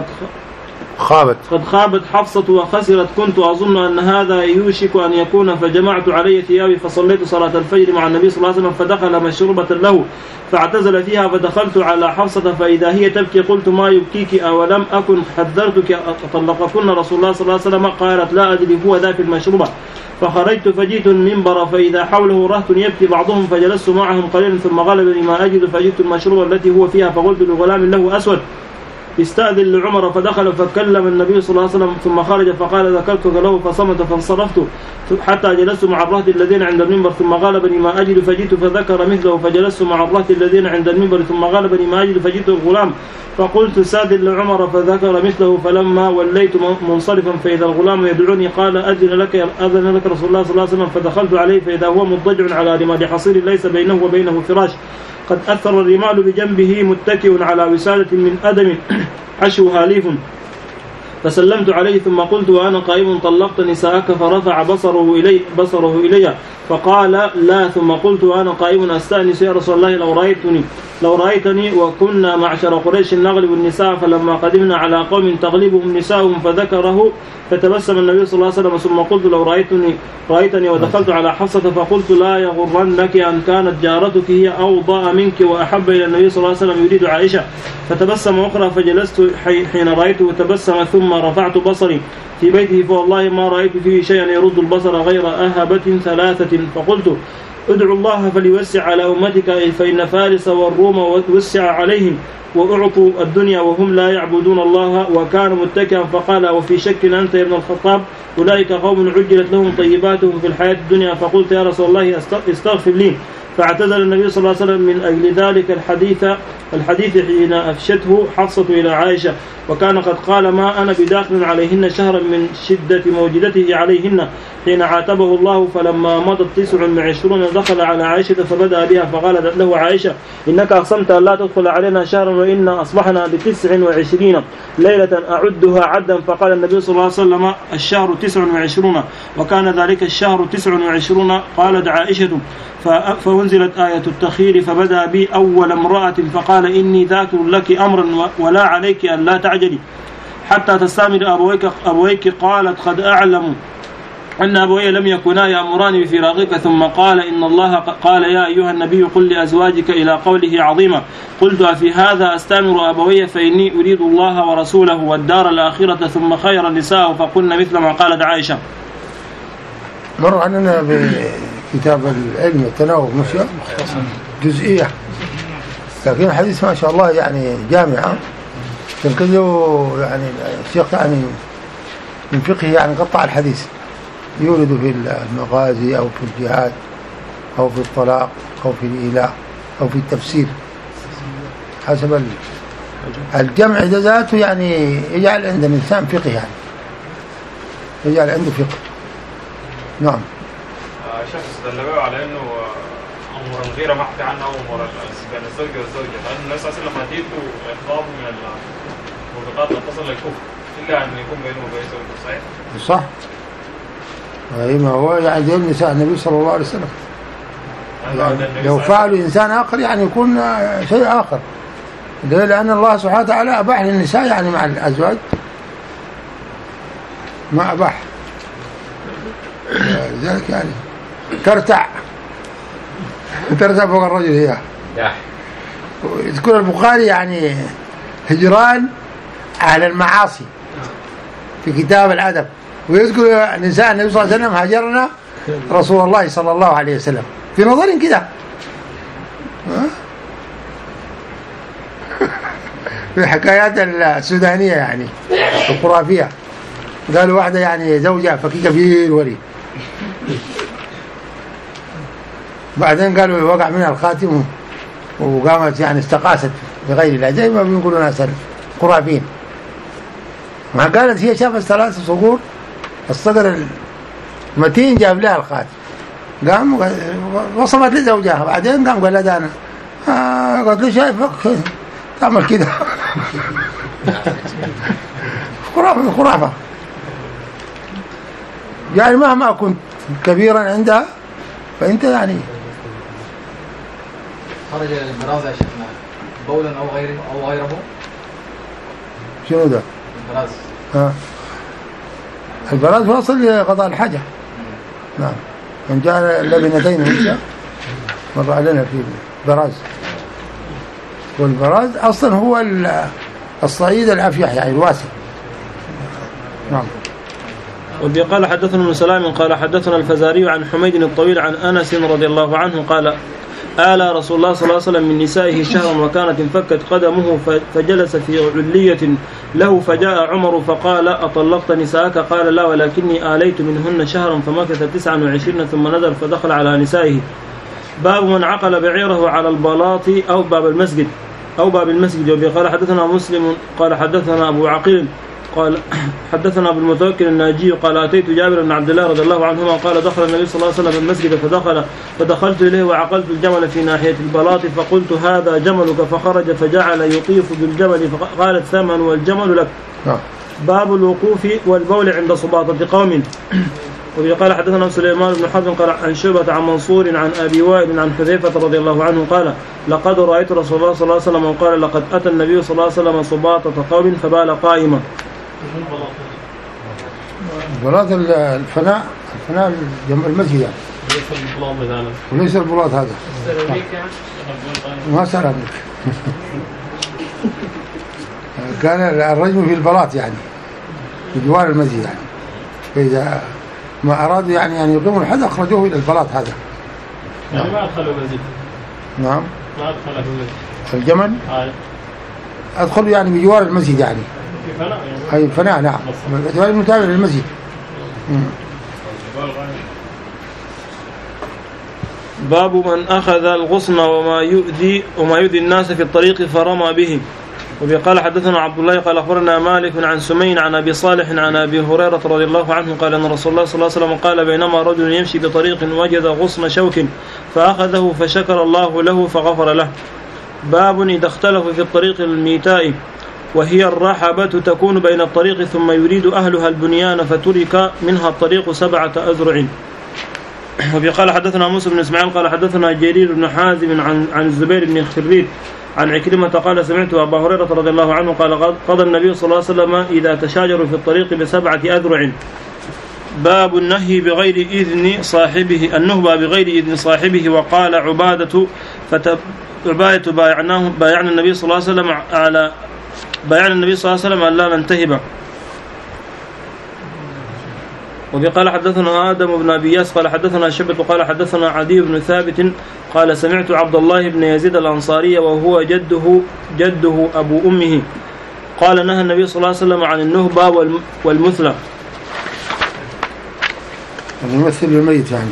خابت قد خابت حفصة وخسرت كنت أظن أن هذا يوشك أن يكون فجمعت علي ثيابي فصليت صلاة الفجر مع النبي صلى الله عليه وسلم فدخل مشروبة له فاعتزل فيها فدخلت على حفصة فإذا هي تبكي قلت ما يبكيك أولم أكن حذرتك طلقكن رسول الله صلى الله عليه وسلم قالت لا أدري هو ذا في المشروبة. فخرجت فجئت المنبر فإذا حوله رهط يبكي بعضهم فجلست معهم قليلا ثم غلبني ما أجد فجئت المشروبة التي هو فيها فقلت لغلام له أسود استأذن لعمر فدخل فكلم النبي صلى الله عليه وسلم ثم خرج فقال ذكرتك له فصمت فانصرفت حتى جلست مع الرهط الذين عند المنبر ثم غلبني ما أجد فجئت فذكر مثله فجلست مع الرهط الذين عند المنبر ثم غلبني ما أجد فجئت الغلام فقلت سادل لعمر فذكر مثله فلما وليت منصرفا فإذا الغلام يدعوني قال أذن لك أذن لك رسول الله صلى الله عليه وسلم فدخلت عليه فإذا هو مضطجع على رمال حصير ليس بينه وبينه فراش قد أثر الرمال بجنبه متكئ على وسادة من أدم حشوها ليف فسلمت عليه ثم قلت وأنا قائم طلقت نساءك فرفع بصره إلي بصره إلي فقال لا ثم قلت وأنا قائم أستأنس يا رسول الله لو رأيتني لو رأيتني وكنا معشر قريش نغلب النساء فلما قدمنا على قوم تغلبهم نساءهم فذكره فتبسم النبي صلى الله عليه وسلم ثم قلت لو رأيتني رأيتني ودخلت على حفصة فقلت لا يغرنك أن كانت جارتك هي أوضأ منك وأحب إلى النبي صلى الله عليه وسلم يريد عائشة فتبسم أخرى فجلست حين رأيته تبسم ثم رفعت بصري في بيته فوالله ما رأيت فيه شيئا يرد البصر غير أهبة ثلاثة محمد فقلت ادعوا الله فليوسع على أمتك فإن فارس والروم وسع عليهم وأعطوا الدنيا وهم لا يعبدون الله وكانوا متكئا فقال وفي شك أنت يا ابن الخطاب أولئك قوم عجلت لهم طيباتهم في الحياة الدنيا فقلت يا رسول الله استغفر لي فاعتذر النبي صلى الله عليه وسلم من أجل ذلك الحديث الحديث حين أفشته حفصة إلى عائشة وكان قد قال ما أنا بداخل عليهن شهرا من شدة موجدته عليهن حين عاتبه الله فلما مضت تسع وعشرون دخل على عائشة فبدأ بها فقالت له عائشة إنك أقسمت أن لا تدخل علينا شهرا وإنا أصبحنا بتسع وعشرين ليلة أعدها عدا فقال النبي صلى الله عليه وسلم الشهر تسع وعشرون وكان ذلك الشهر تسع وعشرون قالت عائشة فأنزلت آية التخير فبدأ بي أول امرأة فقال إني ذاكر لك أمرا ولا عليك أن لا تعجلي حتى تستعمل أبويك, أبويك قالت قد أعلم أن أبوي لم يكونا يأمران بفراقك ثم قال إن الله قال يا أيها النبي قل لأزواجك إلى قوله عظيما قلت أفي هذا أستأمر أبوي فإني أريد الله ورسوله والدار الآخرة ثم خير النساء فقلنا مثل ما قالت عائشة. مر عننا بكتاب العلم التناوب مش جزئية لكن الحديث ما شاء الله يعني جامعة كله يعني الشيخ يعني من فقهه يعني قطع الحديث يورد في المغازي أو في الجهاد أو في الطلاق أو في الإيلاء أو في التفسير حسب الجمع ذاته يعني يجعل عند الإنسان فقه يعني يجعل عنده فقه. نعم. شخص دلقوا على إنه أمور الغيرة محكي عنها أمور بين الزوجة والزوجة لأن الناس أصلا خديته إخبار من الموبقات لا تصل للكفر إلا أن يكون بينه وبين زوجه صحيح؟ صح. ما هو يعني ذي النساء النبي صلى الله عليه وسلم يعني لو فعلوا إنسان آخر يعني يكون شيء آخر لأن الله سبحانه وتعالى أباح للنساء يعني مع الأزواج ما أباح لذلك يعني ترتع ترتع فوق الرجل هي يذكر البخاري يعني هجران على المعاصي في كتاب الأدب ويذكر نساء النبي صلى الله عليه وسلم هاجرنا رسول الله صلى الله عليه وسلم في نظر كده في حكايات السودانية يعني الخرافية قالوا واحدة يعني زوجها فكي كبير ولي بعدين قالوا وقع منها الخاتم وقامت يعني استقاست بغير الله زي ما بيقولوا ناس الخرافيين ما قالت هي شافت ثلاث صقور الصقر المتين جاب لها الخاتم قام وصفت لزوجها بعدين قام قال لها انا آه قلت له شايفك تعمل كده خرافة خرافة يعني مهما كنت كبيرا عندها فانت يعني خرج البراز يا شيخنا بولا او غيره او غيره شنو ده البراز ها البراز واصل لقضاء الحاجة. نعم من جاء اللبنتين إنسان مر علينا في البراز والبراز أصلا هو الصعيد الأفيح يعني الواسع. نعم. وبي قال حدثنا ابن سلام قال حدثنا الفزاري عن حميد الطويل عن أنس رضي الله عنه قال آل رسول الله صلى الله عليه وسلم من نسائه شهرا وكانت انفكت قدمه فجلس في علية له فجاء عمر فقال أطلقت نساءك قال لا ولكني آليت منهن شهرا فمكث تسعا وعشرين ثم نزل فدخل على نسائه. باب من عقل بعيره على البلاط أو باب المسجد أو باب المسجد. وبي قال حدثنا مسلم قال حدثنا أبو عقيل قال حدثنا ابو المتوكل الناجي قال اتيت جابر بن عبد الله رضي الله عنهما قال دخل النبي صلى الله عليه وسلم المسجد فدخل فدخلت اليه وعقلت الجمل في ناحيه البلاط فقلت هذا جملك فخرج فجعل يطيف بالجمل فقالت ثمن والجمل لك. باب الوقوف والبول عند سباطة قوم. وقال حدثنا سليمان بن حرب قال عن شعبة عن منصور عن ابي وائل عن حذيفة رضي الله عنه قال لقد رايت رسول الله صلى الله عليه وسلم وقال لقد اتى النبي صلى الله عليه وسلم سباطة قوم فبال قائما. بلاط الفناء الفناء المسجد يعني وليس البلاط هذا ما سيراميك كان الرجم في البلاط يعني في جوار المسجد يعني فإذا ما أرادوا يعني أن يقيموا الحد أخرجوه إلى البلاط هذا. يعني ما أدخلوا المسجد. نعم. ما أدخلوا المسجد. الجمل؟ آه. أدخل يعني بجوار المسجد يعني. في فناء يعني. أي فناء نعم. المتابع للمسجد. باب من أخذ الغصن وما يؤذي وما يؤذي الناس في الطريق فرمى به. وقال حدثنا عبد الله قال أخبرنا مالك عن سمين عن أبي صالح عن أبي هريرة رضي الله عنه قال أن رسول الله صلى الله عليه وسلم قال بينما رجل يمشي بطريق وجد غصن شوك فأخذه فشكر الله له فغفر له. باب إذا اختلفوا في الطريق الميتاء وهي الرحبة تكون بين الطريق ثم يريد أهلها البنيان فترك منها الطريق سبعة أذرع. وقال حدثنا موسى بن إسماعيل قال حدثنا جرير بن حازم عن عن الزبير بن الخريت عن عكرمة قال سمعت أبا هريرة رضي الله عنه قال قضى النبي صلى الله عليه وسلم إذا تشاجروا في الطريق بسبعة أذرع. باب النهي بغير إذن صاحبه النهبة بغير إذن صاحبه. وقال عبادة فتب عبادة بايعناه بايعنا النبي صلى الله عليه وسلم على بايعنا النبي صلى الله عليه وسلم ألا ننتهب. وقال حدثنا آدم بن أبي ياس قال حدثنا شبة قال حدثنا عدي بن ثابت قال سمعت عبد الله بن يزيد الأنصاري وهو جده جده أبو أمه قال نهى النبي صلى الله عليه وسلم عن النهبة والمثلى. الممثل الميت يعني.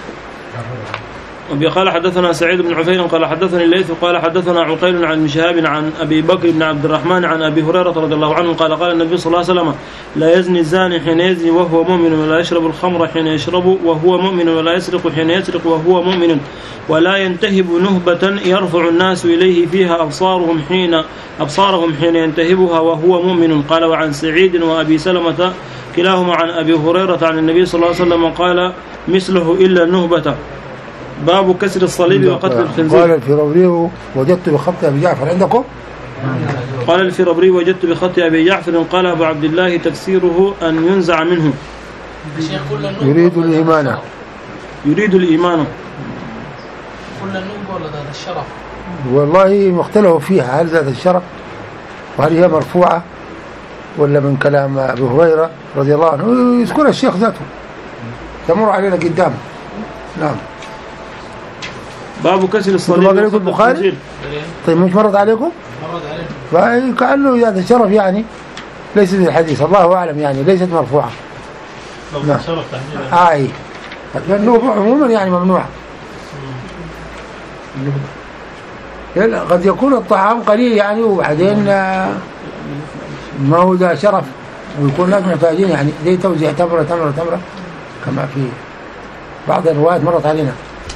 وقال حدثنا سعيد بن عفير قال حدثني الليث قال حدثنا عقيل عن شهاب عن أبي بكر بن عبد الرحمن عن أبي هريرة رضي الله عنه قال قال النبي صلى الله عليه وسلم لا يزني الزاني حين يزني وهو مؤمن ولا يشرب الخمر حين يشرب وهو مؤمن ولا يسرق حين يسرق وهو مؤمن ولا ينتهب نهبة يرفع الناس إليه فيها أبصارهم حين أبصارهم حين ينتهبها وهو مؤمن. قال وعن سعيد وأبي سلمة كلاهما عن أبي هريرة عن النبي صلى الله عليه وسلم قال مثله إلا النهبة. باب كسر الصليب وقتل الخنزير. قال الفرابري وجدت بخط أبي جعفر عندكم؟ قال الفرابري وجدت بخط أبي جعفر قال أبو عبد الله تكسيره أن ينزع منه. يريد الإيمان يريد الإيمان كل النوبة ولا ذات الشرف؟ والله مختلف فيها هل ذات الشرف وهل هي مرفوعة ولا من كلام أبي هريرة رضي الله عنه يذكر الشيخ ذاته تمر علينا قدام. نعم. باب كسر الصليب. ما قريت البخاري؟ طيب مش مرت عليكم؟ مرت عليكم. كأنه ذات الشرف يعني ليست الحديث الله أعلم يعني ليست مرفوعة. نعم. آه لأنه عموما يعني ممنوعة. قد يكون الطعام قليل يعني وبعدين ما هو ذا شرف ويكون الناس محتاجين يعني زي توزيع تمرة تمرة تمرة كما في بعض الروايات مرت علينا.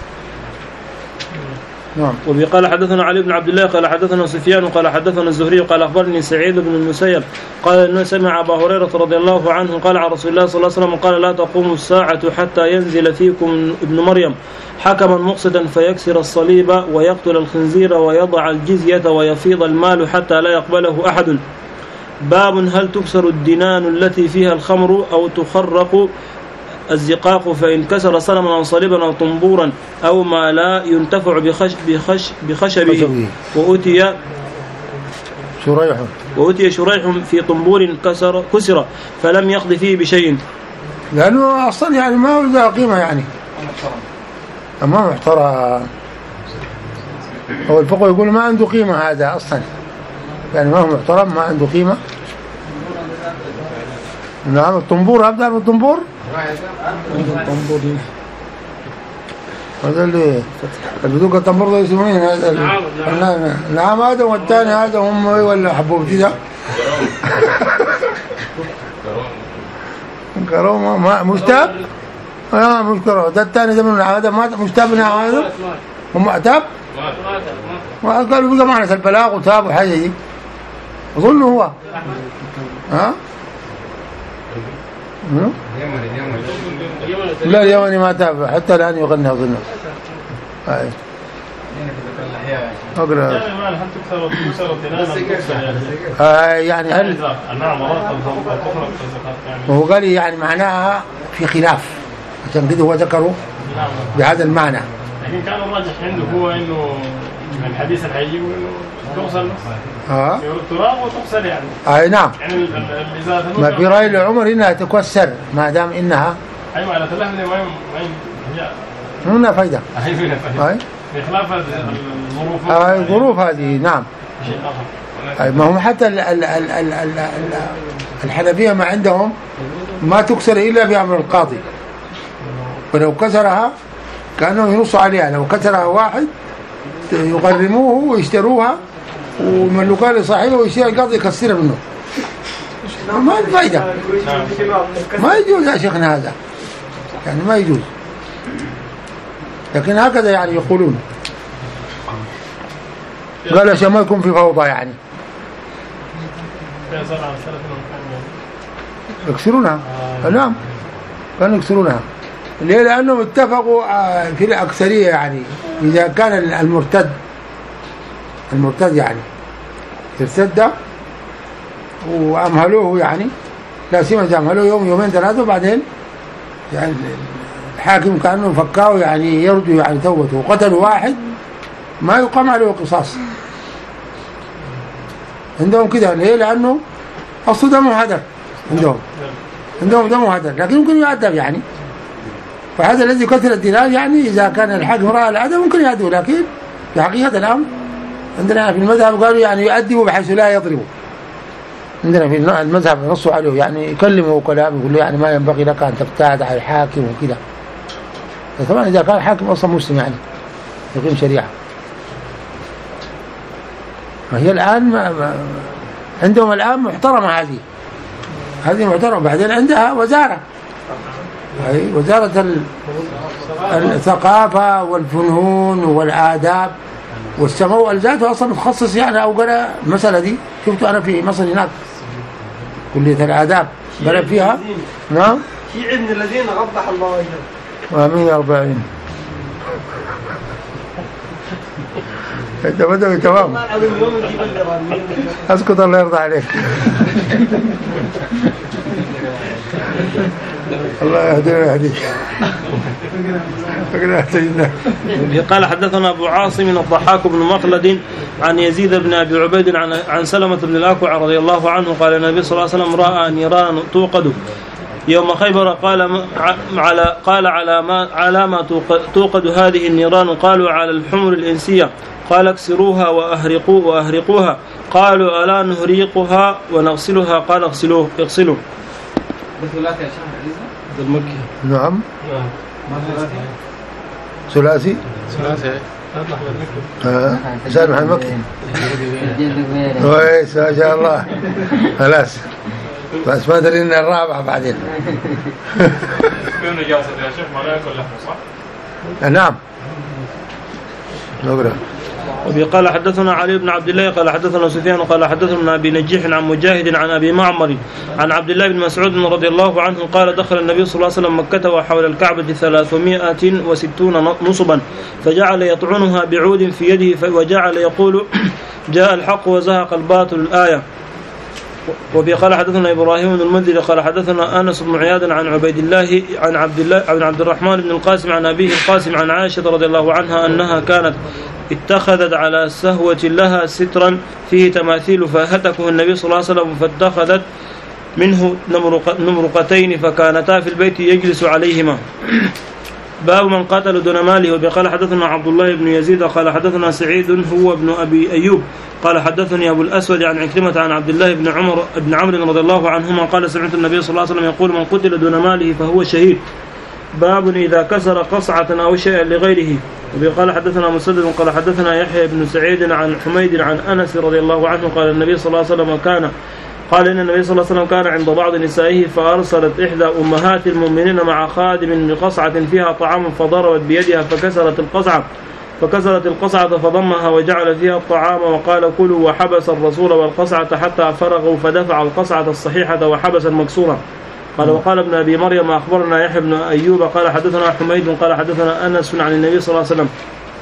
نعم. وقال حدثنا علي بن عبد الله قال حدثنا سفيان قال حدثنا الزهري قال أخبرني سعيد بن المسيب قال إنه سمع أبا هريرة رضي الله عنه قال عن رسول الله صلى الله عليه وسلم قال لا تقوم الساعة حتى ينزل فيكم ابن مريم حكما مقسطا فيكسر الصليب ويقتل الخنزير ويضع الجزية ويفيض المال حتى لا يقبله أحد. باب هل تكسر الدنان التي فيها الخمر أو تخرق الزقاق فإن كسر صنما أو صليبا أو طنبورا أو ما لا ينتفع بخش بخش بخشبه وأتي شريح وأتي شريح في طنبور كسر كسر فلم يقضي فيه بشيء لأنه أصلا يعني ما هو ذا قيمة يعني أما محترى هو الفقه يقول ما عنده قيمة هذا أصلا يعني ما هو محترم ما عنده قيمة. نعم. الطنبور أبدأ بالطنبور هذا اللي البدوك الطنبور ده يسمونه هذا. نعم نعم هذا والثاني هذا هم ولا حبوب كده كروما ما مشتاب اه مش كروما ده الثاني ده من هذا ما مشتاب نعم هذا هم أتاب وقالوا بقى معنى البلاغ وتاب وحاجة دي أظن هو ها لا اليمني ما تاب حتى الآن يغني أظن. هاي أقرأ هاي يعني هل وهو قال يعني معناها في خلاف عشان كده هو ذكره بهذا المعنى. لكن كان الراجح عنده هو إنه الحديث الحقيقي إنه توصل اه تراب وتغسل يعني. اي نعم. يعني ما في رأي لعمر انها تكسر ما دام انها أيوة على ثلاثة اللي وين وين هنا فايدة. أي بخلاف الظروف. أي الظروف هذه نعم. أي ما هم حتى ال ال ال ال ال الحنفية ما عندهم ما تكسر إلا بأمر القاضي، ولو كسرها كانوا ينصوا عليها، لو كسرها واحد يغرموه ويشتروها ويملكوها لصاحبه ويشتري القاضي يكسرها منه. ما فايدة، ما يجوز يا شيخنا هذا، يعني ما يجوز، لكن هكذا يعني يقولون. قال عشان ما يكون في فوضى يعني يكسرونها. نعم كانوا يكسرونها. ليه؟ لأنهم اتفقوا في الأكثرية، يعني إذا كان المرتد المرتد يعني ارتد وأمهلوه، يعني لا سيما إذا أمهلوه يوم يومين ثلاثة وبعدين يعني الحاكم كأنه فكاه يعني يرجو يعني توبته وقتلوا واحد ما يقام عليه قصاص عندهم كده. ليه؟ لأنه أصل دمه هدر عندهم عندهم دمه هدر، لكن يمكن يؤدب يعني. فهذا الذي قتل الدلال يعني إذا كان الحاكم رأى الأدب ممكن يؤدبه، لكن في حقيقة الأمر عندنا في المذهب قالوا يعني يؤدبه بحيث لا يضربه. عندنا في المذهب نصوا عليه يعني يكلمه كلام يقول له يعني ما ينبغي لك أن تبتعد على الحاكم وكذا. طبعا إذا كان الحاكم أصلا مسلم يعني يقيم شريعة. وهي الآن ما ما عندهم الآن محترمة، هذه هذه محترمة. بعدين عندها وزارة، أي وزارة الثقافة والفنون والآداب والسمو ذاته أصلا متخصص يعني. أو قال المسألة دي شفت أنا في مصر هناك كلية الآداب قال فيها. نعم في عند الذين قبح الله وجههم. ومين أربعين انت بدأ تمام. اسكت الله يرضى عليك. الله يهدينا ويهديك. قال حدثنا أبو عاصم الضحاك بن مخلد عن يزيد بن أبي عبيد عن عن سلمة بن الأكوع رضي الله عنه قال النبي صلى الله عليه وسلم رأى نيرانا توقد يوم خيبر. قال على قال على ما على ما توقد هذه النيران؟ قالوا على الحمر الإنسية. قال اكسروها وأهرقوا وأهرقوها. قالوا ألا نهريقها ونغسلها؟ قال اغسلوه اغسلوا. المكي نعم ثلاثي ثلاثي اه سالم محمد مكي كويس ما شاء الله. خلاص بس ما ادري ان الرابعه بعدين. كيف نجاسه يا شيخ ما لا ياكل لحمه صح؟ نعم نقرا. وبي قال حدثنا علي بن عبد الله قال حدثنا سفيان قال حدثنا ابي نجيح عن مجاهد عن ابي معمر عن عبد الله بن مسعود رضي الله عنه قال دخل النبي صلى الله عليه وسلم مكة وحول الكعبة ثلاثمائة وستون نصبا فجعل يطعنها بعود في يده وجعل يقول جاء الحق وزهق الباطل الآية. وبي قال حدثنا ابراهيم بن المنذر قال حدثنا انس بن عياض عن عبيد الله عن عبد الله عن عبد الرحمن بن القاسم عن ابيه القاسم عن عائشة رضي الله عنها انها كانت اتخذت على سهوة لها سترا فيه تماثيل فهتكه النبي صلى الله عليه وسلم فاتخذت منه نمرقتين فكانتا في البيت يجلس عليهما. باب من قاتل دون ماله. وقال حدثنا عبد الله بن يزيد قال حدثنا سعيد هو ابن أبي أيوب قال حدثني أبو الأسود عن عكرمة عن عبد الله بن عمر بن عمرو رضي الله عنهما قال سمعت النبي صلى الله عليه وسلم يقول من قتل دون ماله فهو شهيد. باب إذا كسر قصعة أو شيئا لغيره. وقال حدثنا مسدد قال حدثنا يحيى بن سعيد عن حميد عن أنس رضي الله عنه قال النبي صلى الله عليه وسلم كان قال إن النبي صلى الله عليه وسلم كان عند بعض نسائه فأرسلت إحدى أمهات المؤمنين مع خادم بقصعة فيها طعام فضربت بيدها فكسرت القصعة فكسرت القصعة فضمها وجعل فيها الطعام وقال كلوا وحبس الرسول والقصعة حتى فرغوا فدفع القصعة الصحيحة وحبس المكسورة. قال وقال ابن أبي مريم أخبرنا يحيى بن أيوب قال حدثنا حميد قال حدثنا أنس عن النبي صلى الله عليه وسلم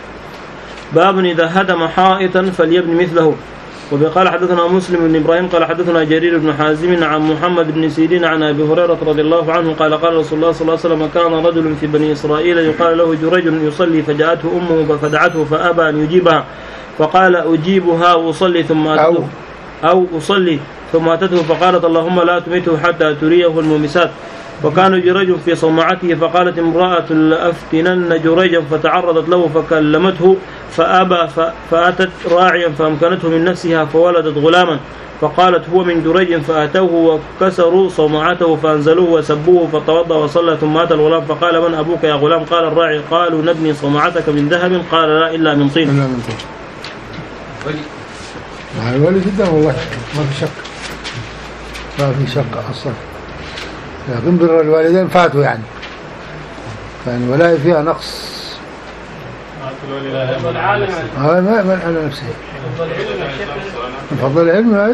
باب إذا هدم حائطا فليبني مثله. وقال حدثنا مسلم بن إبراهيم قال حدثنا جرير بن حازم عن محمد بن سيرين عن أبي هريرة رضي الله عنه قال قال رسول الله صلى الله عليه وسلم كان رجل في بني إسرائيل يقال له جريج يصلي فجاءته أمه فدعته فأبى أن يجيبها فقال أجيبها وأصلي ثم أتته أو أصلي ثم أتته فقالت اللهم لا تمته حتى تريه المومسات. وكان جريج في صومعته فقالت امرأة لأفتنن جريجا فتعرضت له فكلمته فأبى فأتت راعيا فأمكنته من نفسها فولدت غلاما فقالت هو من جريج فأتوه وكسروا صومعته فأنزلوه وسبوه فتوضأ وصلى ثم أتى الغلام فقال من أبوك يا غلام؟ قال الراعي. قالوا نبني صومعتك من ذهب؟ قال لا إلا من طين. إلا من طين. الولي جدا والله ما في شك ما في شك أصلا، لكن بر الوالدين فاتوا يعني يعني ولا فيها نقص. هذا ما من على نفسه من فضل العلم. هاي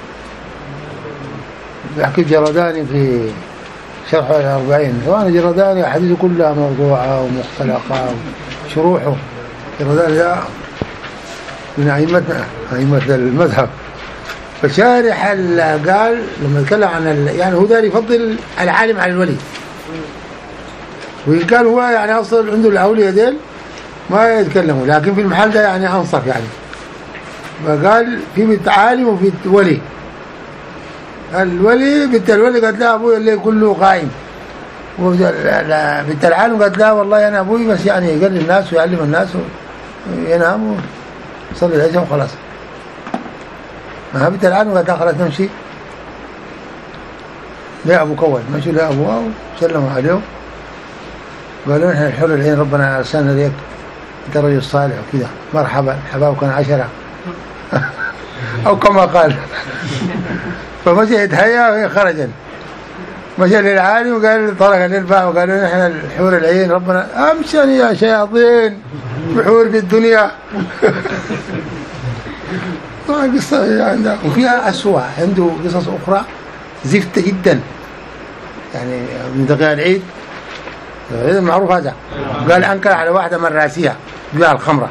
بيحكي الجرداني في شرح الأربعين، وأنا جرداني أحاديثه كلها موضوعة ومختلقة وشروحه. جرداني ده من أئمتنا أئمة المذهب. فشارح قال لما يتكلم عن يعني هو ده يفضل العالم على الولي، وإن كان هو يعني أصلا عنده الأولياء ديل ما يتكلموا، لكن في المحل ده يعني أنصف يعني. فقال في بنت عالم وفي ولي. الولي بنت الولي قالت لا أبوي اللي كله قائم، بنت العالم قالت لا والله أنا أبوي بس يعني يقرر الناس ويعلم الناس وينام ويصلي العشاء وخلاص. ما بنت العالم قالت لا خلاص نمشي. لا أبو كول مشوا لا أبوه وسلموا عليه قالوا نحن الحر العين ربنا أرسلنا ليك أنت رجل صالح وكذا مرحبا حباو كان عشرة أو كما قال. فمشي يتهيأ وهي خرجت. مشى للعالم وقال طرق للباء وقالوا نحن الحور العين ربنا أمشني يا شياطين بحور في الدنيا. قصة عنده وفيها أسوأ، عنده قصص أخرى زفتة جدا يعني من دقيقة العيد العيد المعروف هذا. قال أنكر على واحدة من راسيها بها الخمرة،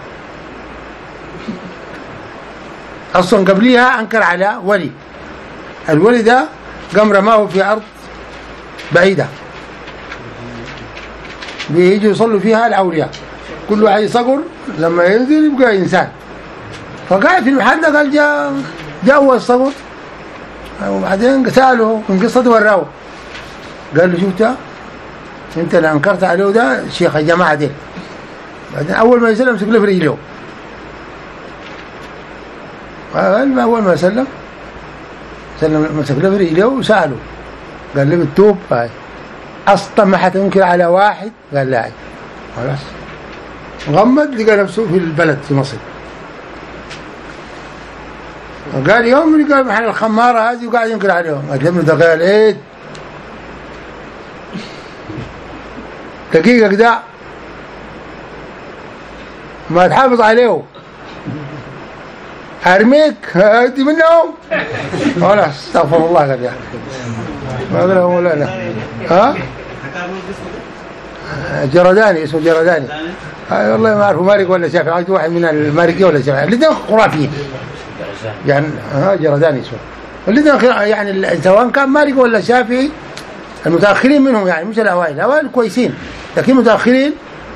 أصلا قبليها أنكر على ولي. الولي ده قام رماه في أرض بعيدة بيجوا يصلوا فيها الأولياء، كل واحد يصقر لما ينزل يبقى إنسان. فقاعد في المحل ده قال جاء جاء هو الصقر وبعدين سأله من قصته وراه قال له شفتها انت اللي انكرت عليه ده شيخ الجماعة دي. بعدين أول ما يسلم مسك له في رجله. قال أول ما سلم سلم مسك له في رجله وسأله قال له بالتوب هاي أصلا ما حتنكر على واحد؟ قال لا. خلاص غمد لقى نفسه في البلد في مصر. وقال يوم اللي قال محل الخمارة هذه وقاعد ينكر عليهم. قال له دقيقة العيد دقيقة كده ما تحافظ عليه أرميك هاتي منهم. خلاص استغفر الله. قال يعني ما قال له لا لا ها جرداني اسمه جرداني. آه والله ما أعرفه مالك ولا شافعي، عايز واحد من المالكية ولا شافعي الاثنين خرافيين يعني. ها جرداني اسمه الاثنين يعني سواء كان مالك ولا شافعي المتأخرين منهم يعني مش الأوائل. الأوائل كويسين لكن متأخرين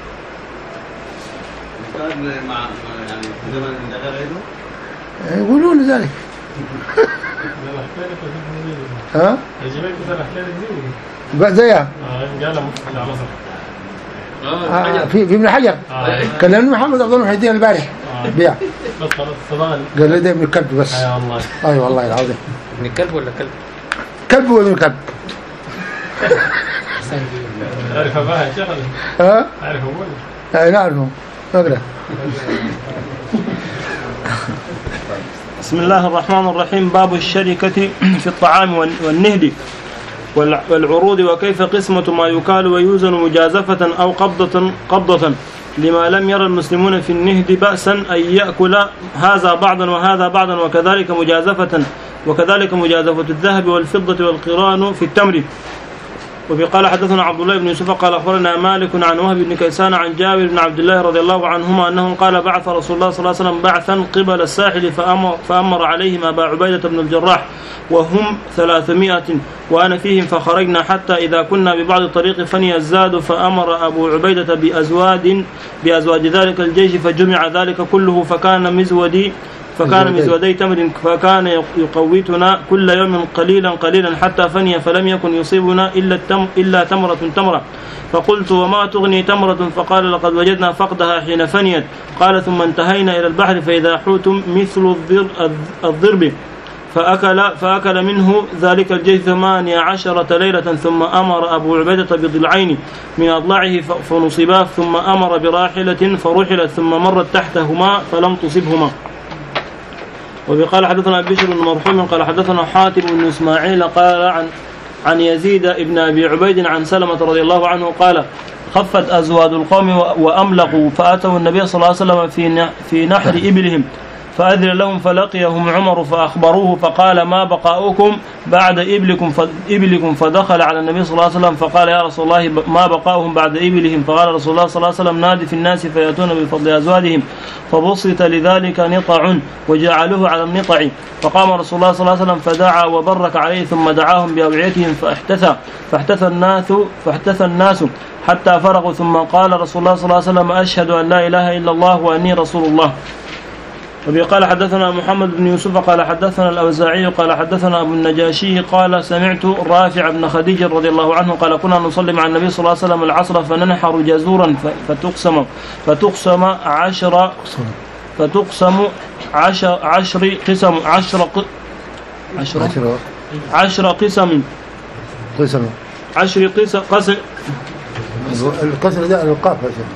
يقولون ذلك. ها زيها آه في في ابن حجر كلمني محمد عبد الله محي الدين البارح بيع بس خلاص قال لي ده ابن الكلب بس. اي والله اي والله العظيم. ابن الكلب ولا كلب؟ كلب وابن الكلب. عارف اباها يا شيخ؟ ها عارف ابوه؟ اي نعرفه اقرا. بسم الله الرحمن الرحيم. باب الشركة في الطعام والنهد والعروض وكيف قسمة ما يكال ويوزن مجازفة أو قبضة قبضة لما لم يرى المسلمون في النهد بأسا أن يأكل هذا بعضا وهذا بعضا وكذلك مجازفة وكذلك مجازفة الذهب والفضة والقران في التمر. وفي قال حدثنا عبد الله بن يوسف قال أخبرنا مالك عن وهب بن كيسان عن جابر بن عبد الله رضي الله عنهما أنه قال بعث رسول الله صلى الله عليه وسلم بعثا قبل الساحل فأمر, فأمر عليهم أبا عبيدة بن الجراح وهم ثلاثمائة وأنا فيهم فخرجنا حتى إذا كنا ببعض الطريق فني الزاد فأمر أبو عبيدة بأزواد بأزواج ذلك الجيش فجمع ذلك كله فكان مزودي فكان مزودي تمر فكان يقوتنا كل يوم قليلا قليلا حتى فني فلم يكن يصيبنا إلا, التم إلا تمرة تمرة. فقلت وما تغني تمرة؟ فقال لقد وجدنا فقدها حين فنيت. قال ثم انتهينا إلى البحر فإذا حوت مثل الضرب فأكل, فأكل منه ذلك الجيش ثمانية عشرة ليلة. ثم أمر أبو عبيدة بضلعين من أضلاعه فنصبا ثم أمر براحلة فرحلت ثم مرت تحتهما فلم تصبهما. وقال حدثنا بشر بن مرحوم قال حدثنا حاتم بن إسماعيل قال عن عن يزيد ابن أبي عبيد عن سلمة رضي الله عنه قال خفت أزواد القوم وأملقوا فأتوا النبي صلى الله عليه وسلم في في نحر إبلهم فأذن لهم فلقيهم عمر فأخبروه فقال ما بقاؤكم بعد إبلكم إبلكم فدخل على النبي صلى الله عليه وسلم فقال يا رسول الله ما بقاؤهم بعد إبلهم؟ فقال رسول الله صلى الله عليه وسلم نادي في الناس فيأتون بفضل أزوادهم فبسط لذلك نطع وجعلوه على النطع. فقام رسول الله صلى الله عليه وسلم فدعا وبرك عليه ثم دعاهم بأوعيتهم فاحتثى فاحتثى الناس فاحتثى الناس حتى فرغوا ثم قال رسول الله صلى الله عليه وسلم أشهد أن لا إله إلا الله وأني رسول الله. وقال حدثنا محمد بن يوسف قال حدثنا الأوزاعي قال حدثنا أبو النجاشي قال سمعت رافع بن خديج رضي الله عنه قال كنا نصلي مع النبي صلى الله عليه وسلم العصر فننحر جزورا فتقسم فتقسم عشر فتقسم عشر عشر قسم عشر عشر عشر قسم قسم عشر قسم قسم القسم ده القاف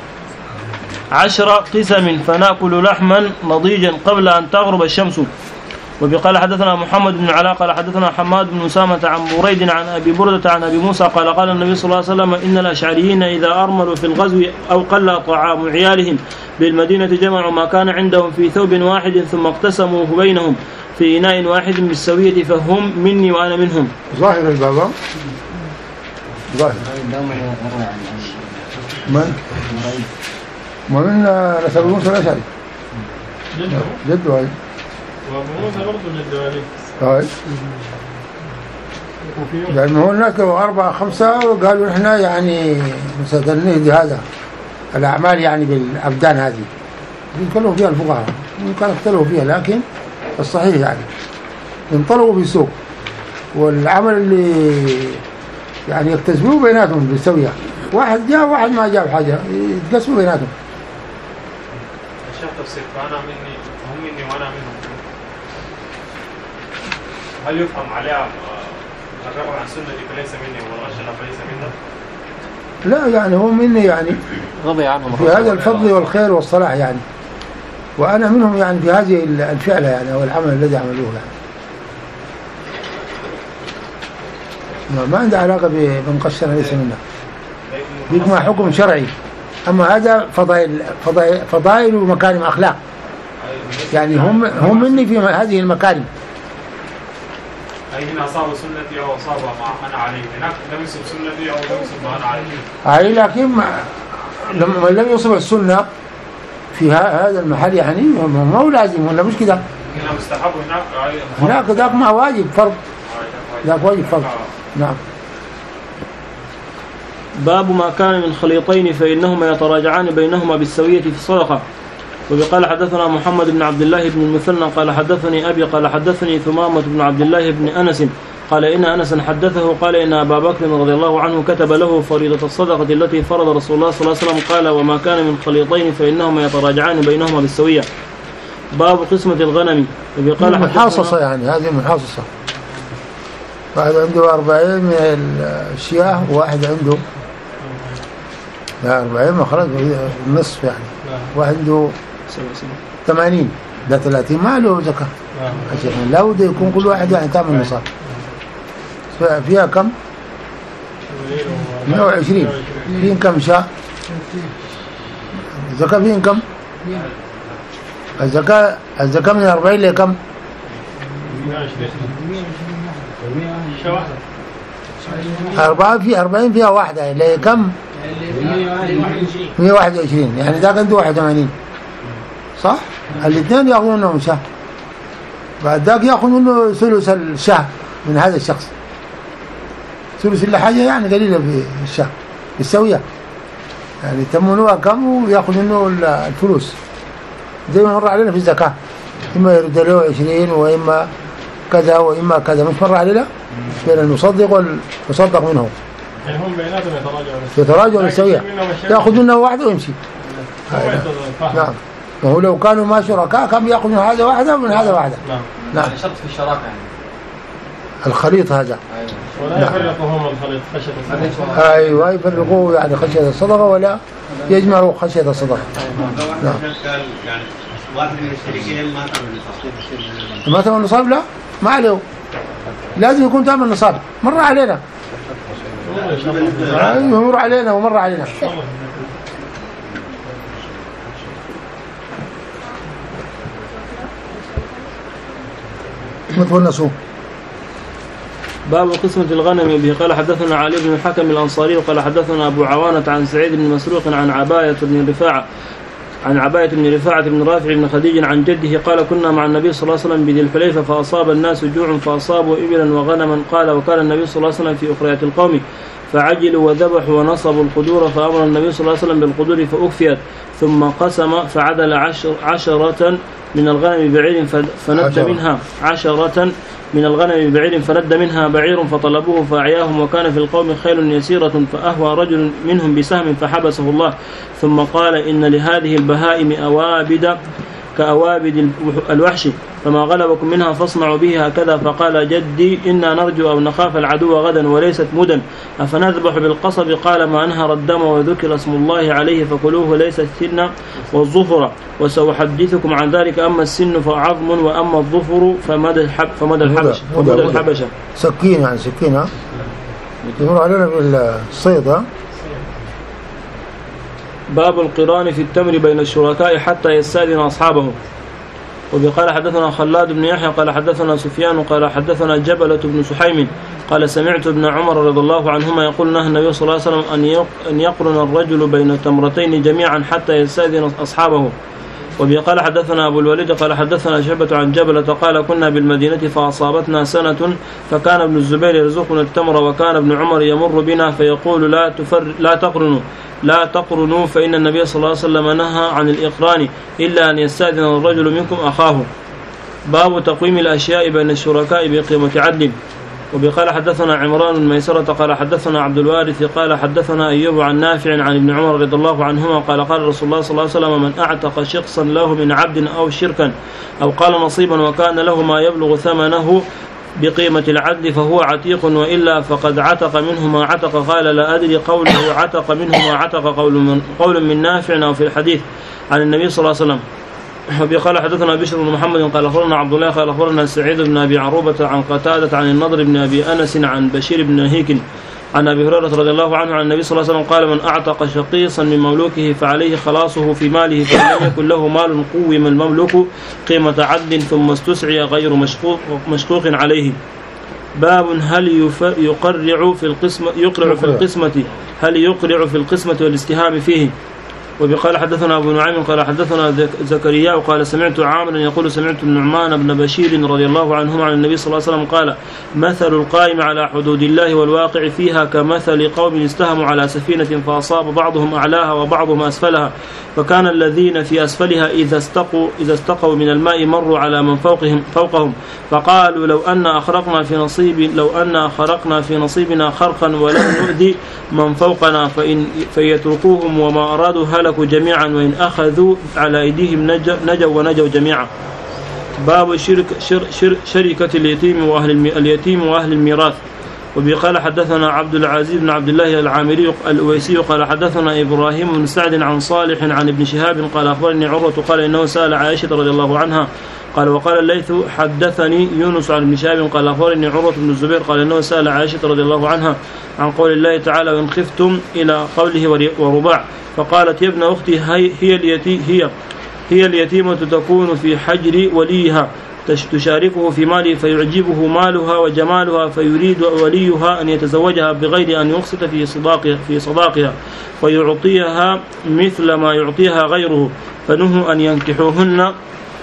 عشر قسم فنأكل لحما نضيجا قبل أن تغرب الشمس. وقال حدثنا محمد بن علاء قال حدثنا حماد بن أسامة عن بريد عن أبي بردة عن أبي موسى قال قال النبي صلى الله عليه وسلم إن الأشعريين إذا أرملوا في الغزو أو قل طعام عيالهم بالمدينة جمعوا ما كان عندهم في ثوب واحد ثم اقتسموه بينهم في إناء واحد بالسوية فهم مني وأنا منهم. ظاهر البابا ظاهر من ومن نسب موسى الأشعري جده جده هاي وابو موسى برضه جده عليه هاي يعني هو هناك أربعة خمسة وقالوا نحن يعني نهدي هذا الأعمال يعني بالأبدان هذه يتكلموا فيها الفقهاء وكانوا اختلفوا فيها لكن الصحيح يعني انطلقوا بالسوق والعمل اللي يعني يكتسبوه بيناتهم بالسوية واحد جاء واحد ما جاب حاجة يتقسموا بيناتهم. الشيخ تفسير فأنا مني هم مني وأنا منهم هل يفهم عليها الرغم عن سنتي فليس مني والغشنا فليس منا؟ لا يعني هم مني يعني رضي عنهم في هذا الفضل والخير والصلاح يعني وأنا منهم يعني في هذه الفعلة يعني أو العمل الذي عملوه يعني ما عنده علاقة بمن قشنا ليس منا ديك ما حكم شرعي. أما هذا فضائل فضائل, فضائل ومكارم أخلاق يعني هم هم مني في هذه المكارم. أي هنا أصابوا سنتي أو أصابوا ما أنا عليه هناك لم يصب سنتي أو لم يصب ما أنا عليه. أي لكن لما لم يصب السنة في هذا المحل يعني ما هو لازم ولا مش كده. هنا مستحب هناك هناك ذاك ما واجب فرض ذاك واجب فرض. نعم. باب ما كان من خليطين فإنهما يتراجعان بينهما بالسوية في الصدقة. وقال حدثنا محمد بن عبد الله بن المثنى قال حدثني أبي قال حدثني ثمامة بن عبد الله بن أنس قال إن أنس حدثه قال إن أبا بكر رضي الله عنه كتب له فريضة الصدقة التي فرض رسول الله صلى الله عليه وسلم قال وما كان من خليطين فإنهما يتراجعان بينهما بالسوية. باب قسمة الغنم. وقال محاصصة يعني هذه محاصصة واحد عنده أربعين من الشياه وواحد عنده لا أربعين ما خلاص النصف يعني واحد عنده ثمانين ده ثلاثين ما له زكاة عشان لا بد يكون كل واحد يعني تعمل نصاب فيها كم مئة وعشرين فين كم شاء الزكاة فين كم الزكاة الزكاة من أربعين لكم أربعة في أربعين فيها واحدة اللي كم مئة واحد وعشرين يعني ذاك عنده واحد وثمانين صح الاثنين يأخذون منهم شهر بعد ذاك يأخذ منه ثلث الشهر من هذا الشخص ثلث اللي حاجة يعني قليلة في الشهر بالسوية يعني تمنوها كم ويأخذ منه الفلوس زي ما مر علينا في الزكاة إما يرد له عشرين وإما كذا وإما كذا، مش مرة علينا بين المصدق والمصدق منه يعني هم بيناتهم يتراجعون يتراجعوا بالسوية، يأخذ منه واحدة ويمشي. نعم، وهو لو كانوا ما شركاء كان يأخذ من هذا واحدة ومن هذا واحدة. نعم. نعم. يعني شرط في الشراكة يعني الخليط هذا. أيوة. ولا يفرقهم الخليط خشية الصدقة. أيوة يفرقوه يعني خشية الصدقة ولا يجمعوا خشية الصدقة. نعم. يعني واحد من الشريكين ما تعمل نصاب. ما تعمل نصاب لا ما عليه، لازم يكون تعمل نصاب. مر علينا. يمر علينا ومر علينا. ما تونسوا. باب قسمة الغنم به. قال حدثنا علي بن الحكم الأنصاري وقال حدثنا أبو عوانة عن سعيد بن مسروق عن عباية بن رفاعة عن عباية بن رفاعة بن رافع بن خديج عن جده قال كنا مع النبي صلى الله عليه وسلم بذي الحليفة فأصاب الناس جوع فأصابوا إبلا وغنما. قال وكان النبي صلى الله عليه وسلم في أخريات القوم فعجلوا وذبحوا ونصبوا القدور فأمر النبي صلى الله عليه وسلم بالقدور فأكفيت ثم قسم فعدل عشر عشرة من الغنم بعير فند منها عشرة من الغنم بعير فند منها بعير فطلبوه فأعياهم وكان في القوم خيل يسيرة فأهوى رجل منهم بسهم فحبسه الله ثم قال إن لهذه البهائم أوابد كأوابد الوحش فما غلبكم منها فاصنعوا به هكذا. فقال جدي إنا نرجو أو نخاف العدو غدا وليست مدا أفنذبح بالقصب؟ قال ما أنهر الدم وذكر اسم الله عليه فكلوه ليس السن والظفر وسأحدثكم عن ذلك. أما السن فعظم وأما الظفر فمدى الحب فمدى الحبش فمدى الحبشة. سكين يعني سكينة يمر علينا بالصيد. باب القران في التمر بين الشركاء حتى يستأذن أصحابه. وقال حدثنا خلاد بن يحيى قال حدثنا سفيان قال حدثنا جبلة بن سحيم قال سمعت ابن عمر رضي الله عنهما يقول نهى النبي صلى الله عليه وسلم أن يقرن الرجل بين تمرتين جميعا حتى يستأذن أصحابه. وقال حدثنا أبو الوليد قال حدثنا شعبة عن جبلة قال كنا بالمدينة فأصابتنا سنة فكان ابن الزبير يرزقنا التمر وكان ابن عمر يمر بنا فيقول لا تفر لا تقرنوا لا تقرنوا فإن النبي صلى الله عليه وسلم نهى عن الإقران إلا أن يستأذن الرجل منكم أخاه. باب تقويم الأشياء بين الشركاء بقيمة عدل. وبقال حدثنا عمران الميسرة قال حدثنا عبد الوارث قال حدثنا أيوب عن نافع عن ابن عمر رضي الله عنهما قال قال رسول الله صلى الله عليه وسلم من أعتق شخصا له من عبد أو شركا أو قال نصيبا وكان له ما يبلغ ثمنه بقيمة العدل فهو عتيق وإلا فقد عتق منه ما عتق. قال لا أدري قوله عتق منه ما عتق قول من, قول من نافع أو في الحديث عن النبي صلى الله عليه وسلم. وقال حدثنا بشر بن محمد قال أخبرنا عبد الله قال أخبرنا سعيد بن أبي عروبة عن قتادة عن النضر بن أبي أنس عن بشير بن هيك عن أبي هريرة رضي الله عنه عن النبي صلى الله عليه وسلم قال من أعتق شقيصا من مملوكه فعليه خلاصه في ماله فإن لم يكن له مال قوم المملوك قيمة عدل ثم استسعي غير مشقوق, مشقوق عليه. باب هل يقرع في القسمة يقرع في القسمة هل يقرع في القسمة والاستهام فيه. وبقال حدثنا أبو نعيم قال حدثنا زكريا وقال سمعت عامرا يقول سمعت النعمان بن بشير رضي الله عنهما عن النبي صلى الله عليه وسلم قال مثل القائم على حدود الله والواقع فيها كمثل قوم استهموا على سفينة فأصاب بعضهم أعلاها وبعضهم أسفلها فكان الذين في أسفلها إذا استقوا إذا استقوا من الماء مروا على من فوقهم فوقهم فقالوا لو أن أخرقنا في نصيب لو أن أخرقنا في نصيبنا خرقا ولم نؤذي من فوقنا فإن فيتركوهم وما أرادوا هلكوا جميعا وإن أخذوا على أيديهم نجوا ونجوا جميعا. باب شرك شر شر شركة اليتيم وأهل اليتيم وأهل الميراث. وبقال حدثنا عبد العزيز بن عبد الله العامري الأويسي قال حدثنا إبراهيم بن سعد عن صالح عن ابن شهاب قال أخبرني عروة قال إنه سأل عائشة رضي الله عنها قال وقال الليث حدثني يونس عن ابن شهاب قال أخبرني عروة بن الزبير قال إنه سأل عائشة رضي الله عنها عن قول الله تعالى وإن خفتم إلى قوله ورباع فقالت يا ابن أختي هي اليتي هي هي اليتيمة تكون في حجر وليها تشاركه في ماله فيعجبه مالها وجمالها فيريد وليها أن يتزوجها بغير أن يقسط في صداقها في صداقها ويعطيها مثل ما يعطيها غيره فنهوا أن ينكحوهن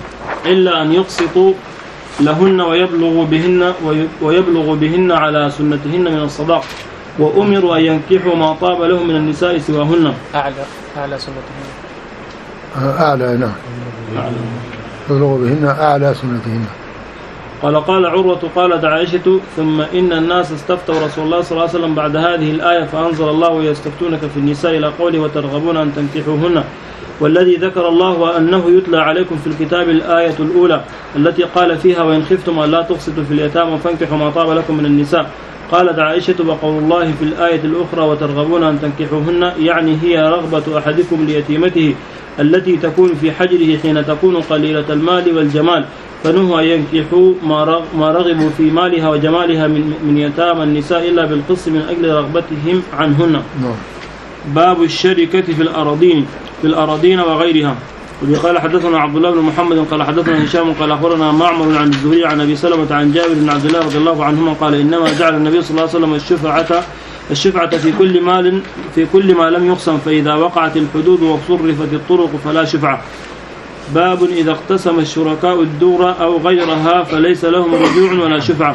إلا أن يقسطوا لهن ويبلغ بهن ويبلغ بهن على سنتهن من الصداق وأمروا أن ينكحوا ما طاب لهم من النساء سواهن. أعلى أعلى سنتهن أعلى نعم تبلغ بهن أعلى سنتهن. قال قال عروة قالت عائشة ثم إن الناس استفتوا رسول الله صلى الله عليه وسلم بعد هذه الآية فأنزل الله يستفتونك في النساء إلى قوله وترغبون أن تنكحوهن والذي ذكر الله وأنه يتلى عليكم في الكتاب الآية الأولى التي قال فيها وإن خفتم أن لا تقسطوا في اليتامى فانكحوا ما طاب لكم من النساء. قالت عائشة وقول الله في الآية الأخرى وترغبون أن تنكحوهن يعني هي رغبة أحدكم ليتيمته التي تكون في حجره حين تكون قليلة المال والجمال فنهوا ينكحوا ما رغبوا في مالها وجمالها من, من يتامى النساء إلا بالقسط من أجل رغبتهم عنهن. باب الشركة في الأراضين في الأراضين وغيرها. وقال حدثنا عبد الله بن محمد قال حدثنا هشام قال أخبرنا معمر عن الزهري عن أبي سلمة عن جابر بن عبد الله رضي الله عنهما قال إنما جعل النبي صلى الله عليه وسلم الشفعة الشفعة في كل مال في كل ما لم يقسم فإذا وقعت الحدود وصرفت الطرق فلا شفعة. باب إذا اقتسم الشركاء الدور أو غيرها فليس لهم رجوع ولا شفعة.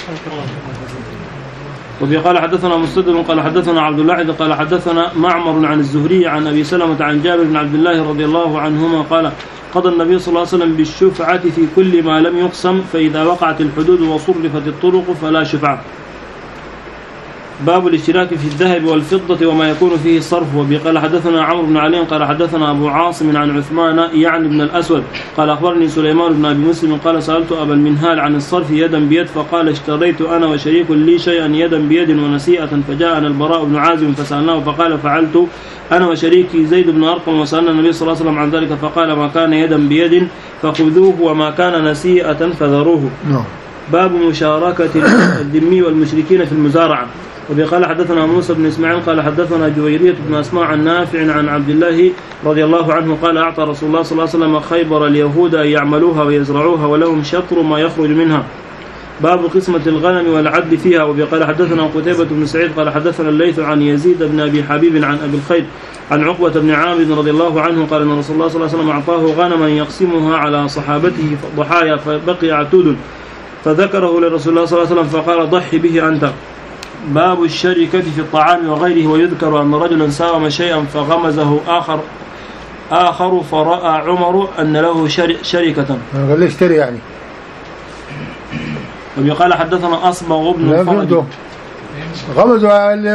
وفي قال حدثنا مسدد قال حدثنا عبد الله قال حدثنا معمر عن الزهري عن أبي سلمة عن جابر بن عبد الله رضي الله عنهما قال قضى النبي صلى الله عليه وسلم بالشفعة في كل ما لم يقسم فإذا وقعت الحدود وصرفت الطرق فلا شفعة. باب الاشتراك في الذهب والفضة وما يكون فيه صرف. وبي قال حدثنا عمرو بن علي قال حدثنا أبو عاصم عن عثمان يعني بن الأسود قال أخبرني سليمان بن أبي مسلم قال سألت أبا المنهال عن الصرف يدا بيد فقال اشتريت أنا وشريك لي شيئا يدا بيد ونسيئة فجاءنا البراء بن عازم فسألناه فقال فعلت أنا وشريكي زيد بن أرقم وسألنا النبي صلى الله عليه وسلم عن ذلك فقال ما كان يدا بيد فخذوه وما كان نسيئة فذروه. باب مشاركة الذمي والمشركين في المزارعة. وقال حدثنا موسى بن إسماعيل قال حدثنا جويرية بن أسماء عن نافع عن عبد الله رضي الله عنه قال أعطى رسول الله صلى الله عليه وسلم خيبر اليهود أن يعملوها ويزرعوها ولهم شطر ما يخرج منها. باب قسمة الغنم والعدل فيها. وقال حدثنا قتيبة بن سعيد قال حدثنا الليث عن يزيد بن أبي حبيب عن أبي الخير عن عقبة بن عامر رضي الله عنه قال أن رسول الله صلى الله عليه وسلم أعطاه غنما يقسمها على صحابته ضحايا فبقي عتود فذكره لرسول الله صلى الله عليه وسلم فقال ضحي به أنت. باب الشركة في الطعام وغيره. ويذكر أن رجلا ساوم شيئا فغمزه آخر آخر فرأى عمر أن له شركة قال لي اشتري يعني. وقال حدثنا أصبغ بن الفرج غمزه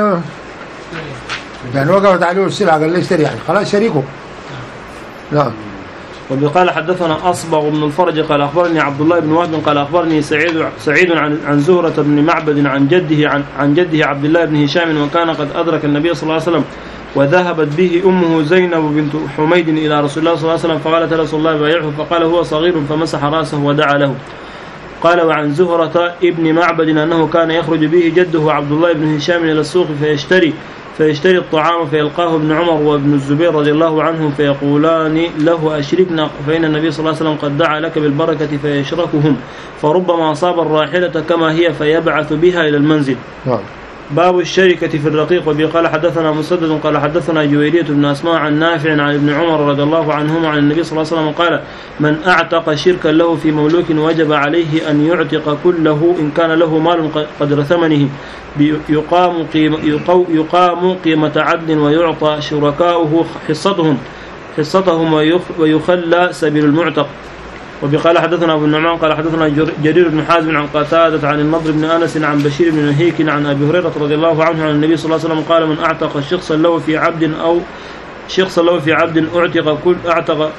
يعني وقفت عليه السلعة قال لي اشتري يعني خلاص شريكه. نعم. وقال حدثنا أصبغ بن الفرج قال أخبرني عبد الله بن وهب قال أخبرني سعيد سعيد عن عن زهرة بن معبد عن جده عن عن جده عبد الله بن هشام وكان قد أدرك النبي صلى الله عليه وسلم وذهبت به أمه زينب بنت حميد إلى رسول الله صلى الله عليه وسلم فقالت رسول الله بايعه فقال هو صغير فمسح رأسه ودعا له. قال وعن زهرة ابن معبد أنه كان يخرج به جده عبد الله بن هشام إلى السوق فيشتري فيشتري الطعام فيلقاه ابن عمر وابن الزبير رضي الله عنهم فيقولان له أشركنا فإن النبي صلى الله عليه وسلم قد دعا لك بالبركة فيشركهم فربما أصاب الراحلة كما هي فيبعث بها إلى المنزل. باب الشركة في الرقيق. وقال حدثنا مسدد قال حدثنا جويرية بن أسماء عن نافع عن ابن عمر رضي الله عنهما عن النبي صلى الله عليه وسلم قال من أعتق شركا له في مملوك وجب عليه أن يعتق كله إن كان له مال قدر ثمنه يقام قيمة, يقام قيمة عدل ويعطى شركاؤه حصتهم حصتهم ويخلى سبيل المعتق. وبقال حدثنا أبو النعمان قال حدثنا جرير بن حازم عن قتادة عن النضر بن أنس عن بشير بن نهيك عن أبي هريرة رضي الله عنه عن النبي صلى الله عليه وسلم قال من أعتق شخصا له في عبد أو شخصا له في عبد أعتق كل أعتق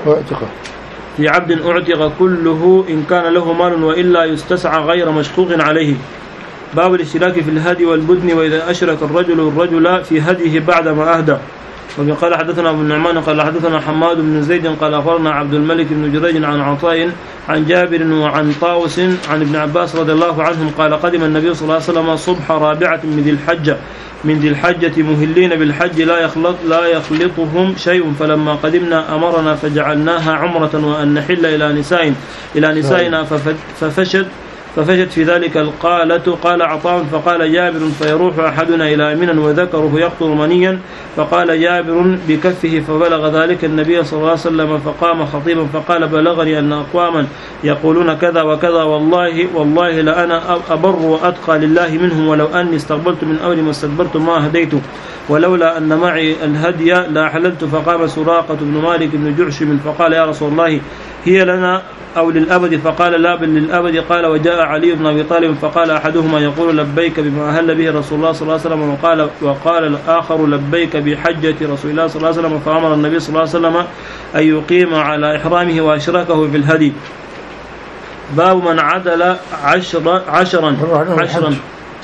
في عبد أعتق كله إن كان له مال وإلا يستسعى غير مشقوق عليه. باب الاشتراك في الهدي والبدن وإذا أشرك الرجل الرجل في هديه بعدما أهدى. وقال حدثنا أبو النعمان قال حدثنا حماد بن زيد قال أخبرنا عبد الملك بن جريج عن عطاء عن جابر وعن طاوس عن ابن عباس رضي الله عنهم قال قدم النبي صلى الله عليه وسلم صبح رابعة من ذي الحجة من ذي الحجة مهلين بالحج لا يخلط لا يخلطهم شيء فلما قدمنا أمرنا فجعلناها عمرة وأن نحل إلى نساء إلى نسائنا ففشد ففشت في ذلك القالة. قال عطاء فقال جابر فيروح أحدنا إلى منى وذكره يقطر منيا فقال جابر بكفه فبلغ ذلك النبي صلى الله عليه وسلم فقام خطيبا فقال بلغني أن أقواما يقولون كذا وكذا والله والله لأنا أبر وأتقى لله منهم ولو أني استقبلت من أول ما استدبرت ما هديت ولولا أن معي الهدي لا حللت. فقام سراقة بن مالك بن جعشم فقال يا رسول الله هي لنا أو للأبد؟ فقال لا بل للأبد. قال وجاء علي بن أبي طالب فقال أحدهما يقول لبيك بما أهل به رسول الله صلى الله عليه وسلم، وقال, وقال الآخر لبيك بحجة رسول الله صلى الله عليه وسلم. فأمر النبي صلى الله عليه وسلم أن يقيم على إحرامه وأشركه في الهدي. باب من عدل عشر عشرا عشرا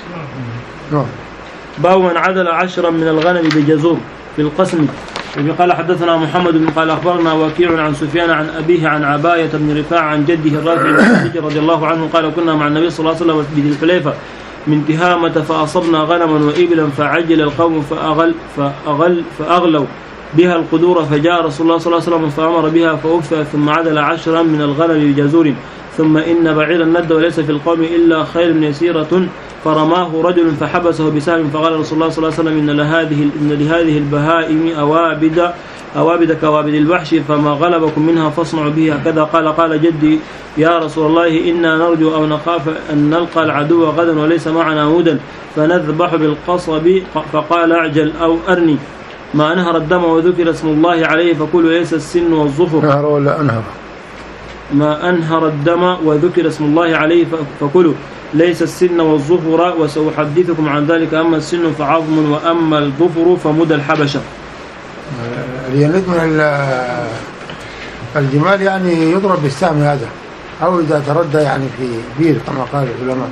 باب من عدل عشرا من الغنم بجزور في القسم. قال حدثنا محمد بن قال أخبرنا وكيع عن سفيان عن أبيه عن عباية بن رفاعة عن جده الرافع بن خديج رضي الله عنه قال كنا مع النبي صلى الله عليه وسلم بذي الحليفة من تهامة فأصبنا غنما وإبلا فعجل القوم فأغل فأغل فأغلوا بها القدور، فجاء رسول الله صلى الله عليه وسلم فأمر بها فأكفى، ثم عدل عشرا من الغنم بجزور. ثم إن بعيرا ند وليس في القوم إلا خيل يسيرة فرماه رجل فحبسه بسهم، فقال رسول الله صلى الله عليه وسلم إن لهذه إن لهذه البهائم أوابد أوابد كوابد الوحش، فما غلبكم منها فاصنعوا به هكذا. قال قال جدي يا رسول الله إنا نرجو أو نخاف أن نلقى العدو غدا وليس معنا هودا فنذبح بالقصب، فقال اعجل أو أرني. ما أنهر الدم وذكر اسم الله عليه فكلوا ليس السن والظفر. نهر ولا أنهر؟ ما أنهر الدم وذكر اسم الله عليه فكلوا ليس السن والظفر، وسأحدثكم عن ذلك. أما السن فعظم وأما الظفر فمدى الحبشة. اليلد من الجمال يعني يضرب بالسهم هذا، أو إذا تردى يعني في بير كما قال العلماء.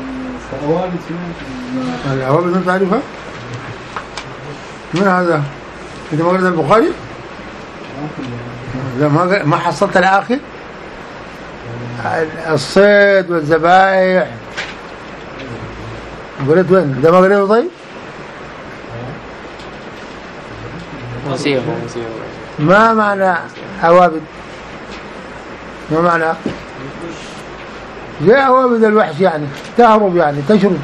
الأوابد من تعرفها؟ من هذا؟ أنت ما قرأت البخاري؟ لا ما ما حصلت الآخر؟ الصيد والذبائح قريت وين؟ ده ما قريته طيب؟ نسيه ما معنى أوابد؟ ما معنى؟ زي أوابد الوحش يعني تهرب يعني تشرب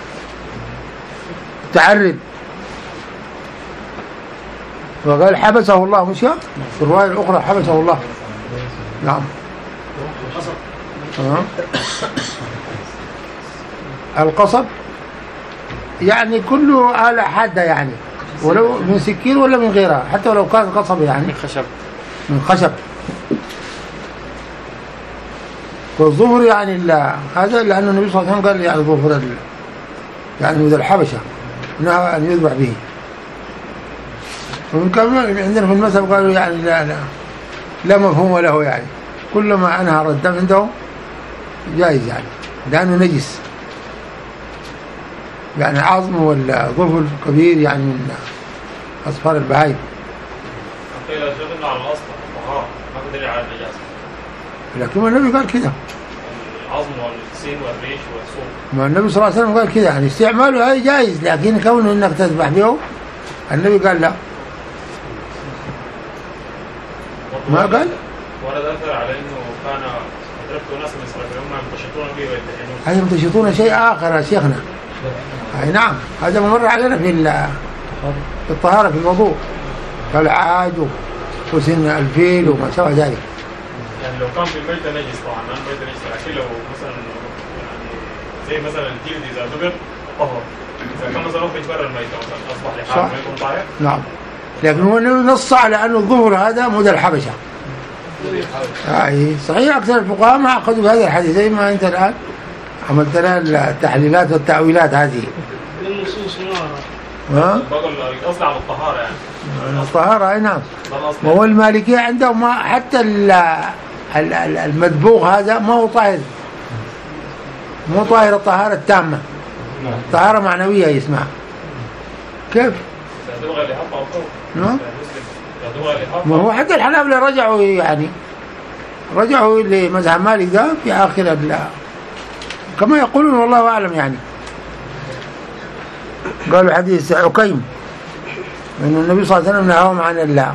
تعرض. وقال حبسه الله مش في الرواية الأخرى حبسه الله. نعم. أه. القصب يعني كله آلة حادة يعني، ولو من سكين ولا من غيرها، حتى ولو كان قصب يعني من خشب من خشب. والظفر يعني لا هذا لأن النبي صلى الله عليه وسلم قال يعني ظفر يعني من الحبشة نهى أن يذبح به. ومن كمان عندنا في المذهب قالوا يعني لا لا لا مفهوم له، يعني كل ما أنهر الدم عندهم جائز يعني لأنه نجس، يعني عظم ولا ظفر كبير يعني من أصفار البهائم. قيل شغلنا على الأصل الطهارة ما قدر على النجاسة، لكن النبي قال كده العظم والسين والريش والصوم. ما النبي صلى الله عليه وسلم قال كده يعني استعماله هاي جائز، لكن كونه انك تذبح به النبي قال لا. ما قال؟ ورد أثر على أنه كان أدركت ناس من صلاة الأمة يمتشطون به ويدهنون. هاي يمتشطون شيء آخر يا شيخنا. أي نعم هذا ممر علينا في في الطهارة في الوضوء كالعاج وسن الفيل وما شابه ذلك. يعني لو كان في الميتة نجس طبعا ما الميتة نجس، لكن لو مثلا يعني زي مثلا الجلد إذا دبر طهر، إذا كان مثلا أخرج برا الميتة مثلا أصبح لحال ما يكون طاهر. نعم لكن هو نص على أن الظهر هذا مدى الحبشة. أي صحيح أكثر الفقهاء ما أخذوا بهذا الحديث زي ما أنت الآن عملت لنا التحليلات والتأويلات هذه. النصوص ما ها؟ بقول الأصل على الطهارة يعني. الطهارة أي نعم. وهو المالكية عندهم ما حتى المدبوغ هذا ما هو طاهر، مو طاهر الطهارة التامة، طهارة معنوية يسمعها. كيف؟ نعم. ما هو حتى الحنابلة رجعوا يعني رجعوا لمذهب مالك ده في آخر ال كما يقولون والله أعلم يعني. قالوا حديث عكيم أن النبي صلى الله عليه وسلم نهاهم عن الله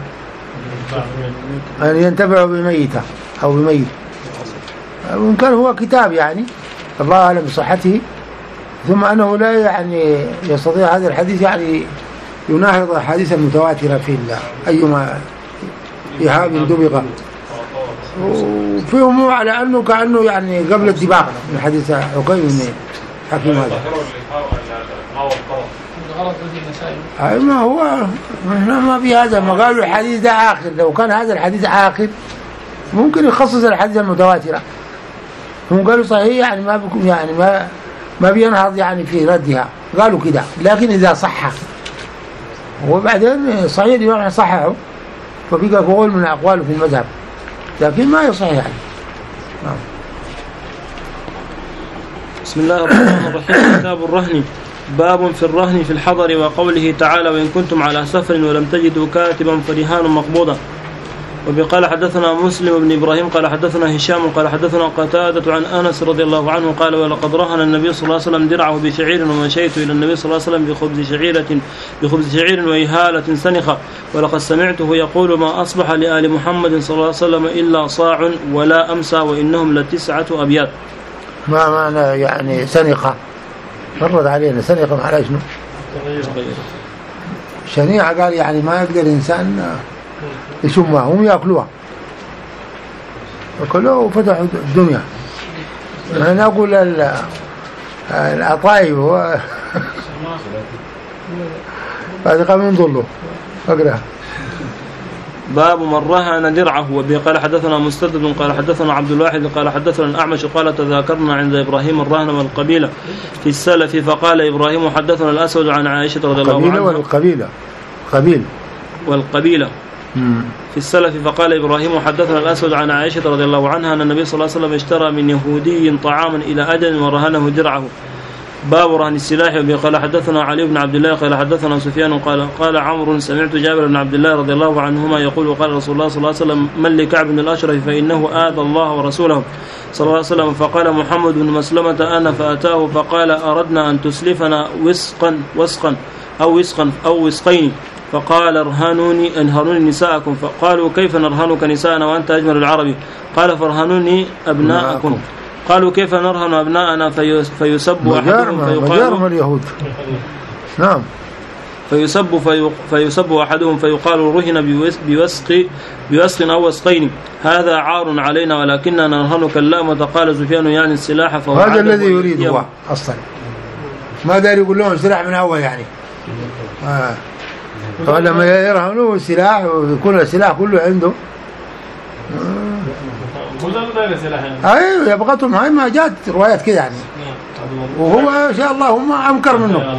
أن ينتفعوا بميتة أو بميت، وإن كان هو كتاب يعني الله أعلم بصحته، ثم أنه لا يعني يستطيع هذا الحديث يعني يناهض الحديث المتواترة في الله أيما إهاب دبغ، وفيهم على أنه كأنه يعني قبل الدباغ من حديث عكيم من حكيم هذا. أي ما هو ما في هذا، ما قالوا الحديث ده آخر، لو كان هذا الحديث آخر ممكن يخصص الحديث المتواترة، هم قالوا صحيح يعني ما بكم يعني ما ما بينهض يعني في ردها، قالوا كده. لكن إذا صح وبعدين صحيح الإمام صححه فبقى قول من أقواله في المذهب، لكن ما يصح يعني. نعم. بسم الله الرحمن الرحيم. كتاب الرهن. باب في الرهن في الحضر، وقوله تعالى وإن كنتم على سفر ولم تجدوا كاتبا فرهان مقبوضة. وبقال حدثنا مسلم بن إبراهيم قال حدثنا هشام قال حدثنا قتادة عن أنس رضي الله عنه قال ولقد رهن النبي صلى الله عليه وسلم درعه بشعير ومشيت إلى النبي صلى الله عليه وسلم بخبز شعيرة بخبز شعير وإهالة سنخة، ولقد سمعته يقول ما أصبح لآل محمد صلى الله عليه وسلم إلا صاع ولا أمسى وإنهم لتسعة أبيات. ما معنى يعني سنخة؟ فرد علينا سنخة معنى شنو؟ شنيعة قال يعني ما يقدر إنسان يشمها، هم يأكلوها أكلوها وفتحوا الدنيا. أنا أقول الأطايب هو بعد قام ينظلوا أقرأ. باب من رهن درعه. وبه قال حدثنا مستدد قال حدثنا عبد الواحد قال حدثنا الأعمش قال تذاكرنا عند إبراهيم الرهن والقبيلة في السلف، فقال إبراهيم حدثنا الأسود عن عائشة رضي الله عنها. والقبيلة قبيل والقبيلة في السلف، فقال إبراهيم حدثنا الأسود عن عائشة رضي الله عنها أن النبي صلى الله عليه وسلم اشترى من يهودي طعاما إلى أجل ورهنه درعه. باب رهن السلاح. وبه قال حدثنا علي بن عبد الله قال حدثنا سفيان قال قال عمرو سمعت جابر بن عبد الله رضي الله عنهما يقول قال رسول الله صلى الله عليه وسلم من لكعب بن الأشرف فإنه آذى الله ورسوله صلى الله عليه وسلم، فقال محمد بن مسلمة أنا فأتاه فقال أردنا أن تسلفنا وسقا وسقا أو وسقا أو وسقين، فقال ارهنوني انهروني نساءكم، فقالوا كيف نرهنك نساءنا وأنت أجمل العربي؟ قال فارهنوني أبناءكم. قالوا كيف نرهن أبناءنا فيسب أحدهم فيقال اليهود نعم فيسب فيسب أحدهم فيقال رهن بوسق بوسق أو وسقين، هذا عار علينا ولكننا نرهنك اللامة. قال سفيان يعني السلاح، هذا الذي يريد هو أصلا ما داري يقول لهم السلاح من أول يعني آه. فلما يرهنوا السلاح ويكون السلاح كله عنده ايوه يبغتهم. هاي ما جات روايات كده يعني، وهو ان شاء الله هم امكر منه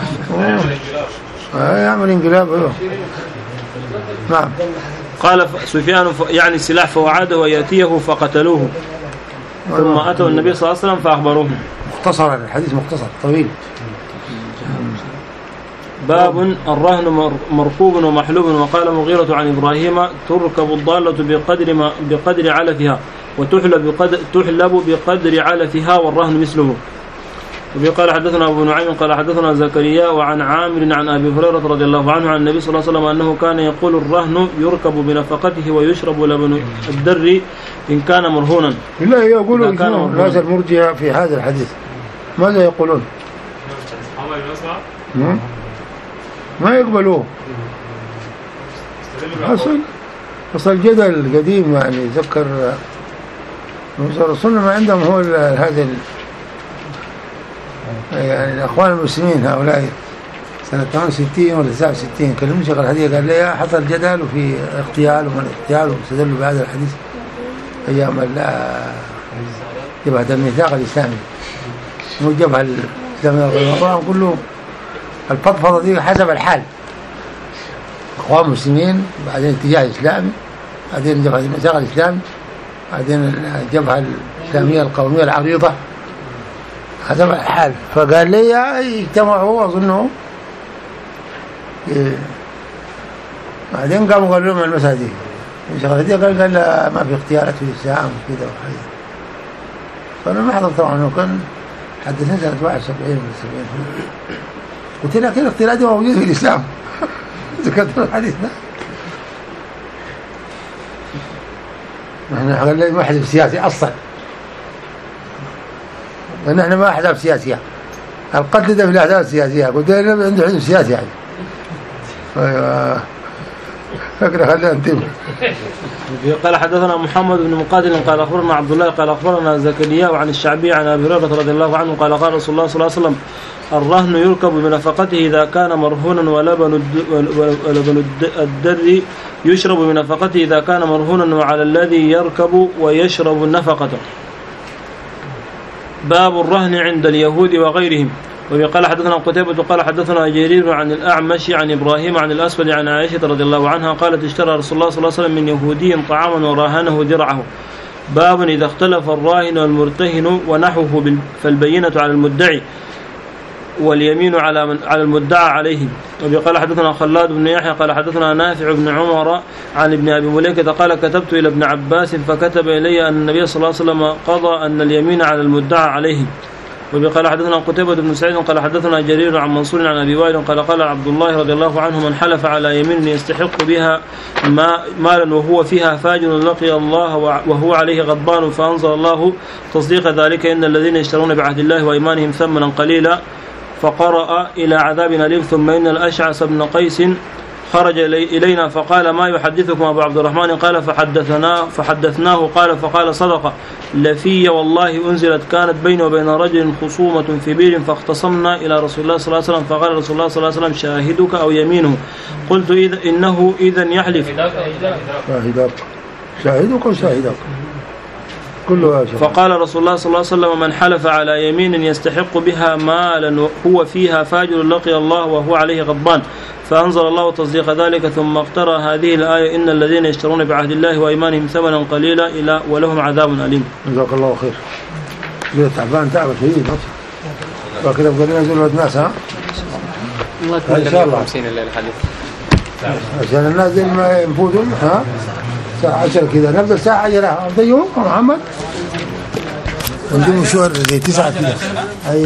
يعمل انقلاب. ايوه نعم. قال سفيان يعني السلاح فوعده وياتيه فقتلوه، ثم اتوا النبي صلى الله عليه وسلم فاخبروه. مختصرا الحديث مختصر طويل. باب الرهن مركوب ومحلوب. وقال مغيرة عن إبراهيم تركب الضالة بقدر ما بقدر علفها وتحلب بقدر تحلب بقدر علفها والرهن مثله. وقال حدثنا أبو نعيم قال حدثنا زكريا وعن عامر عن أبي هريرة رضي الله عنه عن النبي صلى الله عليه وسلم أنه كان يقول الرهن يركب بنفقته ويشرب لبن الدر إن كان مرهونا. لا يقولون الناس المرجئة في هذا الحديث ماذا يقولون؟ ما يقبلوه. حصل حصل جدل قديم يعني ذكر الرسول ما عندهم هو هذا يعني الأخوان المسلمين هؤلاء سنة ثمانية وستين ولا تسعة وستين كلموا شغل هذه قال لي حصل جدل وفي اغتيال ومن اغتيال واستدلوا بهذا الحديث أيام جبهة الميثاق الإسلامي مو جبهة الإسلامية كله الفضفضة دي حسب الحال، اخوان مسلمين بعدين اتجاه اسلامي بعدين جبهة الميثاق الاسلامي بعدين الجبهة الاسلامية القومية العريضة حسب الحال. فقال لي اجتمعوا اظنه بعدين قاموا قالوا لهم المساجد دي قال قال لا ما في اختيارات في الاسلام وكذا وحاجة. فانا ما حضرت طبعا انه كان حدثنا سنة واحد وسبعين من السبعين قلت لك الاختيارات دي موجودة في الإسلام ذكرت حديثنا. نحن قال لي ما حزب سياسي أصلا، ونحن ما أحزاب سياسية، القتل ده في الأحزاب السياسية. قلت له عنده حزب سياسي يعني فكرة خلينا نتم. قال حدثنا محمد بن مقاتل قال أخبرنا عبد الله قال أخبرنا زكريا وعن الشعبي عن أبي هريرة رضي الله عنه قال قال رسول الله صلى الله عليه وسلم الرهن يركب بنفقته إذا كان مرهونا ولبن ولبن الدر يشرب من نفقته إذا كان مرهونا وعلى الذي يركب ويشرب نفقته. باب الرهن عند اليهود وغيرهم. وقال حدثنا قتيبة قال حدثنا جرير عن الأعمش عن إبراهيم عن الأسود عن عائشة رضي الله عنها قالت اشترى رسول الله صلى الله عليه وسلم من يهودي طعاما وراهنه درعه. باب إذا اختلف الراهن والمرتهن ونحوه فالبينة على المدعي واليمين على من على المدعى عليه. وقال حدثنا خلاد بن يحيى قال حدثنا نافع بن عمر عن ابن أبي مليكة قال كتبت إلى ابن عباس فكتب إلي أن النبي صلى الله عليه وسلم قضى أن اليمين على المدعى عليه. وقال حدثنا قتيبة بن سعيد قال حدثنا جرير عن منصور عن أبي وائل قال قال عبد الله رضي الله عنه من حلف على يمين يستحق بها ما مالا وهو فيها فاجر لقي الله وهو عليه غضبان فأنزل الله تصديق ذلك إن الذين يشترون بعهد الله وإيمانهم ثمنا قليلا فقرأ إلى عذاب أليم. ثم إن الأشعث بن قيس خرج إلينا فقال ما يحدثكم أبو عبد الرحمن قال فحدثنا فحدثناه قال فقال صدق لفي والله أنزلت كانت بيني وبين رجل خصومة في بير فاختصمنا إلى رسول الله صلى الله عليه وسلم فقال رسول الله صلى الله عليه وسلم شاهدك أو يمينه. قلت إذا إنه إذن يحلف شاهدك شاهدك وشاهدك كله. فقال رسول الله صلى الله عليه وسلم من حلف على يمين يستحق بها مالا هو فيها فاجر لقي الله وهو عليه غضبان فأنزل الله تصديق ذلك ثم اقترأ هذه الآية إن الذين يشترون بعهد الله وإيمانهم ثمنا قليلا إلى ولهم عذاب أليم. جزاك الله خير. جيت تعبان تعب شديد وكذا بقولنا نزل الناس ها إن شاء الله عشان الناس ما ينفوذون ها الساعة عشرة كذا نبدأ الساعة عشرة ضيعوا محمد عندهم مشوار زي تسعة كذا.